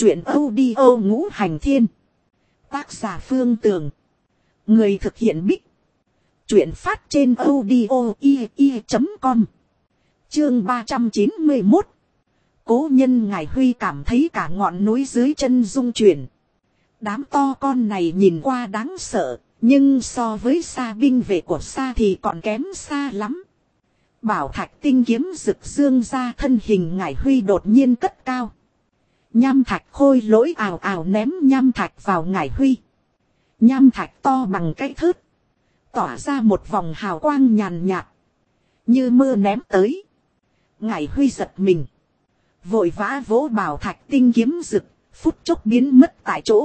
Chuyện audio Ngũ Hành Thiên. Tác giả Phương Tường. Người thực hiện Bích. Chuyện phát trên audio.com. Chương 391. Cố nhân Ngải Huy cảm thấy cả ngọn núi dưới chân rung chuyển. Đám to con này nhìn qua đáng sợ, nhưng so với xa binh vệ của xa thì còn kém xa lắm. Bảo thạch tinh kiếm rực dương ra, thân hình Ngải Huy đột nhiên cất cao. Nham thạch khôi lỗi ào ào ném nham thạch vào Ngải Huy. Nham thạch to bằng cái thớt, tỏa ra một vòng hào quang nhàn nhạt, như mưa ném tới. Ngải Huy giật mình, vội vã vỗ bảo thạch tinh kiếm rực, phút chốc biến mất tại chỗ.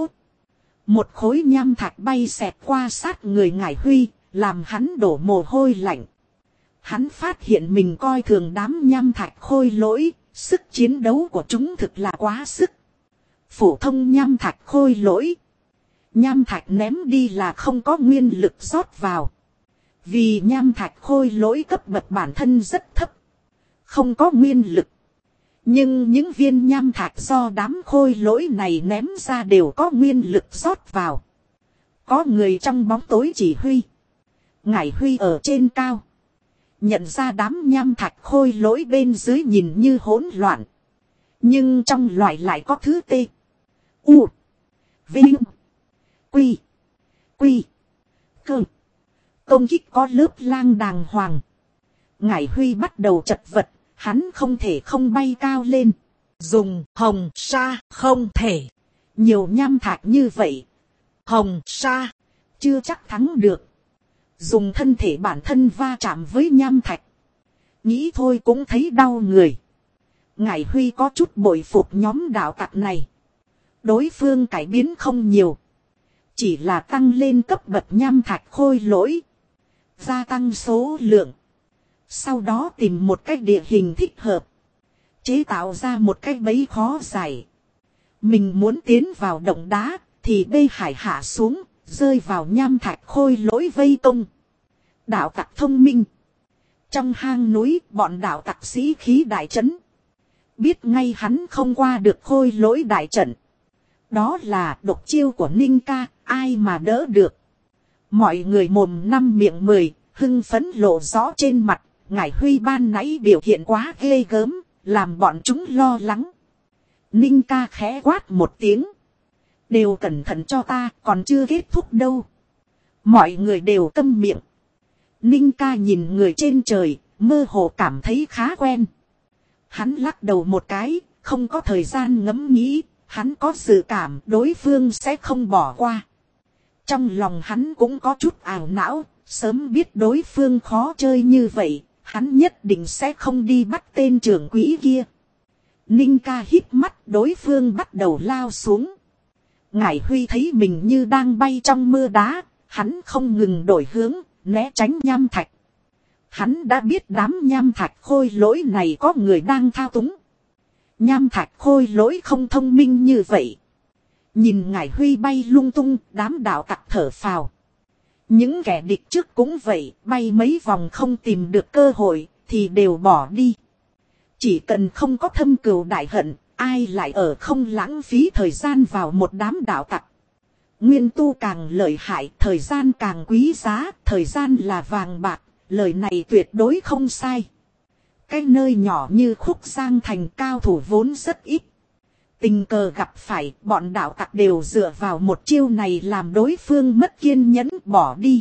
Một khối nham thạch bay xẹt qua sát người Ngải Huy, làm hắn đổ mồ hôi lạnh. Hắn phát hiện mình coi thường đám nham thạch khôi lỗi, sức chiến đấu của chúng thực là quá sức. Phổ thông nham thạch khôi lỗi, nham thạch ném đi là không có nguyên lực rót vào. Vì nham thạch khôi lỗi cấp bậc bản thân rất thấp, không có nguyên lực. Nhưng những viên nham thạch do đám khôi lỗi này ném ra đều có nguyên lực rót vào. Có người trong bóng tối chỉ huy. Ngải Huy ở trên cao, nhận ra đám nham thạch khôi lỗi bên dưới nhìn như hỗn loạn, nhưng trong loại lại có thứ T, U, Vinh, Quy, Quy, Cơ. Công kích có lớp lang đàng hoàng. Ngải Huy bắt đầu chật vật, hắn không thể không bay cao lên. Dùng hồng sa không thể. Nhiều nham thạch như vậy, hồng sa chưa chắc thắng được. Dùng thân thể bản thân va chạm với nham thạch, nghĩ thôi cũng thấy đau người. Ngải Huy có chút bội phục nhóm đạo tặc này. Đối phương cải biến không nhiều, chỉ là tăng lên cấp bậc nham thạch khôi lỗi, gia tăng số lượng, sau đó tìm một cái địa hình thích hợp, chế tạo ra một cái bẫy khó giải. Mình muốn tiến vào động đá thì bê hải hạ xuống, rơi vào nham thạch khôi lỗi vây công. Đạo tặc thông minh. Trong hang núi, bọn đạo tặc sĩ khí đại trấn, biết ngay hắn không qua được khôi lỗi đại trận. Đó là độc chiêu của Ninh Ca, ai mà đỡ được. Mọi người mồm năm miệng 10, hưng phấn lộ rõ trên mặt. Ngải Huy ban nãy biểu hiện quá ghê gớm, làm bọn chúng lo lắng. Ninh Ca khẽ quát một tiếng. Đều cẩn thận cho ta, còn chưa kết thúc đâu. Mọi người đều câm miệng. Ninh Ca nhìn người trên trời, mơ hồ cảm thấy khá quen. Hắn lắc đầu một cái, không có thời gian ngẫm nghĩ, hắn có dự cảm đối phương sẽ không bỏ qua. Trong lòng hắn cũng có chút ảo não, sớm biết đối phương khó chơi như vậy, hắn nhất định sẽ không đi bắt tên trưởng quỹ kia. Ninh Ca híp mắt, đối phương bắt đầu lao xuống. Ngải Huy thấy mình như đang bay trong mưa đá, hắn không ngừng đổi hướng, né tránh nham thạch. Hắn đã biết đám nham thạch khôi lỗi này có người đang thao túng. Nham thạch khôi lỗi không thông minh như vậy. Nhìn Ngải Huy bay lung tung, đám đạo tặc thở phào. Những kẻ địch trước cũng vậy, bay mấy vòng không tìm được cơ hội, thì đều bỏ đi. Chỉ cần không có thâm cừu đại hận, ai lại ở không lãng phí thời gian vào một đám đạo tặc. Nguyên tu càng lợi hại, thời gian càng quý giá, thời gian là vàng bạc, lời này tuyệt đối không sai. Cái nơi nhỏ như Khúc Giang thành cao thủ vốn rất ít. Tình cờ gặp phải, bọn đạo tặc đều dựa vào một chiêu này làm đối phương mất kiên nhẫn bỏ đi.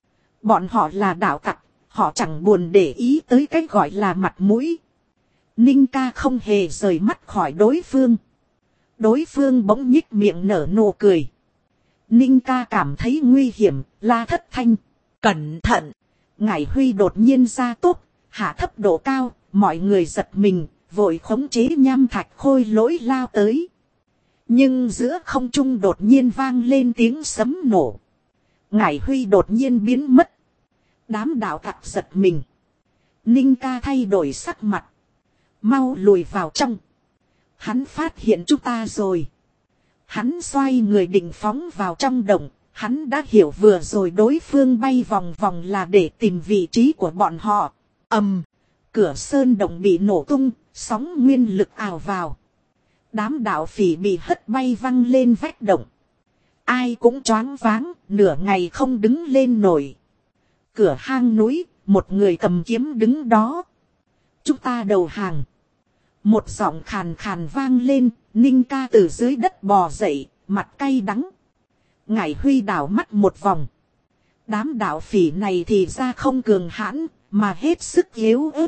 Bọn họ là đạo tặc, họ chẳng buồn để ý tới cái gọi là mặt mũi. Ninh Ca không hề rời mắt khỏi đối phương. Đối phương bỗng nhích miệng nở nụ cười. Ninh Ca cảm thấy nguy hiểm, la thất thanh. Cẩn thận! Ngải Huy đột nhiên ra tốc, hạ thấp độ cao, mọi người giật mình, vội khống chế nham thạch khôi lỗi lao tới. Nhưng giữa không trung đột nhiên vang lên tiếng sấm nổ. Ngải Huy đột nhiên biến mất. Đám đạo tặc giật mình. Ninh Ca thay đổi sắc mặt. Mau lùi vào trong. Hắn phát hiện chúng ta rồi. Hắn xoay người định phóng vào trong động. Hắn đã hiểu vừa rồi đối phương bay vòng vòng là để tìm vị trí của bọn họ. Cửa sơn động bị nổ tung, sóng nguyên lực ào vào. Đám đạo phỉ bị hất bay văng lên vách động. Ai cũng choáng váng, nửa ngày không đứng lên nổi. Cửa hang núi, một người cầm kiếm đứng đó. Chúng ta đầu hàng. Một giọng khàn khàn vang lên, Ninh ca từ dưới đất bò dậy, mặt cay đắng. Ngải Huy đảo mắt một vòng. Đám đạo phỉ này thì ra không cường hãn, mà hết sức yếu ớt.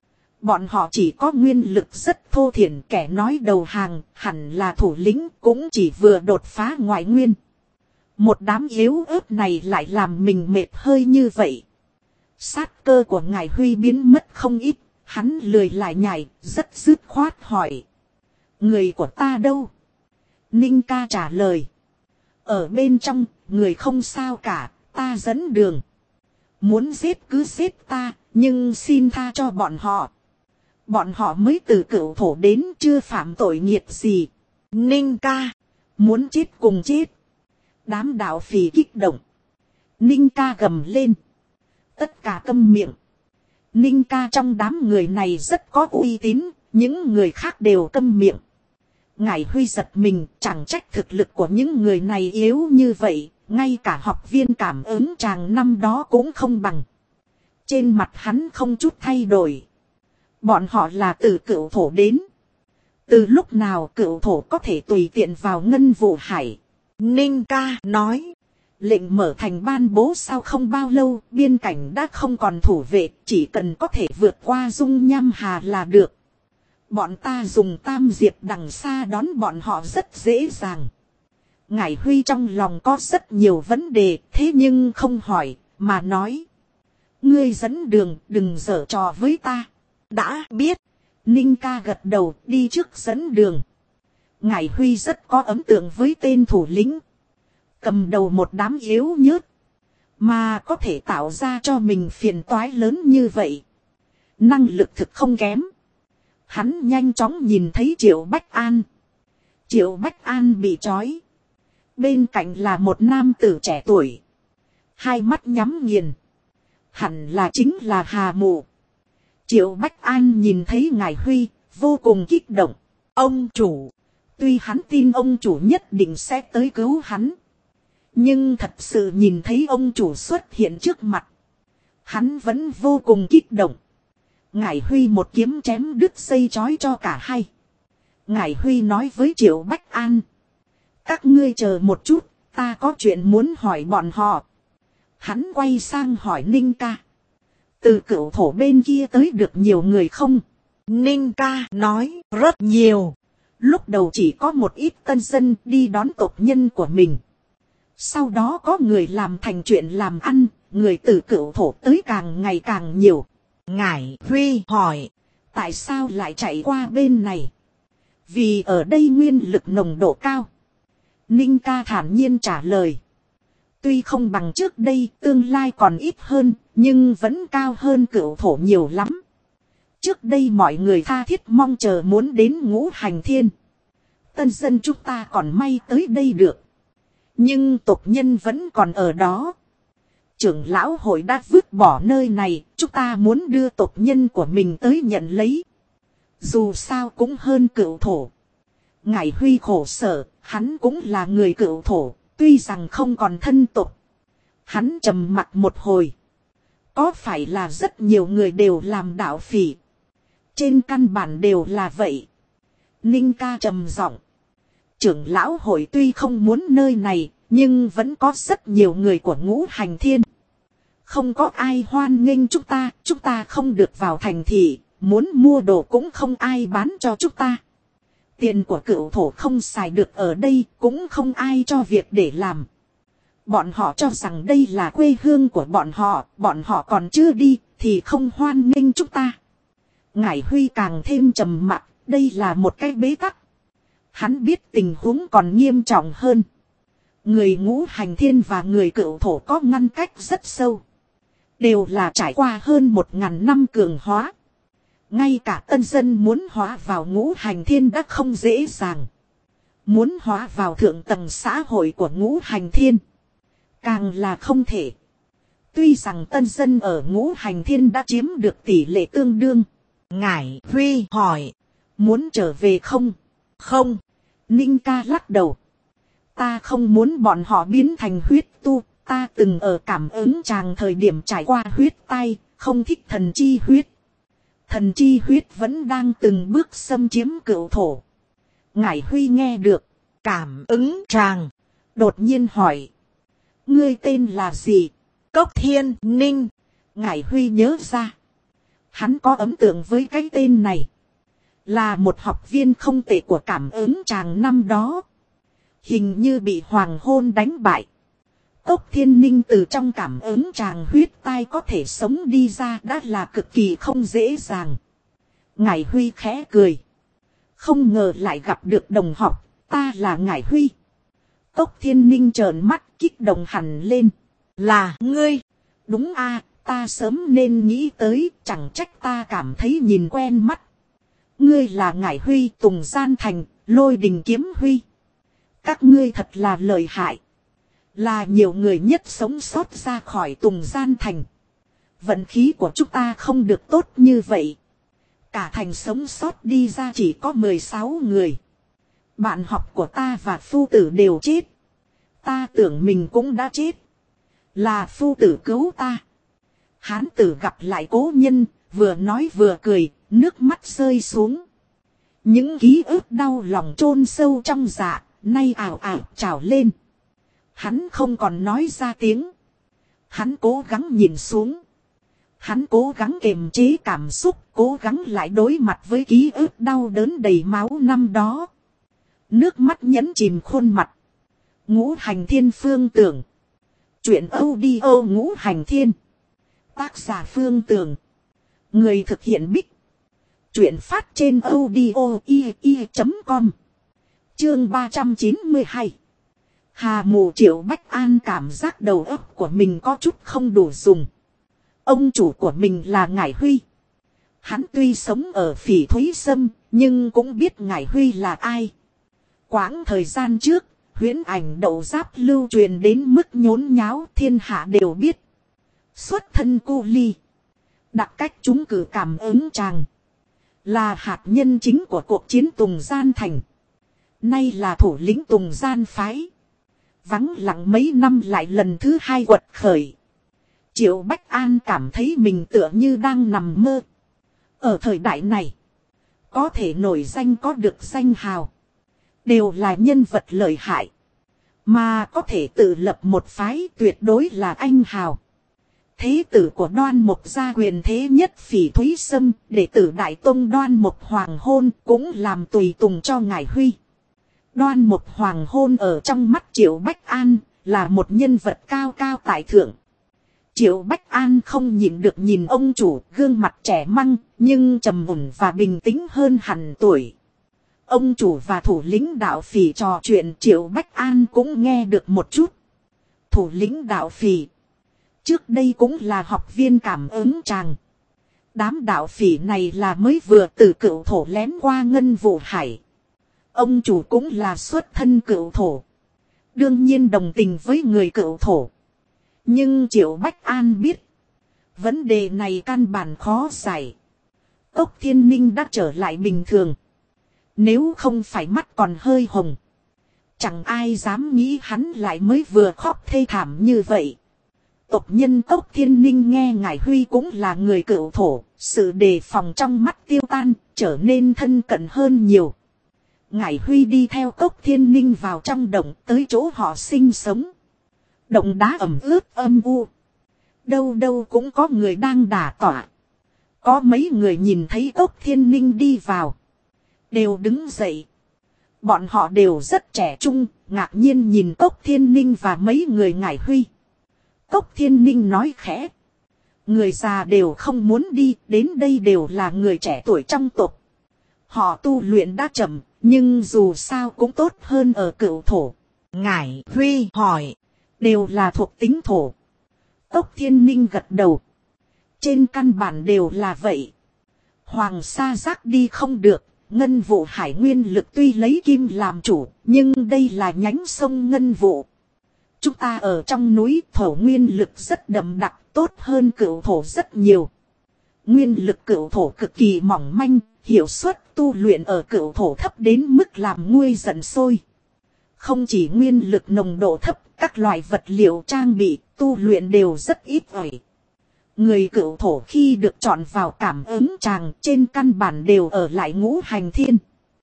Bọn họ chỉ có nguyên lực rất thô thiển, kẻ nói đầu hàng, hẳn là thủ lĩnh, cũng chỉ vừa đột phá ngoại nguyên. Một đám yếu ớt này lại làm mình mệt hơi như vậy. Sát cơ của Ngải Huy biến mất không ít, hắn lười lại nhảy, rất dứt khoát hỏi. Người của ta đâu? Ninh ca trả lời. Ở bên trong, người không sao cả, ta dẫn đường. Muốn giết cứ giết ta, nhưng xin tha cho bọn họ. Bọn họ mới từ Cửu Thổ đến, chưa phạm tội nghiệt gì. Ninh ca, muốn chết cùng chết. Đám đạo phỉ kích động. Ninh ca gầm lên. Tất cả câm miệng. Ninh ca trong đám người này rất có uy tín, những người khác đều câm miệng. Ngải Huy giật mình, chẳng trách thực lực của những người này yếu như vậy, ngay cả học viên cảm ứng chàng năm đó cũng không bằng. Trên mặt hắn không chút thay đổi. Bọn họ là từ Cửu Thổ đến. Từ lúc nào Cửu Thổ có thể tùy tiện vào Ngân Vụ Hải? Ninh ca nói. Lệnh mở thành ban bố sau không bao lâu, biên cảnh đã không còn thủ vệ, chỉ cần có thể vượt qua Dung Nham Hà là được. Bọn ta dùng tam diệp đằng xa đón bọn họ rất dễ dàng. Ngải Huy trong lòng có rất nhiều vấn đề, thế nhưng không hỏi, mà nói. Ngươi dẫn đường, đừng giở trò với ta. Đã biết. Ninh ca gật đầu, đi trước dẫn đường. Ngải Huy rất có ấn tượng với tên thủ lĩnh. Cầm đầu một đám yếu nhớt. Mà có thể tạo ra cho mình phiền toái lớn như vậy. Năng lực thực không kém. Hắn nhanh chóng nhìn thấy Triệu Bách An. Triệu Bách An bị trói. Bên cạnh là một nam tử trẻ tuổi. Hai mắt nhắm nghiền. Hẳn là chính là Hà Mụ. Triệu Bách An nhìn thấy Ngải Huy, vô cùng kích động. Ông chủ. Tuy hắn tin ông chủ nhất định sẽ tới cứu hắn. Nhưng thật sự nhìn thấy ông chủ xuất hiện trước mặt. Hắn vẫn vô cùng kích động. Ngải Huy một kiếm chém đứt dây chói cho cả hai. Ngải Huy nói với Triệu Bách An. Các ngươi chờ một chút, ta có chuyện muốn hỏi bọn họ. Hắn quay sang hỏi Ninh ca. Từ Cửu Thổ bên kia tới được nhiều người không? Ninh ca nói rất nhiều. Lúc đầu chỉ có một ít tân dân đi đón tộc nhân của mình. Sau đó có người làm thành chuyện làm ăn, người từ Cửu Thổ tới càng ngày càng nhiều. Ngải Huy hỏi, tại sao lại chạy qua bên này? Vì ở đây nguyên lực nồng độ cao. Ninh ca thản nhiên trả lời. Tuy không bằng trước đây, tương lai còn ít hơn, nhưng vẫn cao hơn Cửu Thổ nhiều lắm. Trước đây mọi người tha thiết mong chờ muốn đến Ngũ Hành Thiên. Tân dân chúng ta còn may tới đây được. Nhưng tộc nhân vẫn còn ở đó. Trưởng lão hội đã vứt bỏ nơi này, chúng ta muốn đưa tộc nhân của mình tới nhận lấy. Dù sao cũng hơn Cửu Thổ. Ngải Huy khổ sở, hắn cũng là người Cửu Thổ, tuy rằng không còn thân tộc. Hắn trầm mặt một hồi. Có phải là rất nhiều người đều làm đạo phỉ? Trên căn bản đều là vậy. Ninh ca trầm giọng. Trưởng lão hội tuy không muốn nơi này, nhưng vẫn có rất nhiều người của Ngũ Hành Thiên. Không có ai hoan nghênh chúng ta không được vào thành thị, muốn mua đồ cũng không ai bán cho chúng ta. Tiền của Cửu Thổ không xài được ở đây, cũng không ai cho việc để làm. Bọn họ cho rằng đây là quê hương của bọn họ còn chưa đi, thì không hoan nghênh chúng ta. Ngải Huy càng thêm trầm mặc, đây là một cái bế tắc. Hắn biết tình huống còn nghiêm trọng hơn. Người Ngũ Hành Thiên và người Cửu Thổ có ngăn cách rất sâu. Đều là trải qua hơn 1000 năm cường hóa. Ngay cả tân dân muốn hóa vào Ngũ Hành Thiên đã không dễ dàng. Muốn hóa vào thượng tầng xã hội của Ngũ Hành Thiên càng là không thể. Tuy rằng tân dân ở Ngũ Hành Thiên đã chiếm được tỷ lệ tương đương. Ngải Huy hỏi. Muốn trở về không? Không, Ninh ca lắc đầu. Ta không muốn bọn họ biến thành huyết tu, ta từng ở cảm ứng tràng thời điểm trải qua huyết tai, không thích thần chi huyết. Thần chi huyết vẫn đang từng bước xâm chiếm cửu thổ. Ngải Huy nghe được, cảm ứng tràng, đột nhiên hỏi. Ngươi tên là gì? Cốc Thiên Ninh. Ngải Huy nhớ ra. Hắn có ấn tượng với cái tên này. Là một học viên không tệ của cảm ứng tràng năm đó. Hình như bị hoàng hôn đánh bại. Cốc Thiên Ninh từ trong cảm ứng tràng huyết tai có thể sống đi ra đã là cực kỳ không dễ dàng. Ngải Huy khẽ cười. Không ngờ lại gặp được đồng học, ta là Ngải Huy. Cốc Thiên Ninh trợn mắt kích động hẳn lên. Là ngươi? Đúng a, ta sớm nên nghĩ tới, chẳng trách ta cảm thấy nhìn quen mắt. Ngươi là Ngải Huy, Tùng Gian Thành, Lôi Đình Kiếm Huy. Các ngươi thật là lợi hại. Là nhiều người nhất sống sót ra khỏi Tùng Gian Thành. Vận khí của chúng ta không được tốt như vậy. Cả thành sống sót đi ra chỉ có 16 người. Bạn học của ta và phu tử đều chết. Ta tưởng mình cũng đã chết. Là phu tử cứu ta. Hán tử gặp lại cố nhân, vừa nói vừa cười, nước mắt rơi xuống. Những ký ức đau lòng chôn sâu trong dạ, nay ảo ảo trào lên. Hắn không còn nói ra tiếng. Hắn cố gắng nhìn xuống. Hắn cố gắng kiềm chế cảm xúc, cố gắng lại đối mặt với ký ức đau đớn đầy máu năm đó. Nước mắt nhấn chìm khuôn mặt. Ngũ Hành Thiên Phương Tưởng. Chuyện audio Ngũ Hành Thiên. Tác giả Phương Tưởng. Người thực hiện Bích. Chuyện phát trên audio.com. Chương 392. Hà Mù Triệu Bách An cảm giác đầu óc của mình có chút không đủ dùng. Ông chủ của mình là Ngải Huy. Hắn tuy sống ở Phỉ Thúy Sâm, nhưng cũng biết Ngải Huy là ai. Quãng thời gian trước, huyễn ảnh đậu giáp lưu truyền đến mức nhốn nháo thiên hạ đều biết. Xuất thân cô ly. Đặc cách chúng cử cảm ứng tràng. Là hạt nhân chính của cuộc chiến Tùng Gian Thành. Nay là thủ lĩnh Tùng Gian Phái. Vắng lặng mấy năm lại lần thứ hai quật khởi. Triệu Bách An cảm thấy mình tựa như đang nằm mơ. Ở thời đại này, có thể nổi danh có được danh hào. Đều là nhân vật lợi hại. Mà có thể tự lập một phái tuyệt đối là anh hào. Thế tử của Đoan Mục gia quyền thế nhất Phỉ Thúy Sâm, đệ tử Đại Tông Đoan Mục Hoàng Hôn cũng làm tùy tùng cho Ngải Huy. Đoan Mục Hoàng Hôn ở trong mắt Triệu Bách An là một nhân vật cao cao tại thượng. Triệu Bách An không nhịn được nhìn ông chủ gương mặt trẻ măng nhưng trầm ổn và bình tĩnh hơn hẳn tuổi. Ông chủ và thủ lĩnh đạo Phỉ trò chuyện Triệu Bách An cũng nghe được một chút. Thủ lĩnh đạo Phỉ trước đây cũng là học viên cảm ứng tràng. Đám đạo Phỉ này là mới vừa từ cửu thổ lén qua Ngân Vũ Hải. Ông chủ cũng là xuất thân cửu thổ. Đương nhiên đồng tình với người cửu thổ. Nhưng Triệu Bách An biết. Vấn đề này căn bản khó giải. Cốc Thiên Ninh đã trở lại bình thường. Nếu không phải mắt còn hơi hồng. Chẳng ai dám nghĩ hắn lại mới vừa khóc thê thảm như vậy. Tộc nhân Cốc Thiên Ninh nghe Ngải Huy cũng là người cửu thổ. Sự đề phòng trong mắt tiêu tan, trở nên thân cận hơn nhiều. Ngải Huy đi theo Cốc Thiên Ninh vào trong động tới chỗ họ sinh sống. Động đá ẩm ướt âm u. Đâu đâu cũng có người đang đả tọa. Có mấy người nhìn thấy Cốc Thiên Ninh đi vào. Đều đứng dậy. Bọn họ đều rất trẻ trung, ngạc nhiên nhìn Cốc Thiên Ninh và mấy người Ngải Huy. Cốc Thiên Ninh nói khẽ. Người già đều không muốn đi, đến đây đều là người trẻ tuổi trong tộc. Họ tu luyện đã chậm, nhưng dù sao cũng tốt hơn ở cửu thổ. Ngải Huy hỏi. Đều là thuộc tính thổ. Cốc Thiên Ninh gật đầu. Trên căn bản đều là vậy. Hoàng Sa Giác đi không được. Ngân Vũ Hải nguyên lực tuy lấy kim làm chủ. Nhưng đây là nhánh sông Ngân Vũ. Chúng ta ở trong núi thổ nguyên lực rất đậm đặc. Tốt hơn cửu thổ rất nhiều. Nguyên lực cửu thổ cực kỳ mỏng manh. hiệu suất tu luyện ở cửu thổ thấp đến mức làm nguôi giận sôi. Không chỉ nguyên lực nồng độ thấp, các loại vật liệu trang bị tu luyện đều rất ít ỏi. Người cửu thổ khi được chọn vào cảm ứng tràng trên căn bản đều ở lại ngũ hành thiên.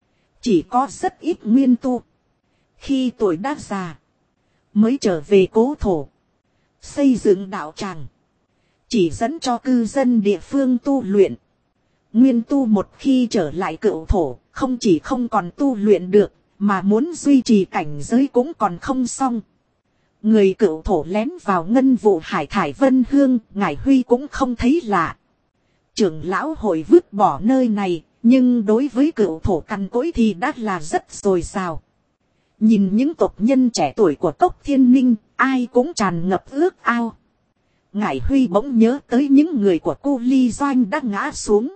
Chỉ có rất ít nguyên tu. Khi tuổi đã già, mới trở về cố thổ. Xây dựng đạo tràng. Chỉ dẫn cho cư dân địa phương tu luyện. Nguyên tu một khi trở lại cửu thổ, không chỉ không còn tu luyện được, mà muốn duy trì cảnh giới cũng còn không xong. Người cửu thổ lén vào ngân vụ hải thải vân hương, Ngải Huy cũng không thấy lạ. Trưởng lão hội vứt bỏ nơi này, nhưng đối với cửu thổ cằn cỗi thì đã là rất dồi dào. Nhìn những tộc nhân trẻ tuổi của Cốc Thiên Ninh, ai cũng tràn ngập ước ao. Ngải Huy bỗng nhớ tới những người của Cu Ly Doanh đã ngã xuống.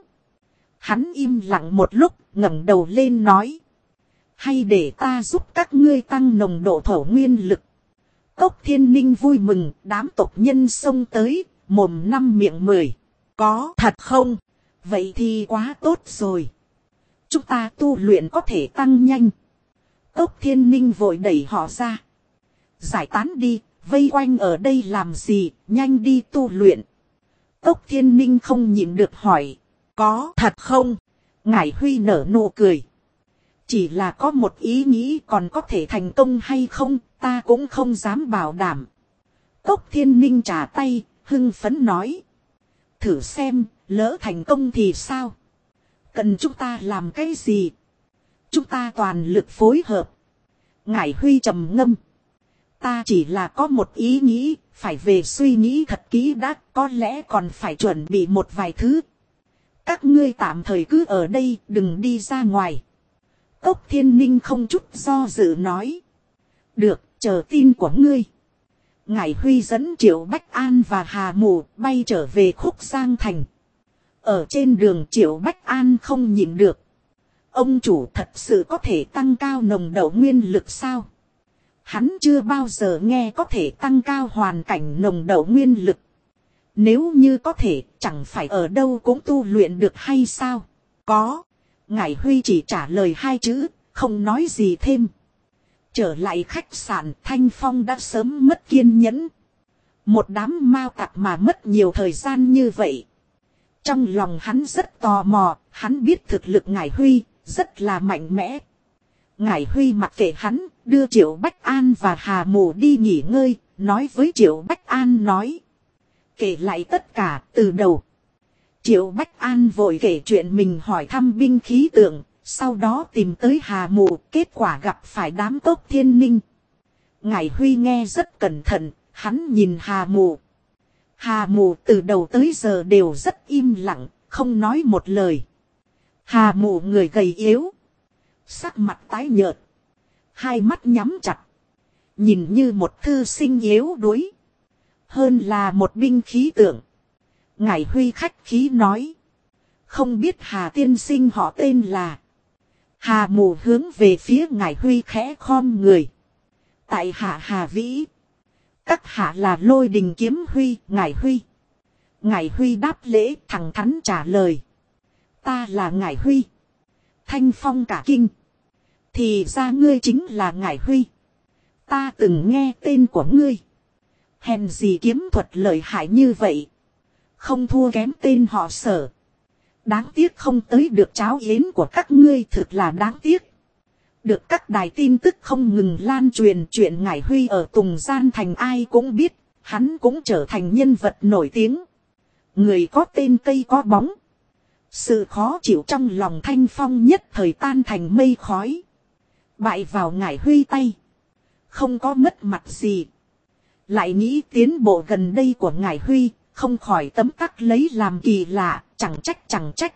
Hắn im lặng một lúc, ngẩng đầu lên nói. Hay để ta giúp các ngươi tăng nồng độ thổ nguyên lực. Cốc Thiên Ninh vui mừng, đám tộc nhân xông tới, mồm năm miệng 10. Có thật không? Vậy thì quá tốt rồi. Chúng ta tu luyện có thể tăng nhanh. Cốc Thiên Ninh vội đẩy họ ra. Giải tán đi, vây quanh ở đây làm gì, nhanh đi tu luyện. Cốc Thiên Ninh không nhịn được hỏi. Có thật không? Ngải Huy nở nụ cười. Chỉ là có một ý nghĩ còn có thể thành công hay không, ta cũng không dám bảo đảm. Cốc Thiên Ninh trả tay, hưng phấn nói. Thử xem, lỡ thành công thì sao? Cần chúng ta làm cái gì? Chúng ta toàn lực phối hợp. Ngải Huy trầm ngâm. Ta chỉ là có một ý nghĩ, phải về suy nghĩ thật kỹ đã, có lẽ còn phải chuẩn bị một vài thứ. Các ngươi tạm thời cứ ở đây, đừng đi ra ngoài. Cốc Thiên Ninh không chút do dự nói. Được, chờ tin của ngươi. Ngải Huy dẫn Triệu Bách An và Hà Mù bay trở về Khúc Giang Thành. Ở trên đường Triệu Bách An không nhịn được. Ông chủ thật sự có thể tăng cao nồng độ nguyên lực sao? Hắn chưa bao giờ nghe có thể tăng cao hoàn cảnh nồng độ nguyên lực. Nếu như có thể, chẳng phải ở đâu cũng tu luyện được hay sao? Có. Ngải Huy chỉ trả lời 2 chữ, không nói gì thêm. Trở lại khách sạn, Thanh Phong đã sớm mất kiên nhẫn. Một đám mao tặc mà mất nhiều thời gian như vậy. Trong lòng hắn rất tò mò, hắn biết thực lực Ngải Huy, rất là mạnh mẽ. Ngải Huy mặc kệ hắn, đưa Triệu Bách An và Hà Mù đi nghỉ ngơi, nói với Triệu Bách An nói. Kể lại tất cả từ đầu. Triệu Bách An vội kể chuyện mình hỏi thăm binh khí tượng, sau đó tìm tới Hà Mù, kết quả gặp phải đám Cốc Thiên Ninh. Ngải Huy nghe rất cẩn thận, hắn nhìn Hà Mù. Hà Mù từ đầu tới giờ đều rất im lặng, không nói một lời. Hà Mù người gầy yếu, sắc mặt tái nhợt, hai mắt nhắm chặt, nhìn như một thư sinh yếu đuối, hơn là một binh khí tượng. Ngải Huy khách khí nói. Không biết Hà tiên sinh họ tên là. Hà Mù hướng về phía Ngải Huy khẽ khom người. Tại hạ Hà Vĩ. Các hạ là Lôi Đình Kiếm Huy, Ngải Huy. Ngải Huy đáp lễ thẳng thắn trả lời. Ta là Ngải Huy. Thanh Phong cả kinh. Thì ra ngươi chính là Ngải Huy. Ta từng nghe tên của ngươi. Hèn gì kiếm thuật lợi hại như vậy. Không thua kém tên họ Sở. Đáng tiếc không tới được cháo yến của các ngươi, thực là đáng tiếc. Được các đài tin tức không ngừng lan truyền chuyện Ngải Huy ở Tùng Gian Thành ai cũng biết. Hắn cũng trở thành nhân vật nổi tiếng. Người có tên cây có bóng. Sự khó chịu trong lòng Thanh Phong nhất thời tan thành mây khói. Bại vào Ngải Huy tay. Không có mất mặt gì. Lại nghĩ tiến bộ gần đây của Ngải Huy. Không khỏi tấm tắc lấy làm kỳ lạ, chẳng trách.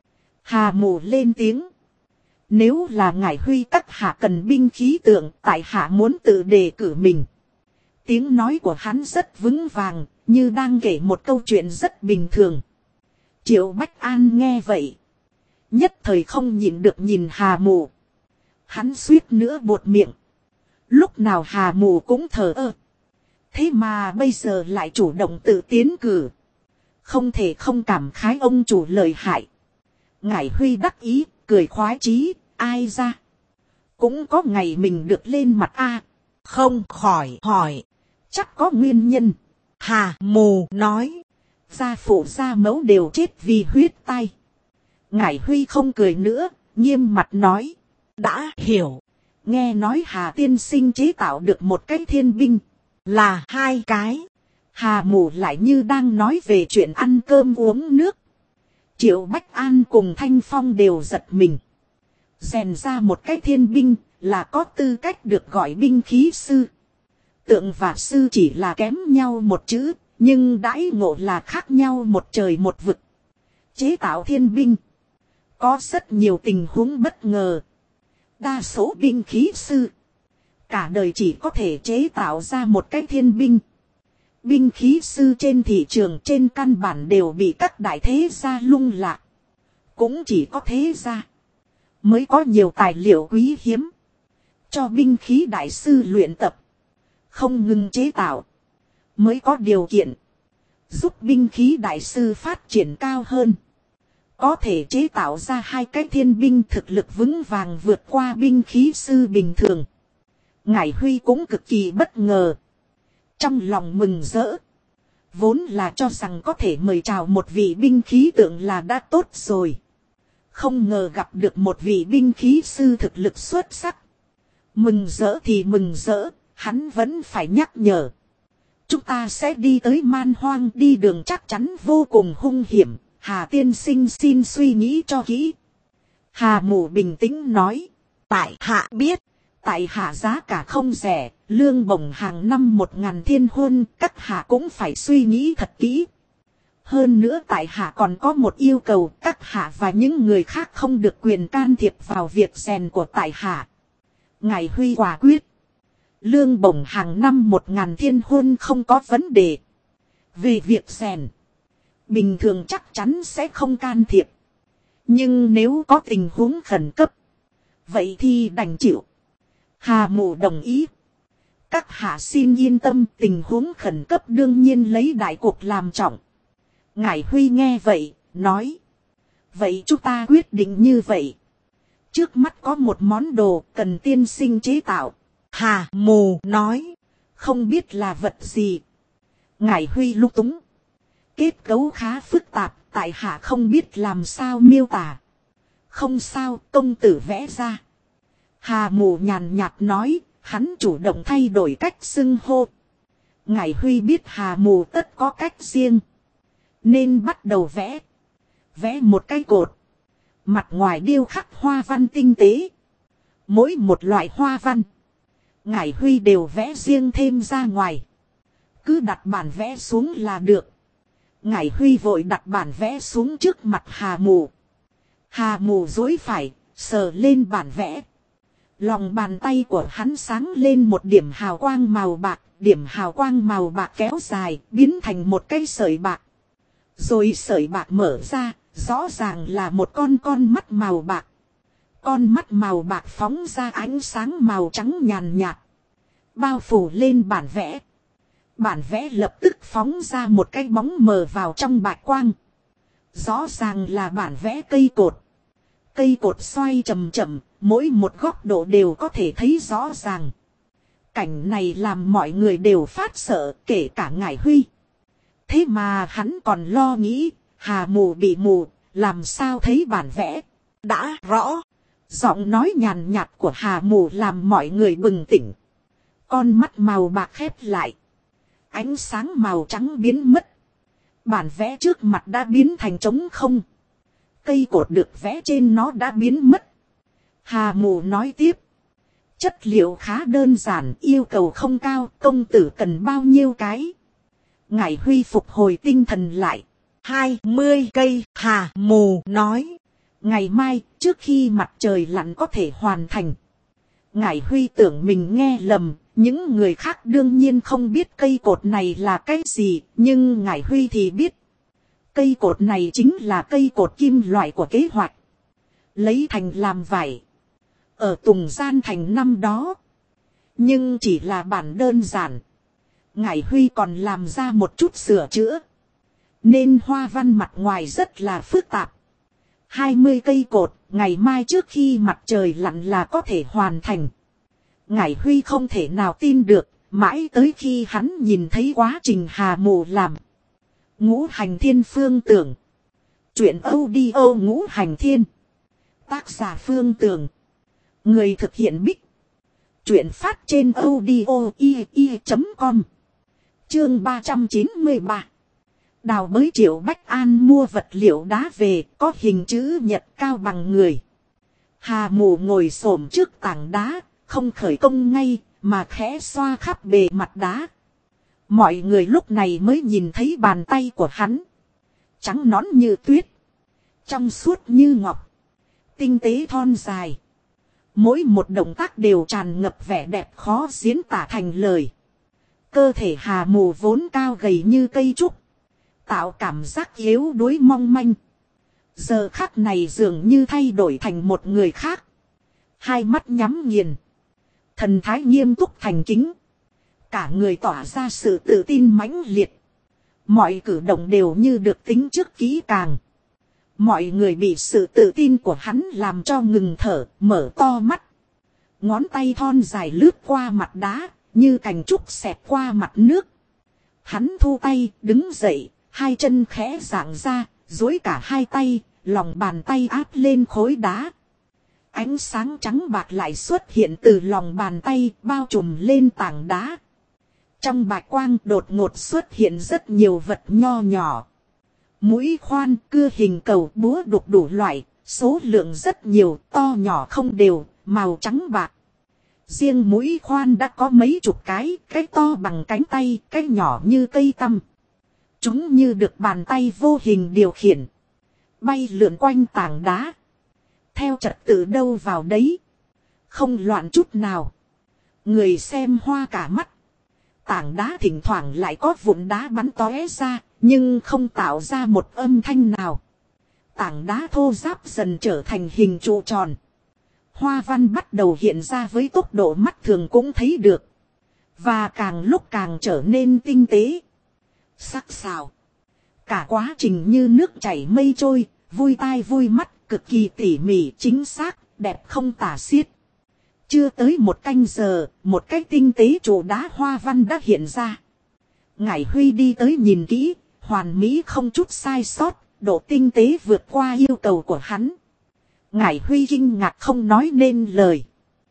Hà Mù lên tiếng. Nếu là Ngải Huy các hạ cần binh khí tượng, tại hạ muốn tự đề cử mình. Tiếng nói của hắn rất vững vàng, như đang kể một câu chuyện rất bình thường. Triệu Bách An nghe vậy. Nhất thời không nhịn được nhìn Hà Mù. Hắn suýt nữa buột miệng. Lúc nào Hà Mù cũng thờ ơ. Thế mà bây giờ lại chủ động tự tiến cử. Không thể không cảm khái ông chủ lợi hại. Ngải Huy đắc ý, cười khoái chí, ai ra. Cũng có ngày mình được lên mặt a. Không khỏi hỏi. Chắc có nguyên nhân. Hà Mù nói. Gia phụ gia mẫu đều chết vì huyết tai. Ngải Huy không cười nữa, nghiêm mặt nói. Đã hiểu. Nghe nói Hà tiên sinh chế tạo được một cái thiên binh. Là 2 cái. Hà Mù lại như đang nói về chuyện ăn cơm uống nước. Triệu Bách An cùng Thanh Phong đều giật mình. Rèn ra một cái thiên binh là có tư cách được gọi binh khí sư. Tượng và sư chỉ là kém nhau một chữ, nhưng đãi ngộ là khác nhau một trời một vực. Chế tạo thiên binh có rất nhiều tình huống bất ngờ. Đa số binh khí sư cả đời chỉ có thể chế tạo ra một cái thiên binh. Binh khí sư trên thị trường trên căn bản đều bị các đại thế gia lung lạc. Cũng chỉ có thế gia mới có nhiều tài liệu quý hiếm cho binh khí đại sư luyện tập. Không ngừng chế tạo mới có điều kiện giúp binh khí đại sư phát triển cao hơn. Có thể chế tạo ra 2 cái thiên binh thực lực vững vàng vượt qua binh khí sư bình thường. Ngải Huy cũng cực kỳ bất ngờ. Trong lòng mừng rỡ. Vốn là cho rằng có thể mời chào một vị binh khí tượng là đã tốt rồi. Không ngờ gặp được một vị binh khí sư thực lực xuất sắc. Mừng rỡ thì mừng rỡ, hắn vẫn phải nhắc nhở. Chúng ta sẽ đi tới man hoang, đi đường chắc chắn vô cùng hung hiểm. Hà tiên sinh xin suy nghĩ cho kỹ. Hà Mù bình tĩnh nói. Tại hạ biết. Tại hạ giá cả không rẻ, lương bổng hàng năm 1.000 thiên huân, các hạ cũng phải suy nghĩ thật kỹ. Hơn nữa tại hạ còn có một yêu cầu, các hạ và những người khác không được quyền can thiệp vào việc rèn của tại hạ. Ngải Huy quả quyết. Lương bổng hàng năm 1.000 thiên huân không có vấn đề. Về việc rèn, bình thường chắc chắn sẽ không can thiệp. Nhưng nếu có tình huống khẩn cấp, vậy thì đành chịu. Hà Mù đồng ý. Các hạ xin yên tâm, tình huống khẩn cấp đương nhiên lấy đại cuộc làm trọng. Ngải Huy nghe vậy, nói. Vậy chúng ta quyết định như vậy. Trước mắt có một món đồ cần tiên sinh chế tạo. Hà Mù nói. Không biết là vật gì. Ngải Huy lung túng. Kết cấu khá phức tạp, tại hạ không biết làm sao miêu tả. Không sao, công tử vẽ ra. Hà Mù nhàn nhạt nói, hắn chủ động thay đổi cách xưng hô. Ngải Huy biết Hà Mù tất có cách riêng, nên bắt đầu vẽ. Vẽ một cái cột. Mặt ngoài điêu khắc hoa văn tinh tế. Mỗi một loại hoa văn, Ngải Huy đều vẽ riêng thêm ra ngoài. Cứ đặt bản vẽ xuống là được. Ngải Huy vội đặt bản vẽ xuống trước mặt Hà Mù. Hà Mù duỗi phải, sờ lên bản vẽ. Lòng bàn tay của hắn sáng lên một điểm hào quang màu bạc. Điểm hào quang màu bạc kéo dài, biến thành một cái sợi bạc. Rồi sợi bạc mở ra, rõ ràng là một con mắt màu bạc. Con mắt màu bạc phóng ra ánh sáng màu trắng nhàn nhạt, bao phủ lên bản vẽ. Bản vẽ lập tức phóng ra một cái bóng mờ vào trong bạch quang. Rõ ràng là bản vẽ cây cột. Cây cột xoay chậm chậm, mỗi một góc độ đều có thể thấy rõ ràng. Cảnh này làm mọi người đều phát sợ, kể cả Ngải Huy. Thế mà hắn còn lo nghĩ, Hà Mù bị mù, làm sao thấy bản vẽ. Đã rõ. Giọng nói nhàn nhạt của Hà Mù làm mọi người bừng tỉnh. Con mắt màu bạc khép lại. Ánh sáng màu trắng biến mất. Bản vẽ trước mặt đã biến thành trống không. Cây cột được vẽ trên nó đã biến mất. Hà Mù nói tiếp. Chất liệu khá đơn giản, yêu cầu không cao, công tử cần bao nhiêu cái. Ngải Huy phục hồi tinh thần lại. 20 cây, Hà Mù nói. Ngày mai, trước khi mặt trời lặn có thể hoàn thành. Ngải Huy tưởng mình nghe lầm, những người khác đương nhiên không biết cây cột này là cái gì, nhưng Ngải Huy thì biết. Cây cột này chính là cây cột kim loại của kế hoạch. Lấy thành làm vải. Ở Tùng Gian Thành năm đó. Nhưng chỉ là bản đơn giản. Ngải Huy còn làm ra một chút sửa chữa. Nên hoa văn mặt ngoài rất là phức tạp. 20 cây cột, ngày mai trước khi mặt trời lặn là có thể hoàn thành. Ngải Huy không thể nào tin được, mãi tới khi hắn nhìn thấy quá trình Hà Mù làm. Ngũ Hành Thiên Phương Tưởng. Chuyện audio Ngũ Hành Thiên. Tác giả Phương Tưởng. Người thực hiện Bích. Chuyện phát trên audio.com. Chương 393. Đào bới Triệu Bách An mua vật liệu đá về, có hình chữ nhật cao bằng người. Hà Mù ngồi xổm trước tảng đá, không khởi công ngay, mà khẽ xoa khắp bề mặt đá. Mọi người lúc này mới nhìn thấy bàn tay của hắn. Trắng nõn như tuyết, trong suốt như ngọc, tinh tế thon dài. Mỗi một động tác đều tràn ngập vẻ đẹp khó diễn tả thành lời. Cơ thể Hà Mù vốn cao gầy như cây trúc, tạo cảm giác yếu đuối mong manh. Giờ khắc này dường như thay đổi thành một người khác. Hai mắt nhắm nghiền, thần thái nghiêm túc thành kính. Cả người tỏa ra sự tự tin mãnh liệt. Mọi cử động đều như được tính trước kỹ càng. Mọi người bị sự tự tin của hắn làm cho ngừng thở, mở to mắt. Ngón tay thon dài lướt qua mặt đá, như cành trúc xẹt qua mặt nước. Hắn thu tay, đứng dậy, hai chân khẽ giãn ra, duỗi cả hai tay, lòng bàn tay áp lên khối đá. Ánh sáng trắng bạc lại xuất hiện từ lòng bàn tay, bao trùm lên tảng đá. Trong bạch quang đột ngột xuất hiện rất nhiều vật nho nhỏ. Mũi khoan, cưa hình cầu, búa đục đủ loại, số lượng rất nhiều, to nhỏ không đều, màu trắng bạc. Riêng mũi khoan đã có mấy chục cái to bằng cánh tay, cái nhỏ như cây tăm. Chúng như được bàn tay vô hình điều khiển, bay lượn quanh tảng đá. Theo trật tự đâu vào đấy, không loạn chút nào. Người xem hoa cả mắt. Tảng đá thỉnh thoảng lại có vụn đá bắn tóe ra, nhưng không tạo ra một âm thanh nào. Tảng đá thô ráp dần trở thành hình trụ tròn. Hoa văn bắt đầu hiện ra với tốc độ mắt thường cũng thấy được. Và càng lúc càng trở nên tinh tế, sắc sảo. Cả quá trình như nước chảy mây trôi, vui tai vui mắt, cực kỳ tỉ mỉ, chính xác, đẹp không tả xiết. Chưa tới một canh giờ, một cái tinh tế trụ đá hoa văn đã hiện ra. Ngải Huy đi tới nhìn kỹ, hoàn mỹ không chút sai sót, độ tinh tế vượt qua yêu cầu của hắn. Ngải Huy kinh ngạc không nói nên lời.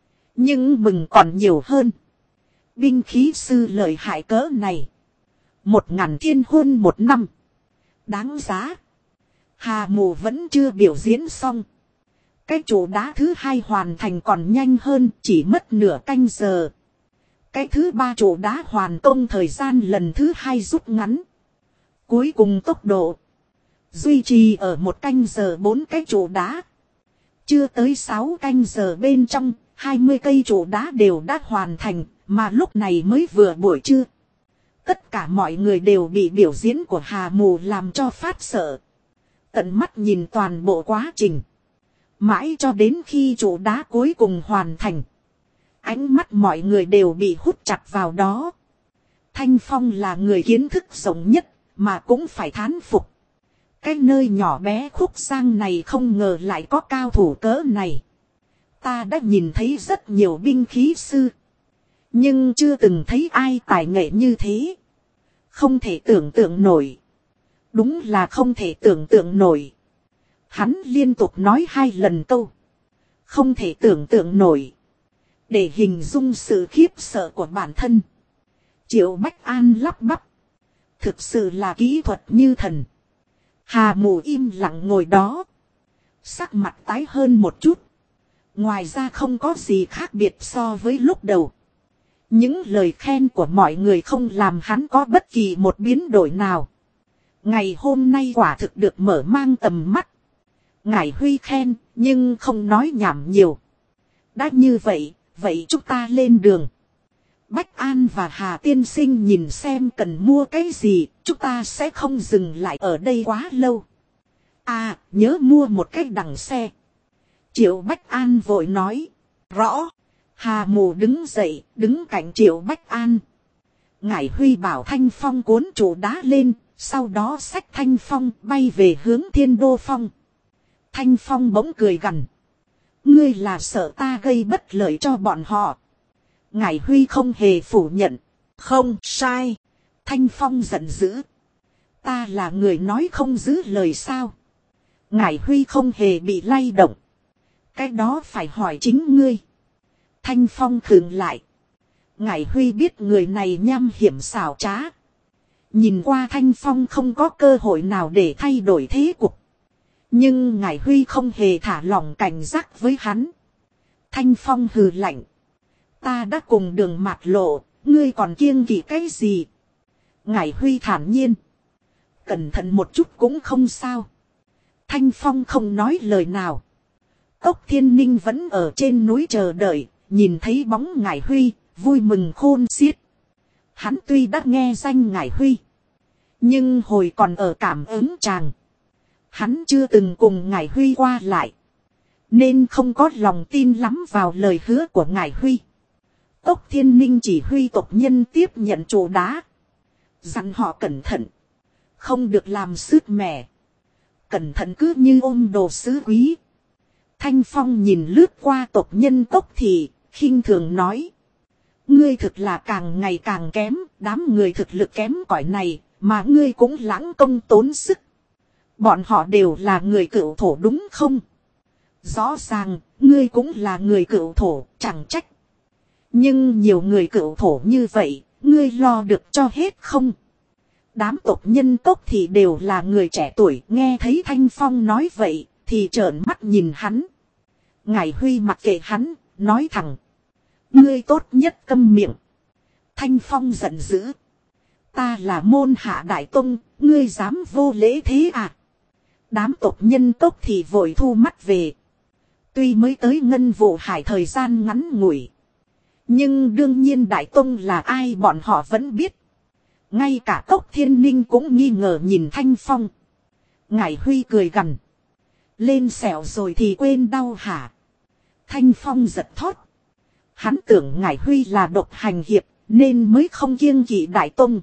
Nhưng mừng còn nhiều hơn. Binh khí sư lợi hại cỡ này. 1000 thiên huân một năm. Đáng giá. Hà Mù vẫn chưa biểu diễn xong. Cái trụ đá thứ hai hoàn thành còn nhanh hơn, chỉ mất nửa canh giờ. Cái thứ ba trụ đá hoàn công thời gian lần thứ hai rút ngắn. Cuối cùng tốc độ duy trì ở 1 canh giờ 4 cái trụ đá. Chưa tới 6 canh giờ bên trong, 20 cây trụ đá đều đã hoàn thành, mà lúc này mới vừa buổi trưa. Tất cả mọi người đều bị biểu diễn của Hà Mù làm cho phát sợ. Tận mắt nhìn toàn bộ quá trình. Mãi cho đến khi trụ đá cuối cùng hoàn thành. Ánh mắt mọi người đều bị hút chặt vào đó. Thanh Phong là người kiến thức rộng nhất, mà cũng phải thán phục. Cái nơi nhỏ bé Khúc Giang này không ngờ lại có cao thủ cỡ này. Ta đã nhìn thấy rất nhiều binh khí sư, nhưng chưa từng thấy ai tài nghệ như thế. Không thể tưởng tượng nổi. Đúng là không thể tưởng tượng nổi. Hắn liên tục nói 2 lần câu không thể tưởng tượng nổi, để hình dung sự khiếp sợ của bản thân. Triệu Bách An lắp bắp. Thực sự là kỹ thuật như thần. Hà Mù im lặng ngồi đó. Sắc mặt tái hơn một chút. Ngoài ra không có gì khác biệt so với lúc đầu. Những lời khen của mọi người không làm hắn có bất kỳ một biến đổi nào. Ngày hôm nay quả thực được mở mang tầm mắt. Ngải Huy khen, nhưng không nói nhảm nhiều. Đã như vậy, vậy chúng ta lên đường. Bách An và Hà Tiên Sinh nhìn xem cần mua cái gì, chúng ta sẽ không dừng lại ở đây quá lâu. À, nhớ mua một cái đằng xe. Triệu Bách An vội nói. Rõ. Hà Mù đứng dậy, đứng cạnh Triệu Bách An. Ngải Huy bảo Thanh Phong cuốn trụ đá lên, sau đó xách Thanh Phong bay về hướng Thiên Đô Phong. Thanh Phong bỗng cười gằn. Ngươi là sợ ta gây bất lợi cho bọn họ. Ngải Huy không hề phủ nhận. Không sai. Thanh Phong giận dữ. Ta là người nói không giữ lời sao? Ngải Huy không hề bị lay động. Cái đó phải hỏi chính ngươi. Thanh Phong khựng lại. Ngải Huy biết người này nham hiểm xảo trá. Nhìn qua Thanh Phong không có cơ hội nào để thay đổi thế cục. Nhưng Ngải Huy không hề thả lỏng cảnh giác với hắn. Thanh Phong hừ lạnh. Ta đã cùng Đường Mạt Lộ, ngươi còn kiêng kỵ cái gì? Ngải Huy thản nhiên. Cẩn thận một chút cũng không sao. Thanh Phong không nói lời nào. Cốc Thiên Ninh vẫn ở trên núi chờ đợi, nhìn thấy bóng Ngải Huy, vui mừng khôn xiết. Hắn tuy đã nghe danh Ngải Huy, nhưng hồi còn ở cảm ứng tràng. Hắn chưa từng cùng Ngải Huy qua lại, nên không có lòng tin lắm vào lời hứa của Ngải Huy. Cốc Thiên Ninh chỉ huy tộc nhân tiếp nhận trụ đá. Dặn họ cẩn thận. Không được làm sứt mẻ. Cẩn thận cứ như ôm đồ sứ quý. Thanh Phong nhìn lướt qua tộc nhân Cốc Thị, khinh thường nói. Ngươi thực là càng ngày càng kém, đám người thực lực kém cỏi này, mà ngươi cũng lãng công tốn sức. Bọn họ đều là người cựu thổ đúng không? Rõ ràng, ngươi cũng là người cựu thổ, chẳng trách. Nhưng nhiều người cựu thổ như vậy, ngươi lo được cho hết không? Đám tộc nhân Cốc Thị đều là người trẻ tuổi, nghe thấy Thanh Phong nói vậy, thì trợn mắt nhìn hắn. Ngải Huy mặc kệ hắn, nói thẳng. Ngươi tốt nhất câm miệng. Thanh Phong giận dữ. Ta là môn hạ đại tông, ngươi dám vô lễ thế à? Đám tộc nhân Cốc Thị vội thu mắt về. Tuy mới tới Ngân Vụ Hải thời gian ngắn ngủi, nhưng đương nhiên đại tông là ai bọn họ vẫn biết. Ngay cả Cốc Thiên Ninh cũng nghi ngờ nhìn Thanh Phong. Ngải Huy cười gằn. Lên sẹo rồi thì quên đau hả? Thanh Phong giật thót. Hắn tưởng Ngải Huy là độc hành hiệp, nên mới không kiêng kỵ đại tông.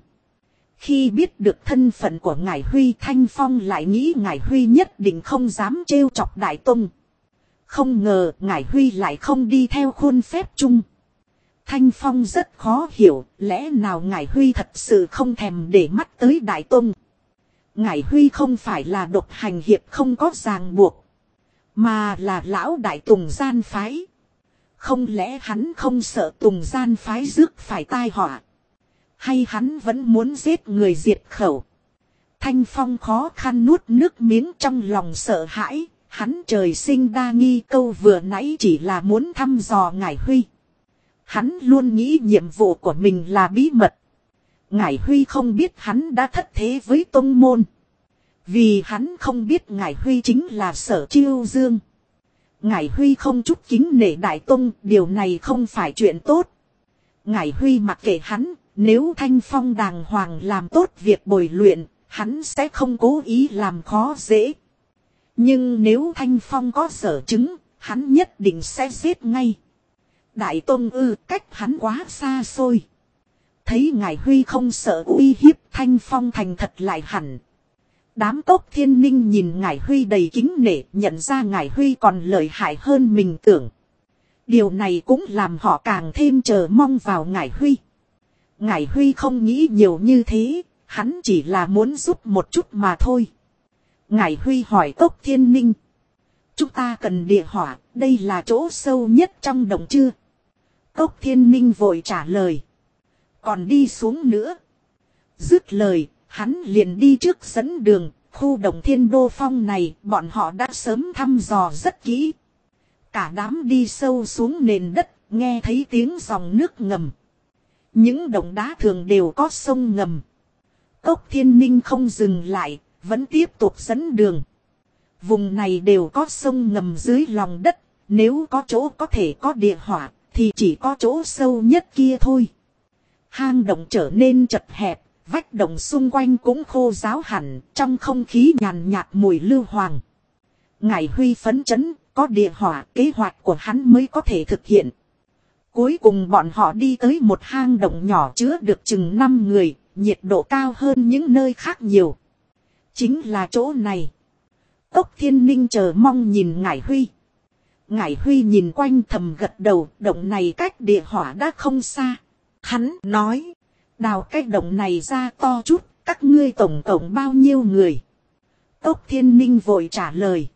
Khi biết được thân phận của Ngải Huy, Thanh Phong lại nghĩ Ngải Huy nhất định không dám trêu chọc đại tông. Không ngờ Ngải Huy lại không đi theo khuôn phép chung. Thanh Phong rất khó hiểu, lẽ nào Ngải Huy thật sự không thèm để mắt tới đại tông. Ngải Huy không phải là độc hành hiệp không có ràng buộc, mà là lão đại Tùng Gian Phái. Không lẽ hắn không sợ Tùng Gian Phái rước phải tai họa? Hay hắn vẫn muốn giết người diệt khẩu? Thanh Phong khó khăn nuốt nước miếng trong lòng sợ hãi. Hắn trời sinh đa nghi, câu vừa nãy chỉ là muốn thăm dò Ngải Huy. Hắn luôn nghĩ nhiệm vụ của mình là bí mật. Ngải Huy không biết hắn đã thất thế với tông môn. Vì hắn không biết Ngải Huy chính là Sở Chiêu Dương. Ngải Huy không chút kính nể đại tông, điều này không phải chuyện tốt. Ngải Huy mặc kệ hắn, nếu Thanh Phong đàng hoàng làm tốt việc bồi luyện, hắn sẽ không cố ý làm khó dễ. Nhưng nếu Thanh Phong có sở chứng, hắn nhất định sẽ giết ngay. Đại Tông cách hắn quá xa xôi. Thấy Ngải Huy không sợ uy hiếp, Thanh Phong thành thật lại hẳn. Đám Cốc Thiên Ninh nhìn Ngải Huy đầy kính nể, nhận ra Ngải Huy còn lợi hại hơn mình tưởng. Điều này cũng làm họ càng thêm chờ mong vào Ngải Huy. Ngải Huy không nghĩ nhiều như thế, hắn chỉ là muốn giúp một chút mà thôi. Ngải Huy hỏi Cốc Thiên Ninh. Chúng ta cần địa hỏa, đây là chỗ sâu nhất trong động chưa? Cốc Thiên Ninh vội trả lời. Còn đi xuống nữa. Dứt lời, hắn liền đi trước dẫn đường. Khu động Thiên Đô Phong này, bọn họ đã sớm thăm dò rất kỹ. Cả đám đi sâu xuống nền đất, nghe thấy tiếng dòng nước ngầm. Những động đá thường đều có sông ngầm. Cốc Thiên Ninh không dừng lại, vẫn tiếp tục dẫn đường. Vùng này đều có sông ngầm dưới lòng đất, nếu có chỗ có thể có địa hỏa, thì chỉ có chỗ sâu nhất kia thôi. Hang động trở nên chật hẹp, vách động xung quanh cũng khô ráo hẳn, trong không khí nhàn nhạt mùi lưu hoàng. Ngải Huy phấn chấn, có địa hỏa, kế hoạch của hắn mới có thể thực hiện. Cuối cùng bọn họ đi tới một hang động nhỏ chứa được chừng 5 người, nhiệt độ cao hơn những nơi khác nhiều. Chính là chỗ này. Cốc Thiên Ninh chờ mong nhìn Ngải Huy. Ngải Huy nhìn quanh thầm gật đầu, động này cách địa hỏa đã không xa. Hắn nói, đào cái động này ra to chút, các ngươi tổng cộng bao nhiêu người? Cốc Thiên Ninh vội trả lời.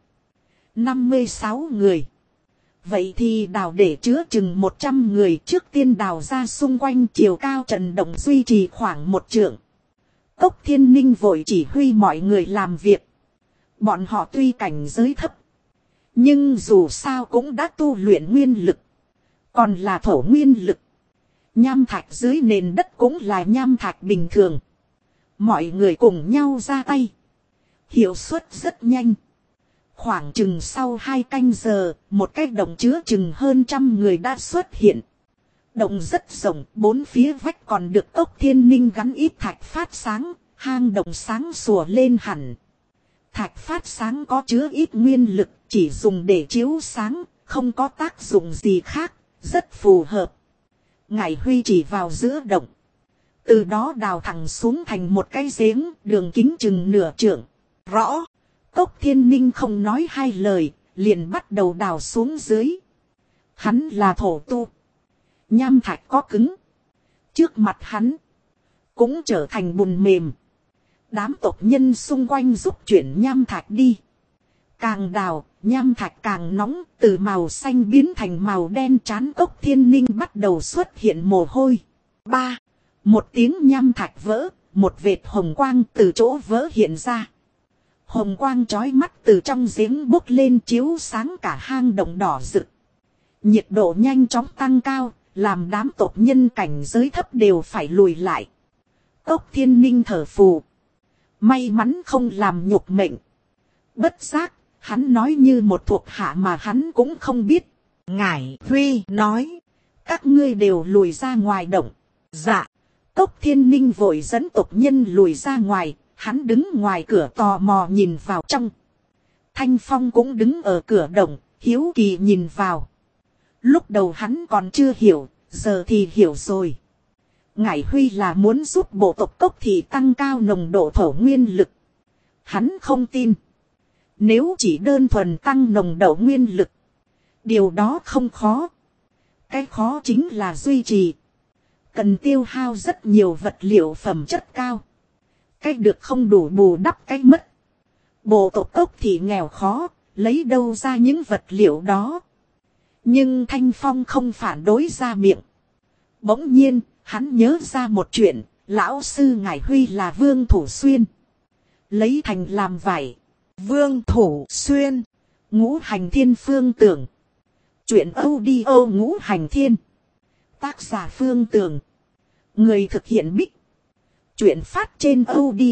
56 người. Vậy thì đào để chứa chừng 100 người, trước tiên đào ra xung quanh chiều cao trận động duy trì khoảng 1 trượng. Cốc Thiên Ninh vội chỉ huy mọi người làm việc. Bọn họ tuy cảnh giới thấp, nhưng dù sao cũng đã tu luyện nguyên lực. Còn là thổ nguyên lực. Nham thạch dưới nền đất cũng là nham thạch bình thường. Mọi người cùng nhau ra tay. Hiệu suất rất nhanh. Khoảng chừng sau 2 canh giờ, một cái động chứa chừng hơn 100 người đã xuất hiện. Động rất rộng, 4 phía vách còn được Cốc Thiên Ninh gắn ít thạch phát sáng, hang động sáng sủa lên hẳn. Thạch phát sáng có chứa ít nguyên lực, chỉ dùng để chiếu sáng, không có tác dụng gì khác, rất phù hợp. Ngải Huy chỉ vào giữa động. Từ đó đào thẳng xuống thành một cái giếng, đường kính chừng nửa trượng. Rõ. Cốc Thiên Ninh không nói hai lời, liền bắt đầu đào xuống dưới. Hắn là thổ tu. Nham thạch có cứng. Trước mặt hắn, cũng trở thành bùn mềm. Đám tộc nhân xung quanh giúp chuyển nham thạch đi. Càng đào, nham thạch càng nóng, từ màu xanh biến thành màu đen. Trán Cốc Thiên Ninh bắt đầu xuất hiện mồ hôi. Một tiếng nham thạch vỡ, một vệt hồng quang từ chỗ vỡ hiện ra. Hồng quang chói mắt từ trong giếng bốc lên chiếu sáng cả hang động đỏ rực. Nhiệt độ nhanh chóng tăng cao, làm đám tộc nhân cảnh giới thấp đều phải lùi lại. Cốc Thiên Ninh thở phù. May mắn không làm nhục mệnh. Bất giác, hắn nói như một thuộc hạ mà hắn cũng không biết. Ngải Huy nói, các ngươi đều lùi ra ngoài động. dạ. Cốc Thiên Ninh vội dẫn tộc nhân lùi ra ngoài, hắn đứng ngoài cửa tò mò nhìn vào trong. Thanh Phong cũng đứng ở cửa động, hiếu kỳ nhìn vào. Lúc đầu hắn còn chưa hiểu, giờ thì hiểu rồi. Ngải Huy là muốn giúp bộ tộc Cốc Thị tăng cao nồng độ thổ nguyên lực. Hắn không tin. Nếu chỉ đơn thuần tăng nồng độ nguyên lực, điều đó không khó. Cái khó chính là duy trì. Cần tiêu hao rất nhiều vật liệu phẩm chất cao. Cái được không đủ bù đắp cái mất. Bộ tộc Cốc Thị nghèo khó, lấy đâu ra những vật liệu đó. Nhưng Thanh Phong không phản đối ra miệng. Bỗng nhiên, hắn nhớ ra một chuyện, lão sư Ngải Huy là Vương Thủ Xuyên. Lấy thành làm vải. Vương Thủ Xuyên. Ngũ Hành Thiên Phương Tưởng. Chuyện audio Ngũ Hành Thiên. Tác giả Phương Tưởng. Người thực hiện Bích. Chuyện phát trên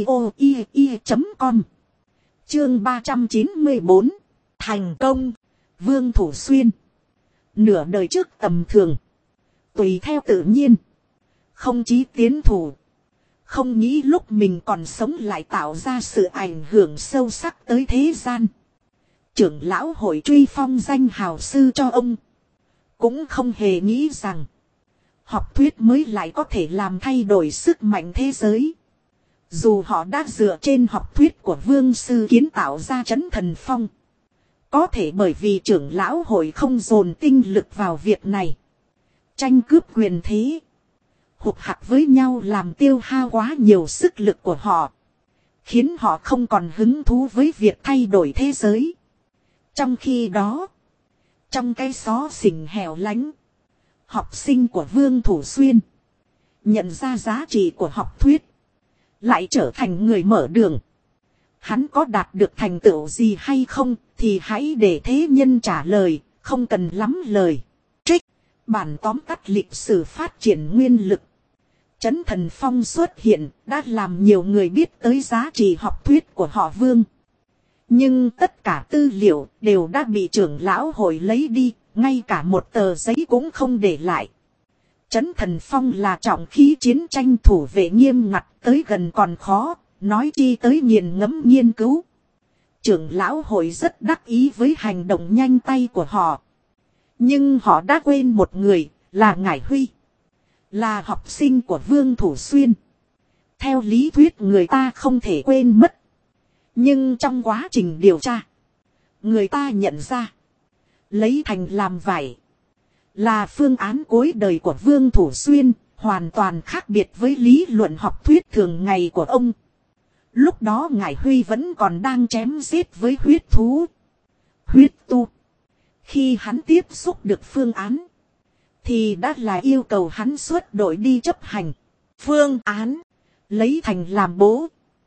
audio.com. Chương 394. Thành công. Vương Thủ Xuyên. Nửa đời trước tầm thường. Tùy theo tự nhiên. Không chí tiến thủ. Không nghĩ lúc mình còn sống lại tạo ra sự ảnh hưởng sâu sắc tới thế gian. Trưởng lão hội truy phong danh hào sư cho ông. Cũng không hề nghĩ rằng học thuyết mới lại có thể làm thay đổi sức mạnh thế giới. Dù họ đã dựa trên học thuyết của Vương Sư kiến tạo ra Chấn Thần Phong. Có thể bởi vì trưởng lão hội không dồn tinh lực vào việc này. Tranh cướp quyền thế. Hục hặc với nhau làm tiêu hao quá nhiều sức lực của họ. Khiến họ không còn hứng thú với việc thay đổi thế giới. Trong khi đó, trong cái xó xỉnh hẻo lánh, học sinh của Vương Thủ Xuyên nhận ra giá trị của học thuyết, lại trở thành người mở đường. Hắn có đạt được thành tựu gì hay không thì hãy để thế nhân trả lời, không cần lắm lời. Trích, bản tóm tắt lịch sử phát triển nguyên lực. Chấn Thần Phong xuất hiện đã làm nhiều người biết tới giá trị học thuyết của họ Vương. Nhưng tất cả tư liệu đều đã bị trưởng lão hội lấy đi, ngay cả một tờ giấy cũng không để lại. Chấn Thần Phong là trọng khí chiến tranh thủ vệ nghiêm ngặt, tới gần còn khó, nói chi tới nghiền ngẫm nghiên cứu. Trưởng lão hội rất đắc ý với hành động nhanh tay của họ. Nhưng họ đã quên một người, là Ngải Huy. Là học sinh của Vương Thủ Xuyên. Theo lý thuyết người ta không thể quên mất. Nhưng trong quá trình điều tra, Người ta nhận ra. Lấy thành làm vải. Là phương án cuối đời của Vương Thủ Xuyên. Hoàn toàn khác biệt với lý luận học thuyết thường ngày của ông. Lúc đó Ngải Huy vẫn còn đang chém giết với huyết thú. Huyết tu. Khi hắn tiếp xúc được phương án. Thì đã là yêu cầu hắn xuất đội đi chấp hành. Phương án. Lấy thành làm bố.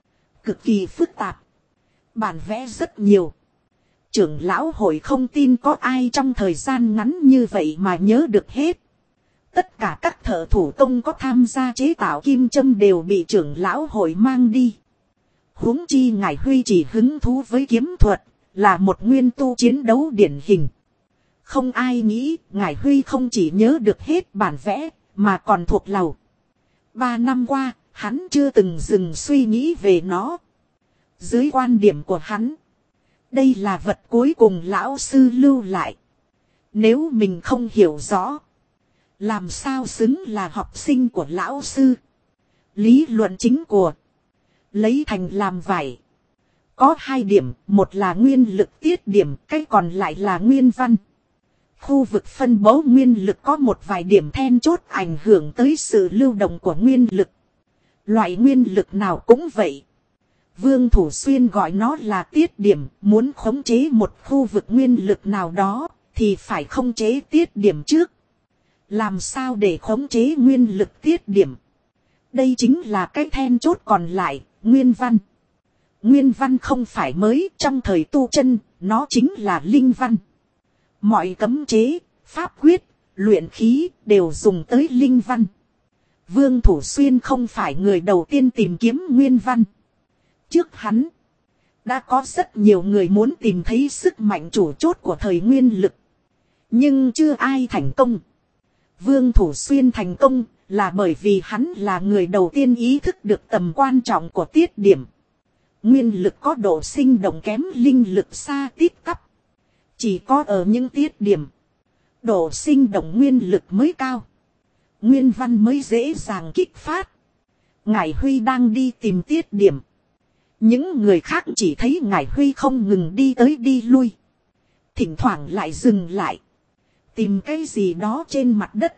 Cực kỳ phức tạp. Bản vẽ rất nhiều. Trưởng lão hội không tin có ai trong thời gian ngắn như vậy mà nhớ được hết. Tất cả các thợ thủ công có tham gia chế tạo kim châm đều bị trưởng lão hội mang đi. Huống chi Ngải Huy chỉ hứng thú với kiếm thuật, là một nguyên tu chiến đấu điển hình. Không ai nghĩ Ngải Huy không chỉ nhớ được hết bản vẽ, mà còn thuộc lầu. 3 năm qua, hắn chưa từng dừng suy nghĩ về nó. Dưới quan điểm của hắn, đây là vật cuối cùng lão sư lưu lại. Nếu mình không hiểu rõ, làm sao xứng là học sinh của lão sư. Lý luận chính của lấy thành làm vải. Có 2 điểm, một là nguyên lực tiết điểm, cái còn lại là nguyên văn. Khu vực phân bố nguyên lực có một vài điểm then chốt ảnh hưởng tới sự lưu động của nguyên lực. Loại nguyên lực nào cũng vậy. Vương Thủ Xuyên gọi nó là tiết điểm, muốn khống chế một khu vực nguyên lực nào đó, thì phải khống chế tiết điểm trước. Làm sao để khống chế nguyên lực tiết điểm? Đây chính là cái then chốt còn lại, nguyên văn. Nguyên văn không phải mới, trong thời tu chân, nó chính là linh văn. Mọi cấm chế, pháp quyết, luyện khí đều dùng tới linh văn. Vương Thủ Xuyên không phải người đầu tiên tìm kiếm nguyên văn. Trước hắn, đã có rất nhiều người muốn tìm thấy sức mạnh chủ chốt của thời nguyên lực. Nhưng chưa ai thành công. Vương Thủ Xuyên thành công là bởi vì hắn là người đầu tiên ý thức được tầm quan trọng của tiết điểm. Nguyên lực có độ sinh động kém linh lực xa tít tắp. Chỉ có ở những tiết điểm, độ sinh động nguyên lực mới cao. Nguyên văn mới dễ dàng kích phát. Ngải Huy đang đi tìm tiết điểm. Những người khác chỉ thấy Ngải Huy không ngừng đi tới đi lui. Thỉnh thoảng lại dừng lại. Tìm cái gì đó trên mặt đất.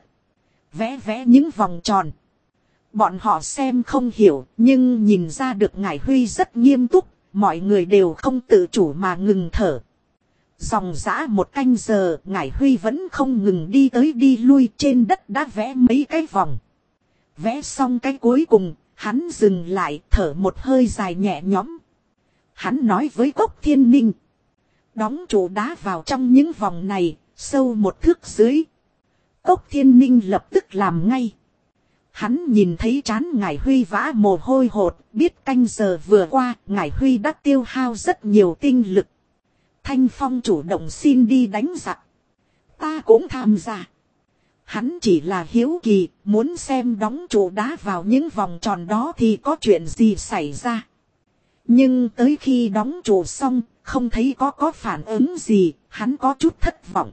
Vẽ những vòng tròn. Bọn họ xem không hiểu, nhưng nhìn ra được Ngải Huy rất nghiêm túc. Mọi người đều không tự chủ mà ngừng thở. Dòng dã 1 canh giờ, Ngải Huy vẫn không ngừng đi tới đi lui, trên đất đã vẽ mấy cái vòng. Vẽ xong cái cuối cùng, hắn dừng lại, thở một hơi dài nhẹ nhõm. Hắn nói với Cốc Thiên Ninh. Đóng trụ đá vào trong những vòng này, sâu 1 thước dưới. Cốc Thiên Ninh lập tức làm ngay. Hắn nhìn thấy trán Ngải Huy vã mồ hôi hột, biết canh giờ vừa qua, Ngải Huy đã tiêu hao rất nhiều tinh lực. Thanh Phong chủ động xin đi đánh giặc. Ta cũng tham gia. Hắn chỉ là hiếu kỳ, muốn xem đóng trụ đá vào những vòng tròn đó thì có chuyện gì xảy ra. Nhưng tới khi đóng trụ xong, không thấy có phản ứng gì, hắn có chút thất vọng.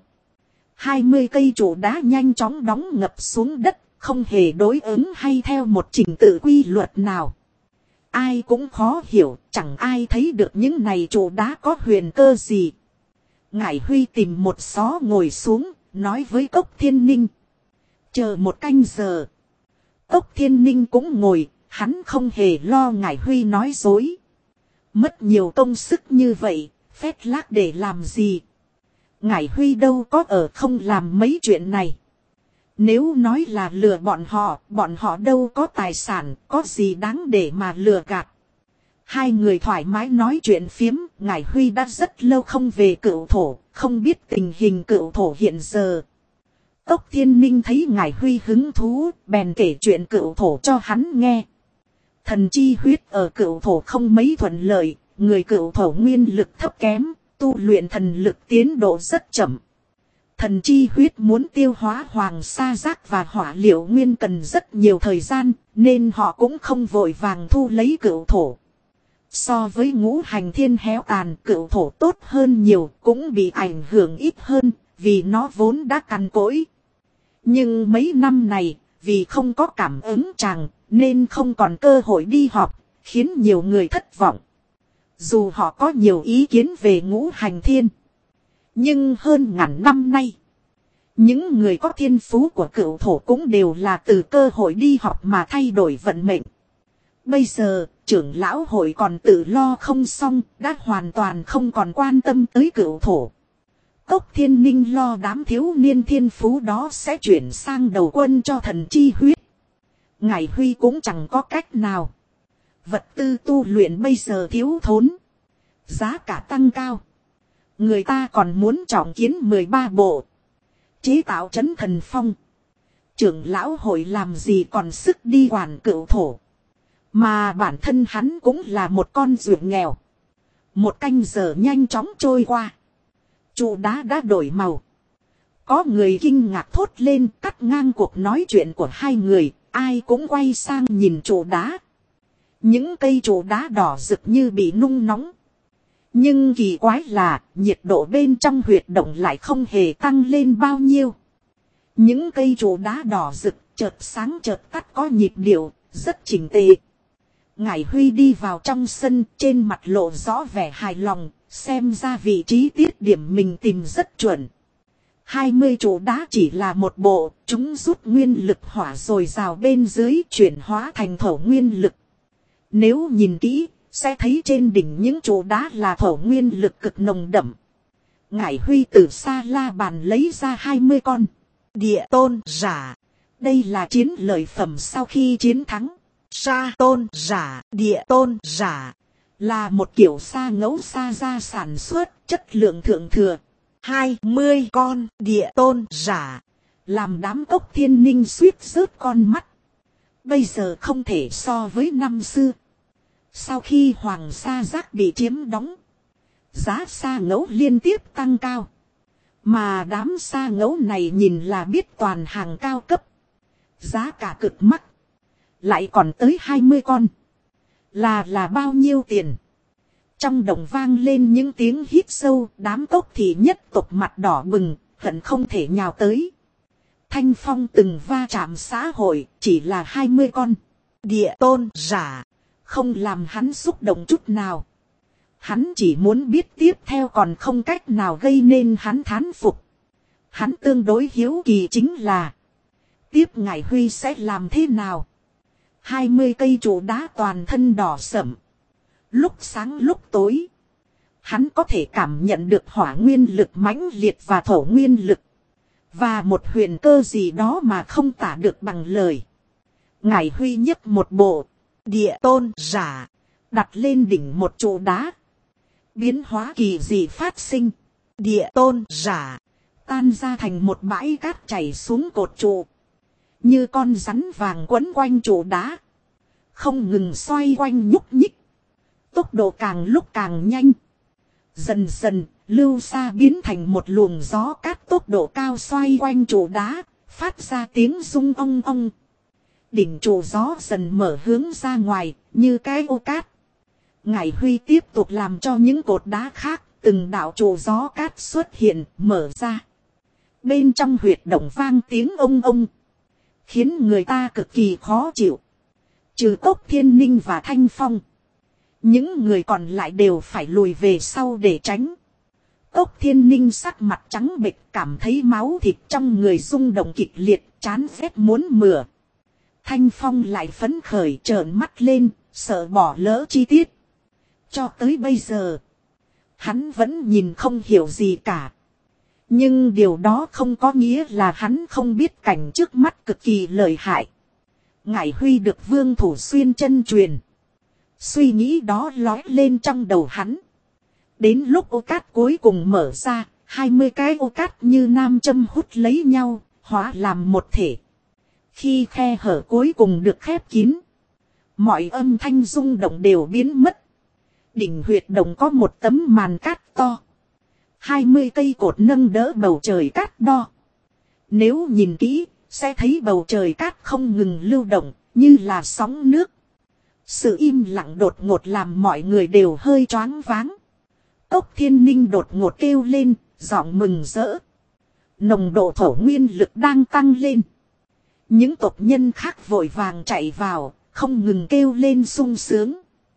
20 cây trụ đá nhanh chóng đóng ngập xuống đất, không hề đối ứng hay theo một trình tự quy luật nào. Ai cũng khó hiểu, chẳng ai thấy được những này trụ đá có huyền cơ gì. Ngải Huy tìm một xó ngồi xuống, nói với Cốc Thiên Ninh. Chờ 1 canh giờ. Cốc Thiên Ninh cũng ngồi, hắn không hề lo Ngải Huy nói dối. Mất nhiều công sức như vậy, phét lác để làm gì? Ngải Huy đâu có ở không làm mấy chuyện này. Nếu nói là lừa bọn họ đâu có tài sản, có gì đáng để mà lừa gạt. 2 người thoải mái nói chuyện phiếm, Ngải Huy đã rất lâu không về Cựu Thổ, không biết tình hình Cựu Thổ hiện giờ. Cốc Thiên Ninh thấy Ngải Huy hứng thú, bèn kể chuyện Cựu Thổ cho hắn nghe. Thần chi huyết ở Cựu Thổ không mấy thuận lợi, người Cựu Thổ nguyên lực thấp kém, tu luyện thần lực tiến độ rất chậm. Thần chi huyết muốn tiêu hóa hoàng sa giác và hỏa liệu nguyên cần rất nhiều thời gian, nên họ cũng không vội vàng thu lấy Cựu Thổ. So với ngũ hành thiên héo tàn, Cựu Thổ tốt hơn nhiều, cũng bị ảnh hưởng ít hơn, vì nó vốn đã cằn cỗi. Nhưng mấy năm này, vì không có cảm ứng chàng, nên không còn cơ hội đi họp, khiến nhiều người thất vọng. Dù họ có nhiều ý kiến về ngũ hành thiên. Nhưng hơn ngàn năm nay. Những người có thiên phú của cửu thổ cũng đều là từ cơ hội đi học mà thay đổi vận mệnh. Bây giờ, trưởng lão hội còn tự lo không xong, đã hoàn toàn không còn quan tâm tới cửu thổ. Cốc Thiên Ninh lo đám thiếu niên thiên phú đó sẽ chuyển sang đầu quân cho thần chi huyết. Ngải Huy cũng chẳng có cách nào. Vật tư tu luyện bây giờ thiếu thốn. Giá cả tăng cao. Người ta còn muốn trọng kiến 13 bộ. Chế tạo trấn thần phong. Trưởng lão hội làm gì còn sức đi quản cửu thổ. Mà bản thân hắn cũng là một con ruộng nghèo. Một canh giờ nhanh chóng trôi qua. Trụ đá đã đổi màu. Có người kinh ngạc thốt lên, cắt ngang cuộc nói chuyện của hai người. Ai cũng quay sang nhìn trụ đá. Những cây trụ đá đỏ rực như bị nung nóng. Nhưng kỳ quái là nhiệt độ bên trong huyệt động lại không hề tăng lên bao nhiêu. Những cây trụ đá đỏ rực chợt sáng chợt tắt có nhịp điệu, rất chỉnh tề. Ngải Huy đi vào trong sân, trên mặt lộ rõ vẻ hài lòng, xem ra vị trí tiết điểm mình tìm rất chuẩn. 20 trụ đá chỉ là một bộ, chúng rút nguyên lực hỏa dồi dào bên dưới chuyển hóa thành thổ nguyên lực. Nếu nhìn kỹ, sẽ thấy trên đỉnh những trụ đá là thổ nguyên lực cực nồng đậm. Ngải Huy từ xa la bàn lấy ra 20 con. Địa tôn giả. Đây là chiến lợi phẩm sau khi chiến thắng. Sa tôn giả, địa tôn giả. Là một kiểu sa ngẫu sa ra sản xuất chất lượng thượng thừa. 20 con địa tôn giả. Làm đám Cốc Thiên Ninh suýt rớt con mắt. Bây giờ không thể so với năm xưa. Sau khi Hoàng Sa Giác bị chiếm đóng. Giá sa ngẫu liên tiếp tăng cao. Mà đám sa ngẫu này nhìn là biết toàn hàng cao cấp. Giá cả cực mắc. Lại còn tới 20 con. Là bao nhiêu tiền? Trong đồng vang lên những tiếng hít sâu. Đám Cốc Thị nhất tộc mặt đỏ bừng. Hận không thể nhào tới. Thanh Phong từng va chạm xã hội. Chỉ là 20 con. Địa tôn giả. Không làm hắn xúc động chút nào. Hắn chỉ muốn biết tiếp theo còn không cách nào gây nên hắn thán phục. Hắn tương đối hiếu kỳ chính là. Tiếp Ngải Huy sẽ làm thế nào? 20 cây trụ đá toàn thân đỏ sẫm. Lúc sáng lúc tối. Hắn có thể cảm nhận được hỏa nguyên lực mãnh liệt và thổ nguyên lực. Và một huyền cơ gì đó mà không tả được bằng lời. Ngải Huy nhấc một bộ. Địa tôn giả. Đặt lên đỉnh một trụ đá. Biến hóa kỳ dị phát sinh. Địa tôn giả. Tan ra thành một bãi cát chảy xuống cột trụ. Như con rắn vàng quấn quanh trụ đá. Không ngừng xoay quanh nhúc nhích. Tốc độ càng lúc càng nhanh. Dần dần, lưu xa biến thành một luồng gió cát tốc độ cao xoay quanh trụ đá. Phát ra tiếng rung ong ong. Đỉnh trụ gió dần mở hướng ra ngoài, như cái ô cát. Ngải Huy tiếp tục làm cho những cột đá khác, từng đạo trụ gió cát xuất hiện, mở ra. Bên trong huyệt động vang tiếng ông ông. Khiến người ta cực kỳ khó chịu. Trừ Cốc Thiên Ninh và Thanh Phong. Những người còn lại đều phải lùi về sau để tránh. Cốc Thiên Ninh sắc mặt trắng bệch, cảm thấy máu thịt trong người rung động kịch liệt, chán ghét muốn mửa. Thanh Phong lại phấn khởi trợn mắt lên, sợ bỏ lỡ chi tiết. Cho tới bây giờ, hắn vẫn nhìn không hiểu gì cả. Nhưng điều đó không có nghĩa là hắn không biết cảnh trước mắt cực kỳ lợi hại. Ngải Huy được Vương Thủ Xuyên chân truyền. Suy nghĩ đó lói lên trong đầu hắn. Đến lúc ô cát cuối cùng mở ra, 20 cái ô cát như nam châm hút lấy nhau, hóa làm một thể. Khi khe hở cuối cùng được khép kín, mọi âm thanh rung động đều biến mất. Đỉnh huyệt động có một tấm màn cát to. 20 cây cột nâng đỡ bầu trời cát đo. Nếu nhìn kỹ, sẽ thấy bầu trời cát không ngừng lưu động, như là sóng nước. Sự im lặng đột ngột làm mọi người đều hơi choáng váng. Cốc Thiên Ninh đột ngột kêu lên, giọng mừng rỡ. Nồng độ thổ nguyên lực đang tăng lên. Những tộc nhân khác vội vàng chạy vào, không ngừng kêu lên sung sướng.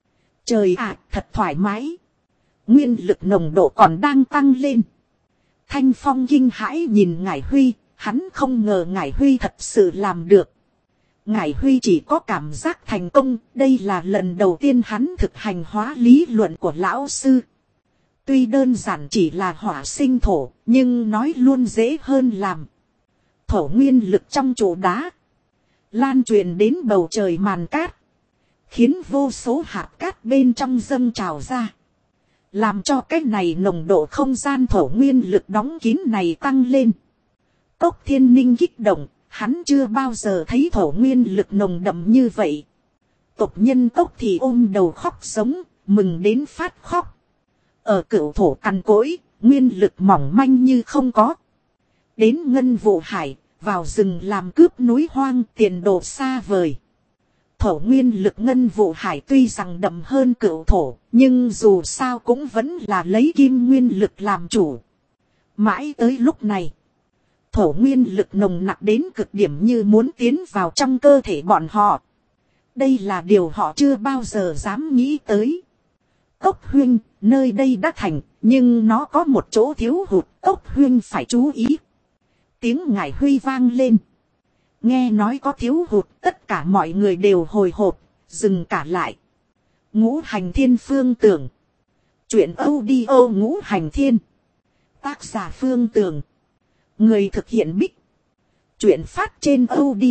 Trời ạ, thật thoải mái. Nguyên lực nồng độ còn đang tăng lên. Thanh Phong kinh hãi nhìn Ngải Huy, hắn không ngờ Ngải Huy thật sự làm được. Ngải Huy chỉ có cảm giác thành công, đây là lần đầu tiên hắn thực hành hóa lý luận của lão sư. Tuy đơn giản chỉ là hỏa sinh thổ, nhưng nói luôn dễ hơn làm. Thổ nguyên lực trong trụ đá lan truyền đến bầu trời màn cát, khiến vô số hạt cát bên trong dâng trào ra, làm cho cái này nồng độ không gian thổ nguyên lực đóng kín này tăng lên. Cốc Thiên Ninh kích động, hắn chưa bao giờ thấy thổ nguyên lực nồng đậm như vậy. Tộc nhân Cốc thì ôm đầu khóc sống, mừng đến phát khóc. Ở cửu thổ cằn cỗi, nguyên lực mỏng manh như không có. Đến Ngân Vụ Hải, vào rừng làm cướp núi hoang, tiền đồ xa vời. Thổ nguyên lực Ngân Vụ Hải tuy rằng đậm hơn cửu thổ, nhưng dù sao cũng vẫn là lấy kim nguyên lực làm chủ. Mãi tới lúc này, thổ nguyên lực nồng nặc đến cực điểm như muốn tiến vào trong cơ thể bọn họ. Đây là điều họ chưa bao giờ dám nghĩ tới. Cốc huynh, nơi đây đã thành, nhưng nó có một chỗ thiếu hụt, Cốc huynh phải chú ý. Tiếng Ngải Huy vang lên. Nghe nói có thiếu hụt, tất cả mọi người đều hồi hộp, dừng cả lại. Ngũ Hành Thiên Phương Tưởng. Chuyện audio Ngũ Hành Thiên. Tác giả Phương Tưởng. Người thực hiện Bích. Chuyện phát trên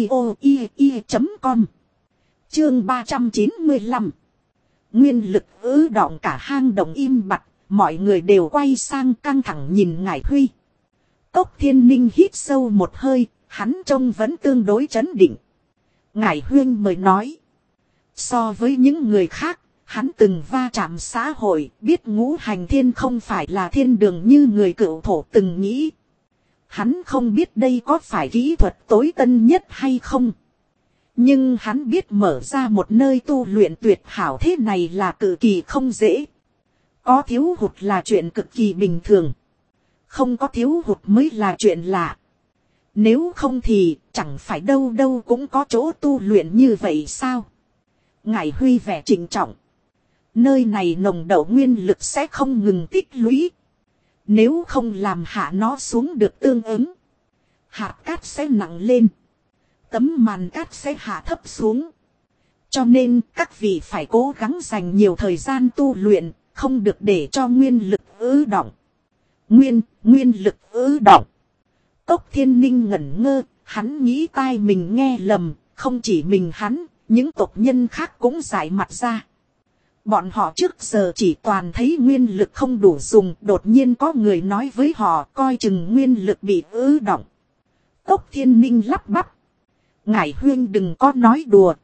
audio.com. Chương 395. Nguyên lực ứ đọng cả hang động im bặt, mọi người đều quay sang căng thẳng nhìn Ngải Huy. Cốc Thiên Ninh hít sâu một hơi, hắn trông vẫn tương đối trấn định. Ngải Huyên mới nói. So với những người khác, hắn từng va chạm xã hội, biết ngũ hành thiên không phải là thiên đường như người cửu thổ từng nghĩ. Hắn không biết đây có phải kỹ thuật tối tân nhất hay không. Nhưng hắn biết mở ra một nơi tu luyện tuyệt hảo thế này là cực kỳ không dễ. Có thiếu hụt là chuyện cực kỳ bình thường. Không có thiếu hụt mới là chuyện lạ. Nếu không thì chẳng phải đâu đâu cũng có chỗ tu luyện như vậy sao? Ngải Huy vẻ trịnh trọng. Nơi này nồng độ nguyên lực sẽ không ngừng tích lũy. Nếu không làm hạ nó xuống được tương ứng, hạt cát sẽ nặng lên. Tấm màn cát sẽ hạ thấp xuống. Cho nên các vị phải cố gắng dành nhiều thời gian tu luyện, không được để cho nguyên lực ứ đọng. Nguyên lực ứ đọng. Cốc Thiên Ninh ngẩn ngơ, hắn nghĩ tai mình nghe lầm, không chỉ mình hắn, những tộc nhân khác cũng giải mặt ra. Bọn họ trước giờ chỉ toàn thấy nguyên lực không đủ dùng, đột nhiên có người nói với họ coi chừng nguyên lực bị ứ đọng. Cốc Thiên Ninh lắp bắp. Ngải Huyên đừng có nói đùa.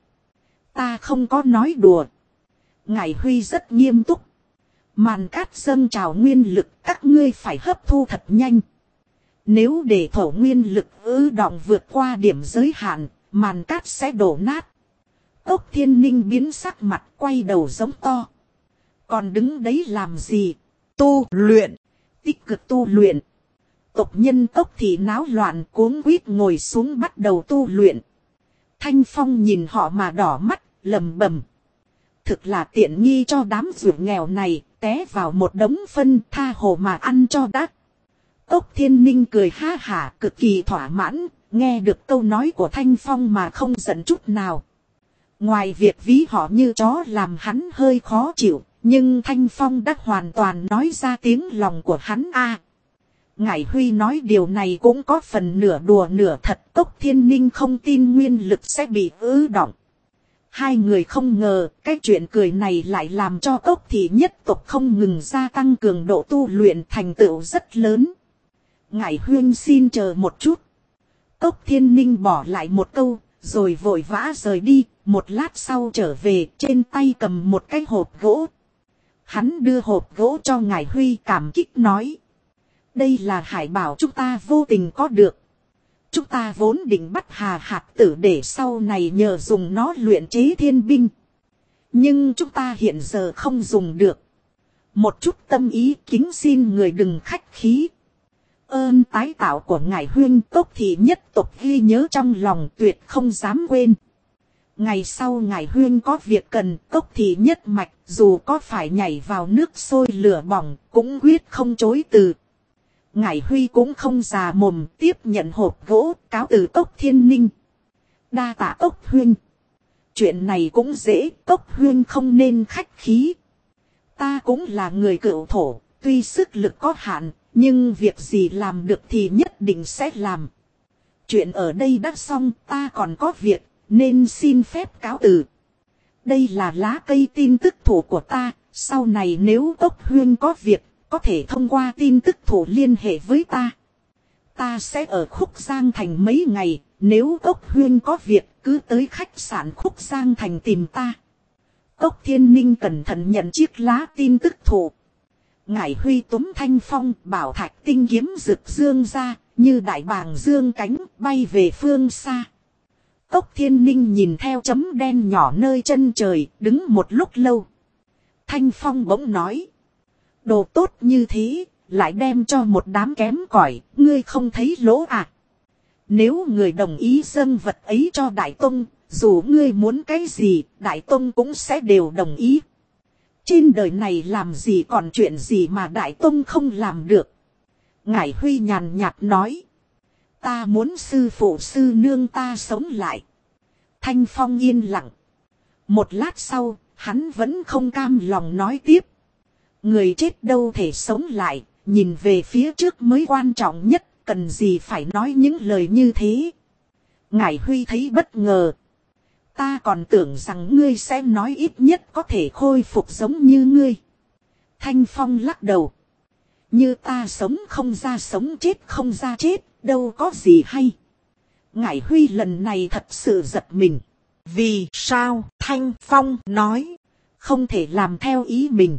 Ta không có nói đùa. Ngải Huy rất nghiêm túc. Màn cát dâng trào nguyên lực, các ngươi phải hấp thu thật nhanh. Nếu để thổ nguyên lực ứ đọng vượt qua điểm giới hạn, màn cát sẽ đổ nát. Cốc Thiên Ninh biến sắc mặt, quay đầu giống to. Còn đứng đấy làm gì? Tu luyện. Tích cực tu luyện. Tộc nhân Cốc thì náo loạn, cuống quýt ngồi xuống bắt đầu tu luyện. Thanh Phong nhìn họ mà đỏ mắt, lầm bầm. Thực là tiện nghi cho đám ruột nghèo này, té vào một đống phân, tha hồ mà ăn cho đắt. Cốc Thiên Ninh cười ha hả, cực kỳ thỏa mãn, nghe được câu nói của Thanh Phong mà không giận chút nào. Ngoài việc ví họ như chó làm hắn hơi khó chịu, nhưng Thanh Phong đã hoàn toàn nói ra tiếng lòng của hắn a. Ngải Huy nói điều này cũng có phần nửa đùa nửa thật. Cốc Thiên Ninh không tin nguyên lực sẽ bị ứ đọng. Hai người không ngờ cái chuyện cười này lại làm cho Cốc Thị nhất tộc không ngừng gia tăng cường độ tu luyện, thành tựu rất lớn. Ngải Huyên xin chờ một chút. Cốc Thiên Ninh bỏ lại một câu, rồi vội vã rời đi. Một lát sau trở về, trên tay cầm một cái hộp gỗ. Hắn đưa hộp gỗ cho Ngải Huy, cảm kích nói. Đây là hải bảo chúng ta vô tình có được. Chúng ta vốn định bắt Hà Hạt Tử để sau này nhờ dùng nó luyện chế thiên binh. Nhưng chúng ta hiện giờ không dùng được. Một chút tâm ý kính xin người đừng khách khí. Ơn tái tạo của Ngải Huyên Cốc Thị nhất tộc ghi nhớ trong lòng, tuyệt không dám quên. Ngày sau ngải huyên có việc cần, Cốc Thị nhất mạch, dù có phải nhảy vào nước sôi lửa bỏng, cũng quyết không chối từ. Ngải Huy cũng không già mồm, tiếp nhận hộp gỗ, cáo từ Cốc Thiên Ninh. Đa tạ Cốc huynh. Chuyện này cũng dễ, Cốc huynh không nên khách khí. Ta cũng là người cựu thổ, tuy sức lực có hạn, nhưng việc gì làm được thì nhất định sẽ làm. Chuyện ở đây đã xong, ta còn có việc, nên xin phép cáo từ. Đây là lá cây tin tức thủ của ta, sau này nếu Cốc huynh có việc, có thể thông qua tin tức thủ liên hệ với ta. Ta sẽ ở Khúc Giang Thành mấy ngày, nếu Cốc huynh có việc, cứ tới khách sạn Khúc Giang Thành tìm ta. Cốc Thiên Ninh cẩn thận nhận chiếc lá tin tức thủ. Ngải Huy túm thanh phong, bảo thạch tinh kiếm rực dương ra, như đại bàng dương cánh, bay về phương xa. Cốc Thiên Ninh nhìn theo chấm đen nhỏ nơi chân trời, đứng một lúc lâu. Thanh phong bỗng nói. Đồ tốt như thế, lại đem cho một đám kém cỏi, ngươi không thấy lỗ à? Nếu người đồng ý dâng vật ấy cho Đại Tông, dù ngươi muốn cái gì, Đại Tông cũng sẽ đều đồng ý. Trên đời này làm gì còn chuyện gì mà Đại Tông không làm được. Ngải Huy nhàn nhạt nói. Ta muốn sư phụ sư nương ta sống lại. Thanh Phong yên lặng. Một lát sau, hắn vẫn không cam lòng nói tiếp. Người chết đâu thể sống lại, nhìn về phía trước mới quan trọng nhất, cần gì phải nói những lời như thế. Ngải Huy thấy bất ngờ. Ta còn tưởng rằng ngươi sẽ nói ít nhất có thể khôi phục giống như ngươi. Thanh Phong lắc đầu. Như ta sống không ra sống, chết không ra chết, đâu có gì hay. Ngải Huy lần này thật sự giật mình. Vì sao? Thanh Phong nói. Không thể làm theo ý mình.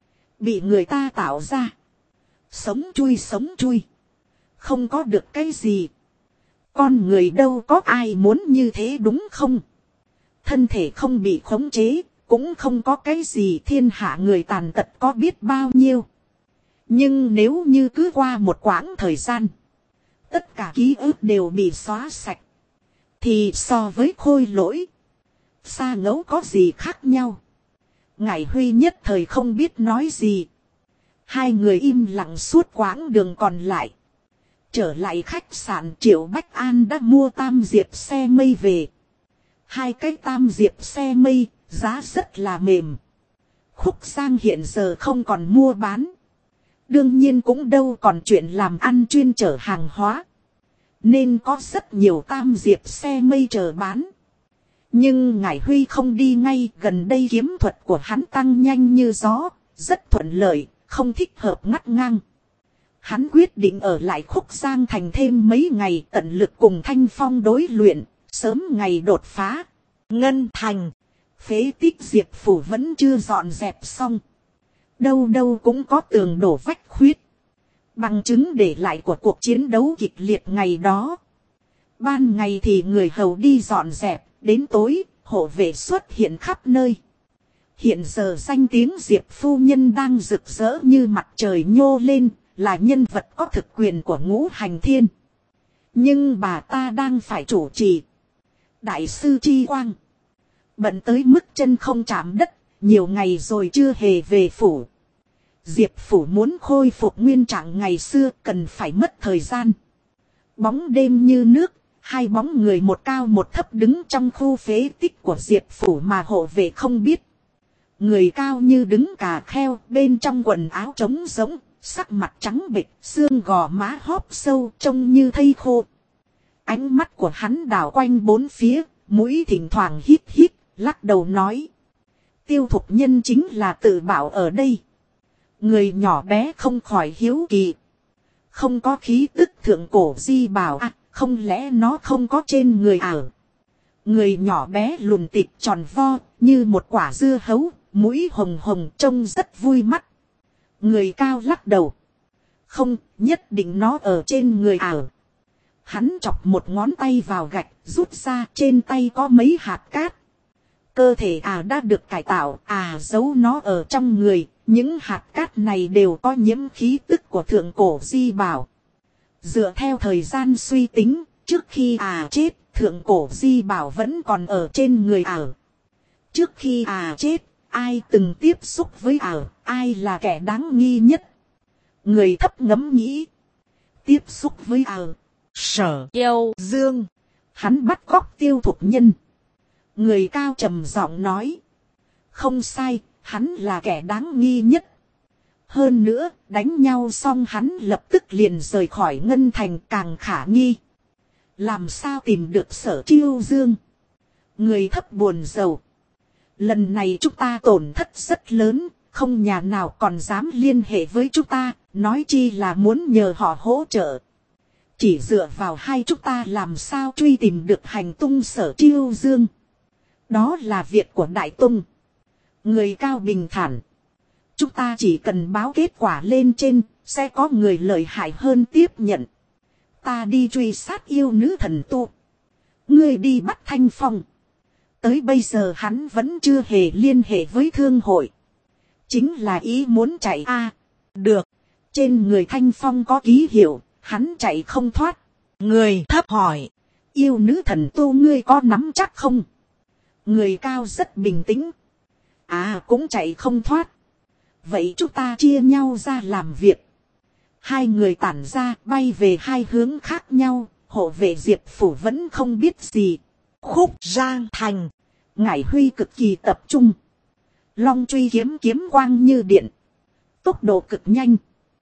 Bị người ta tạo ra. Sống chui. Không có được cái gì. Con người đâu có ai muốn như thế đúng không? Thân thể không bị khống chế, cũng không có cái gì, thiên hạ người tàn tật có biết bao nhiêu. Nhưng nếu như cứ qua một quãng thời gian, tất cả ký ức đều bị xóa sạch, thì so với khôi lỗi, xa ngẫu có gì khác nhau. Ngải Huy nhất thời không biết nói gì. Hai người im lặng suốt quãng đường còn lại. Trở lại khách sạn, Triệu Bách An đã mua tam diệp xe mây về. Hai cái tam diệp xe mây, giá rất là mềm. Khúc Giang hiện giờ không còn mua bán. Đương nhiên cũng đâu còn chuyện làm ăn chuyên chở hàng hóa. Nên có rất nhiều tam diệp xe mây chờ bán. Nhưng Ngải Huy không đi ngay, gần đây kiếm thuật của hắn tăng nhanh như gió, rất thuận lợi, không thích hợp ngắt ngang. Hắn quyết định ở lại Khúc Giang Thành thêm mấy ngày, tận lực cùng Thanh Phong đối luyện, sớm ngày đột phá. Ngân Thành, phế tích Diệp Phủ vẫn chưa dọn dẹp xong. Đâu đâu cũng có tường đổ vách khuyết. Bằng chứng để lại của cuộc chiến đấu kịch liệt ngày đó. Ban ngày thì người hầu đi dọn dẹp, đến tối, hộ vệ xuất hiện khắp nơi. Hiện giờ danh tiếng Diệp phu nhân đang rực rỡ như mặt trời nhô lên, là nhân vật có thực quyền của Ngũ Hành Thiên. Nhưng bà ta đang phải chủ trì đại sư chi quang. Bận tới mức chân không chạm đất, nhiều ngày rồi chưa hề về phủ. Diệp phủ muốn khôi phục nguyên trạng ngày xưa cần phải mất thời gian. Bóng đêm như nước, hai bóng người một cao một thấp đứng trong khu phế tích của Diệp phủ mà hộ vệ không biết. Người cao như đứng cà kheo, bên trong quần áo trống rỗng, sắc mặt trắng bệch, xương gò má hóp sâu trông như thây khô. Ánh mắt của hắn đảo quanh bốn phía, mũi thỉnh thoảng hít hít, lắc đầu nói. Tiêu Thục Nhân chính là tự bảo ở đây. Người nhỏ bé không khỏi hiếu kỳ. Không có khí tức thượng cổ di bảo à, không lẽ nó không có trên người à? Người nhỏ bé lùn tịt tròn vo, như một quả dưa hấu, mũi hồng hồng trông rất vui mắt. Người cao lắc đầu. Không, nhất định nó ở trên người à. Hắn chọc một ngón tay vào gạch, rút ra trên tay có mấy hạt cát. Cơ thể đã được cải tạo, giấu nó ở trong người. Những hạt cát này đều có nhiễm khí tức của thượng cổ di bảo. Dựa theo thời gian suy tính, trước khi chết, thượng cổ di bảo vẫn còn ở trên người Trước khi chết, ai từng tiếp xúc với ai là kẻ đáng nghi nhất? Người thấp ngẫm nghĩ. Tiếp xúc với Sở Yêu Dương. Hắn bắt cóc Tiêu Thục Nhân. Người cao trầm giọng nói. Không sai, hắn là kẻ đáng nghi nhất. Hơn nữa, đánh nhau xong hắn lập tức liền rời khỏi Ngân Thành càng khả nghi. Làm sao tìm được Sở Chiêu Dương? Người thấp buồn rầu. Lần này chúng ta tổn thất rất lớn, không nhà nào còn dám liên hệ với chúng ta, nói chi là muốn nhờ họ hỗ trợ. Chỉ dựa vào hai chúng ta làm sao truy tìm được hành tung Sở Chiêu Dương. Đó là việc của Đại Tông. Người cao bình thản. Chúng ta chỉ cần báo kết quả lên trên, sẽ có người lợi hại hơn tiếp nhận. Ta đi truy sát yêu nữ thần tu. Ngươi đi bắt Thanh Phong. Tới bây giờ hắn vẫn chưa hề liên hệ với thương hội. Chính là ý muốn chạy được. Trên người Thanh Phong có ký hiệu, hắn chạy không thoát. Người thấp hỏi. Yêu nữ thần tu ngươi có nắm chắc không? Người cao rất bình tĩnh. Cũng chạy không thoát. Vậy chúng ta chia nhau ra làm việc. Hai người tản ra bay về hai hướng khác nhau. Hộ vệ Diệp Phủ vẫn không biết gì. Khúc Giang Thành. Ngải Huy cực kỳ tập trung. Long truy kiếm quang như điện. Tốc độ cực nhanh.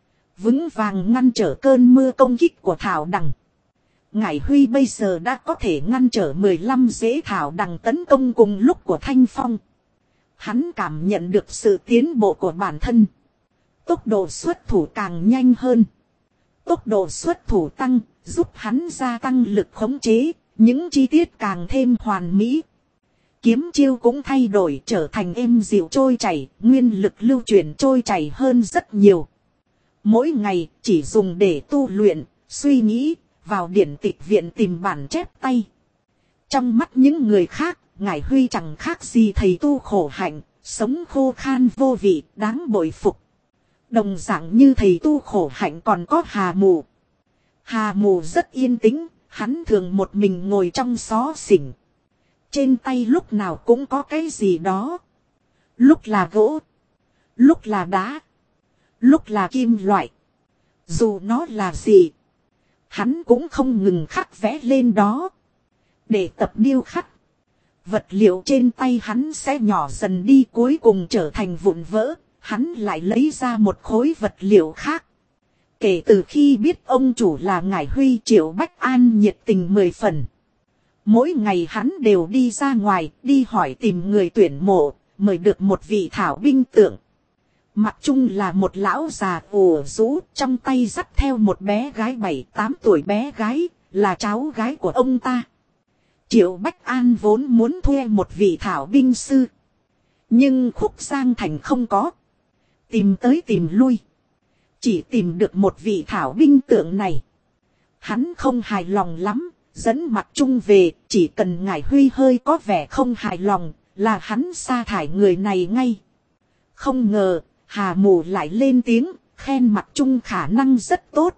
Vững vàng ngăn trở cơn mưa công kích của Thảo Đằng. Ngải Huy bây giờ đã có thể ngăn trở 15 rễ Thảo Đằng tấn công cùng lúc của Thanh Phong. Hắn cảm nhận được sự tiến bộ của bản thân. Tốc độ xuất thủ càng nhanh hơn. Tốc độ xuất thủ tăng, giúp hắn gia tăng lực khống chế, những chi tiết càng thêm hoàn mỹ. Kiếm chiêu cũng thay đổi trở thành êm dịu trôi chảy, nguyên lực lưu chuyển trôi chảy hơn rất nhiều. Mỗi ngày chỉ dùng để tu luyện, suy nghĩ, vào điển tịch viện tìm bản chép tay. Trong mắt những người khác, Ngải Huy chẳng khác gì thầy tu khổ hạnh, sống khô khan vô vị, đáng bội phục. Đồng dạng như thầy tu khổ hạnh còn có Hà Mù. Hà Mù rất yên tĩnh, hắn thường một mình ngồi trong xó xỉnh. Trên tay lúc nào cũng có cái gì đó. Lúc là gỗ, lúc là đá, lúc là kim loại. Dù nó là gì, hắn cũng không ngừng khắc vẽ lên đó. Để tập điêu khắc, vật liệu trên tay hắn sẽ nhỏ dần đi cuối cùng trở thành vụn vỡ. Hắn lại lấy ra một khối vật liệu khác. Kể từ khi biết ông chủ là Ngải Huy, Triệu Bách An nhiệt tình 10 phần. Mỗi ngày hắn đều đi ra ngoài, đi hỏi tìm người tuyển mộ, mời được một vị thảo binh tượng. Mặt chung là một lão già ủ rũ, trong tay dắt theo một bé gái 7-8 tuổi, bé gái, là cháu gái của ông ta. Triệu Bách An vốn muốn thuê một vị thảo binh sư. Nhưng Khúc Giang Thành không có. Tìm tới tìm lui. Chỉ tìm được một vị thảo binh tượng này. Hắn không hài lòng lắm, dẫn Mặt Trung về, chỉ cần Ngải Huy hơi có vẻ không hài lòng, là hắn sa thải người này ngay. Không ngờ, Hà Mù lại lên tiếng, khen Mặt Trung khả năng rất tốt.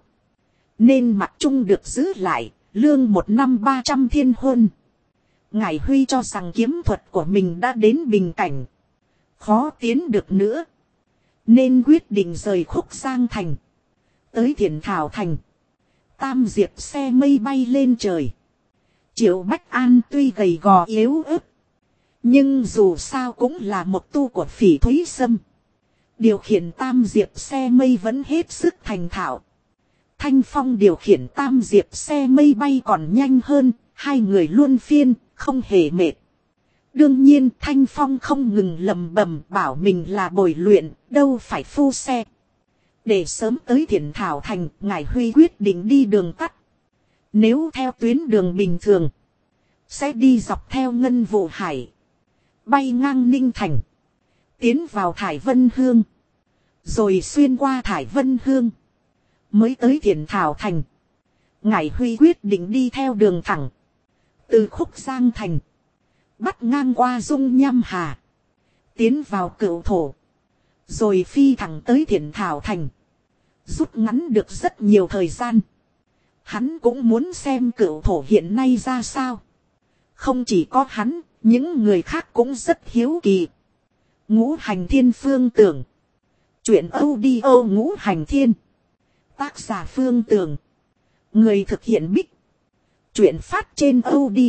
Nên Mặt Trung được giữ lại, lương 1 năm 300 thiên huân. Ngải Huy cho rằng kiếm thuật của mình đã đến bình cảnh. Khó tiến được nữa. Nên quyết định rời Khúc Giang Thành. Tới Thiển Thảo Thành. Tam diệp xe mây bay lên trời. Triệu Bách An tuy gầy gò yếu ớt. Nhưng dù sao cũng là một tu của Phỉ Thúy Sâm. Điều khiển tam diệp xe mây vẫn hết sức thành thạo. Thanh Phong điều khiển tam diệp xe mây bay còn nhanh hơn. Hai người luôn phiên, không hề mệt. Đương nhiên Thanh Phong không ngừng lầm bầm bảo mình là bồi luyện, đâu phải phu xe. Để sớm tới Thiển Thảo Thành, Ngải Huy quyết định đi đường tắt. Nếu theo tuyến đường bình thường, sẽ đi dọc theo Ngân Vụ Hải, bay ngang Ninh Thành, tiến vào Thải Vân Hương, rồi xuyên qua Thải Vân Hương, mới tới Thiển Thảo Thành. Ngải Huy quyết định đi theo đường thẳng, từ Khúc Giang Thành, bắt ngang qua Dung Nham Hà, tiến vào Cửu Thổ, rồi phi thẳng tới Thiển Thảo Thành, rút ngắn được rất nhiều thời gian. Hắn cũng muốn xem Cửu Thổ hiện nay ra sao. Không chỉ có hắn, những người khác cũng rất hiếu kỳ. Ngũ Hành Thiên Phương Tưởng. Chuyện audio Ngũ Hành Thiên. Tác giả Phương Tưởng. Người thực hiện Bích. Chuyện phát trên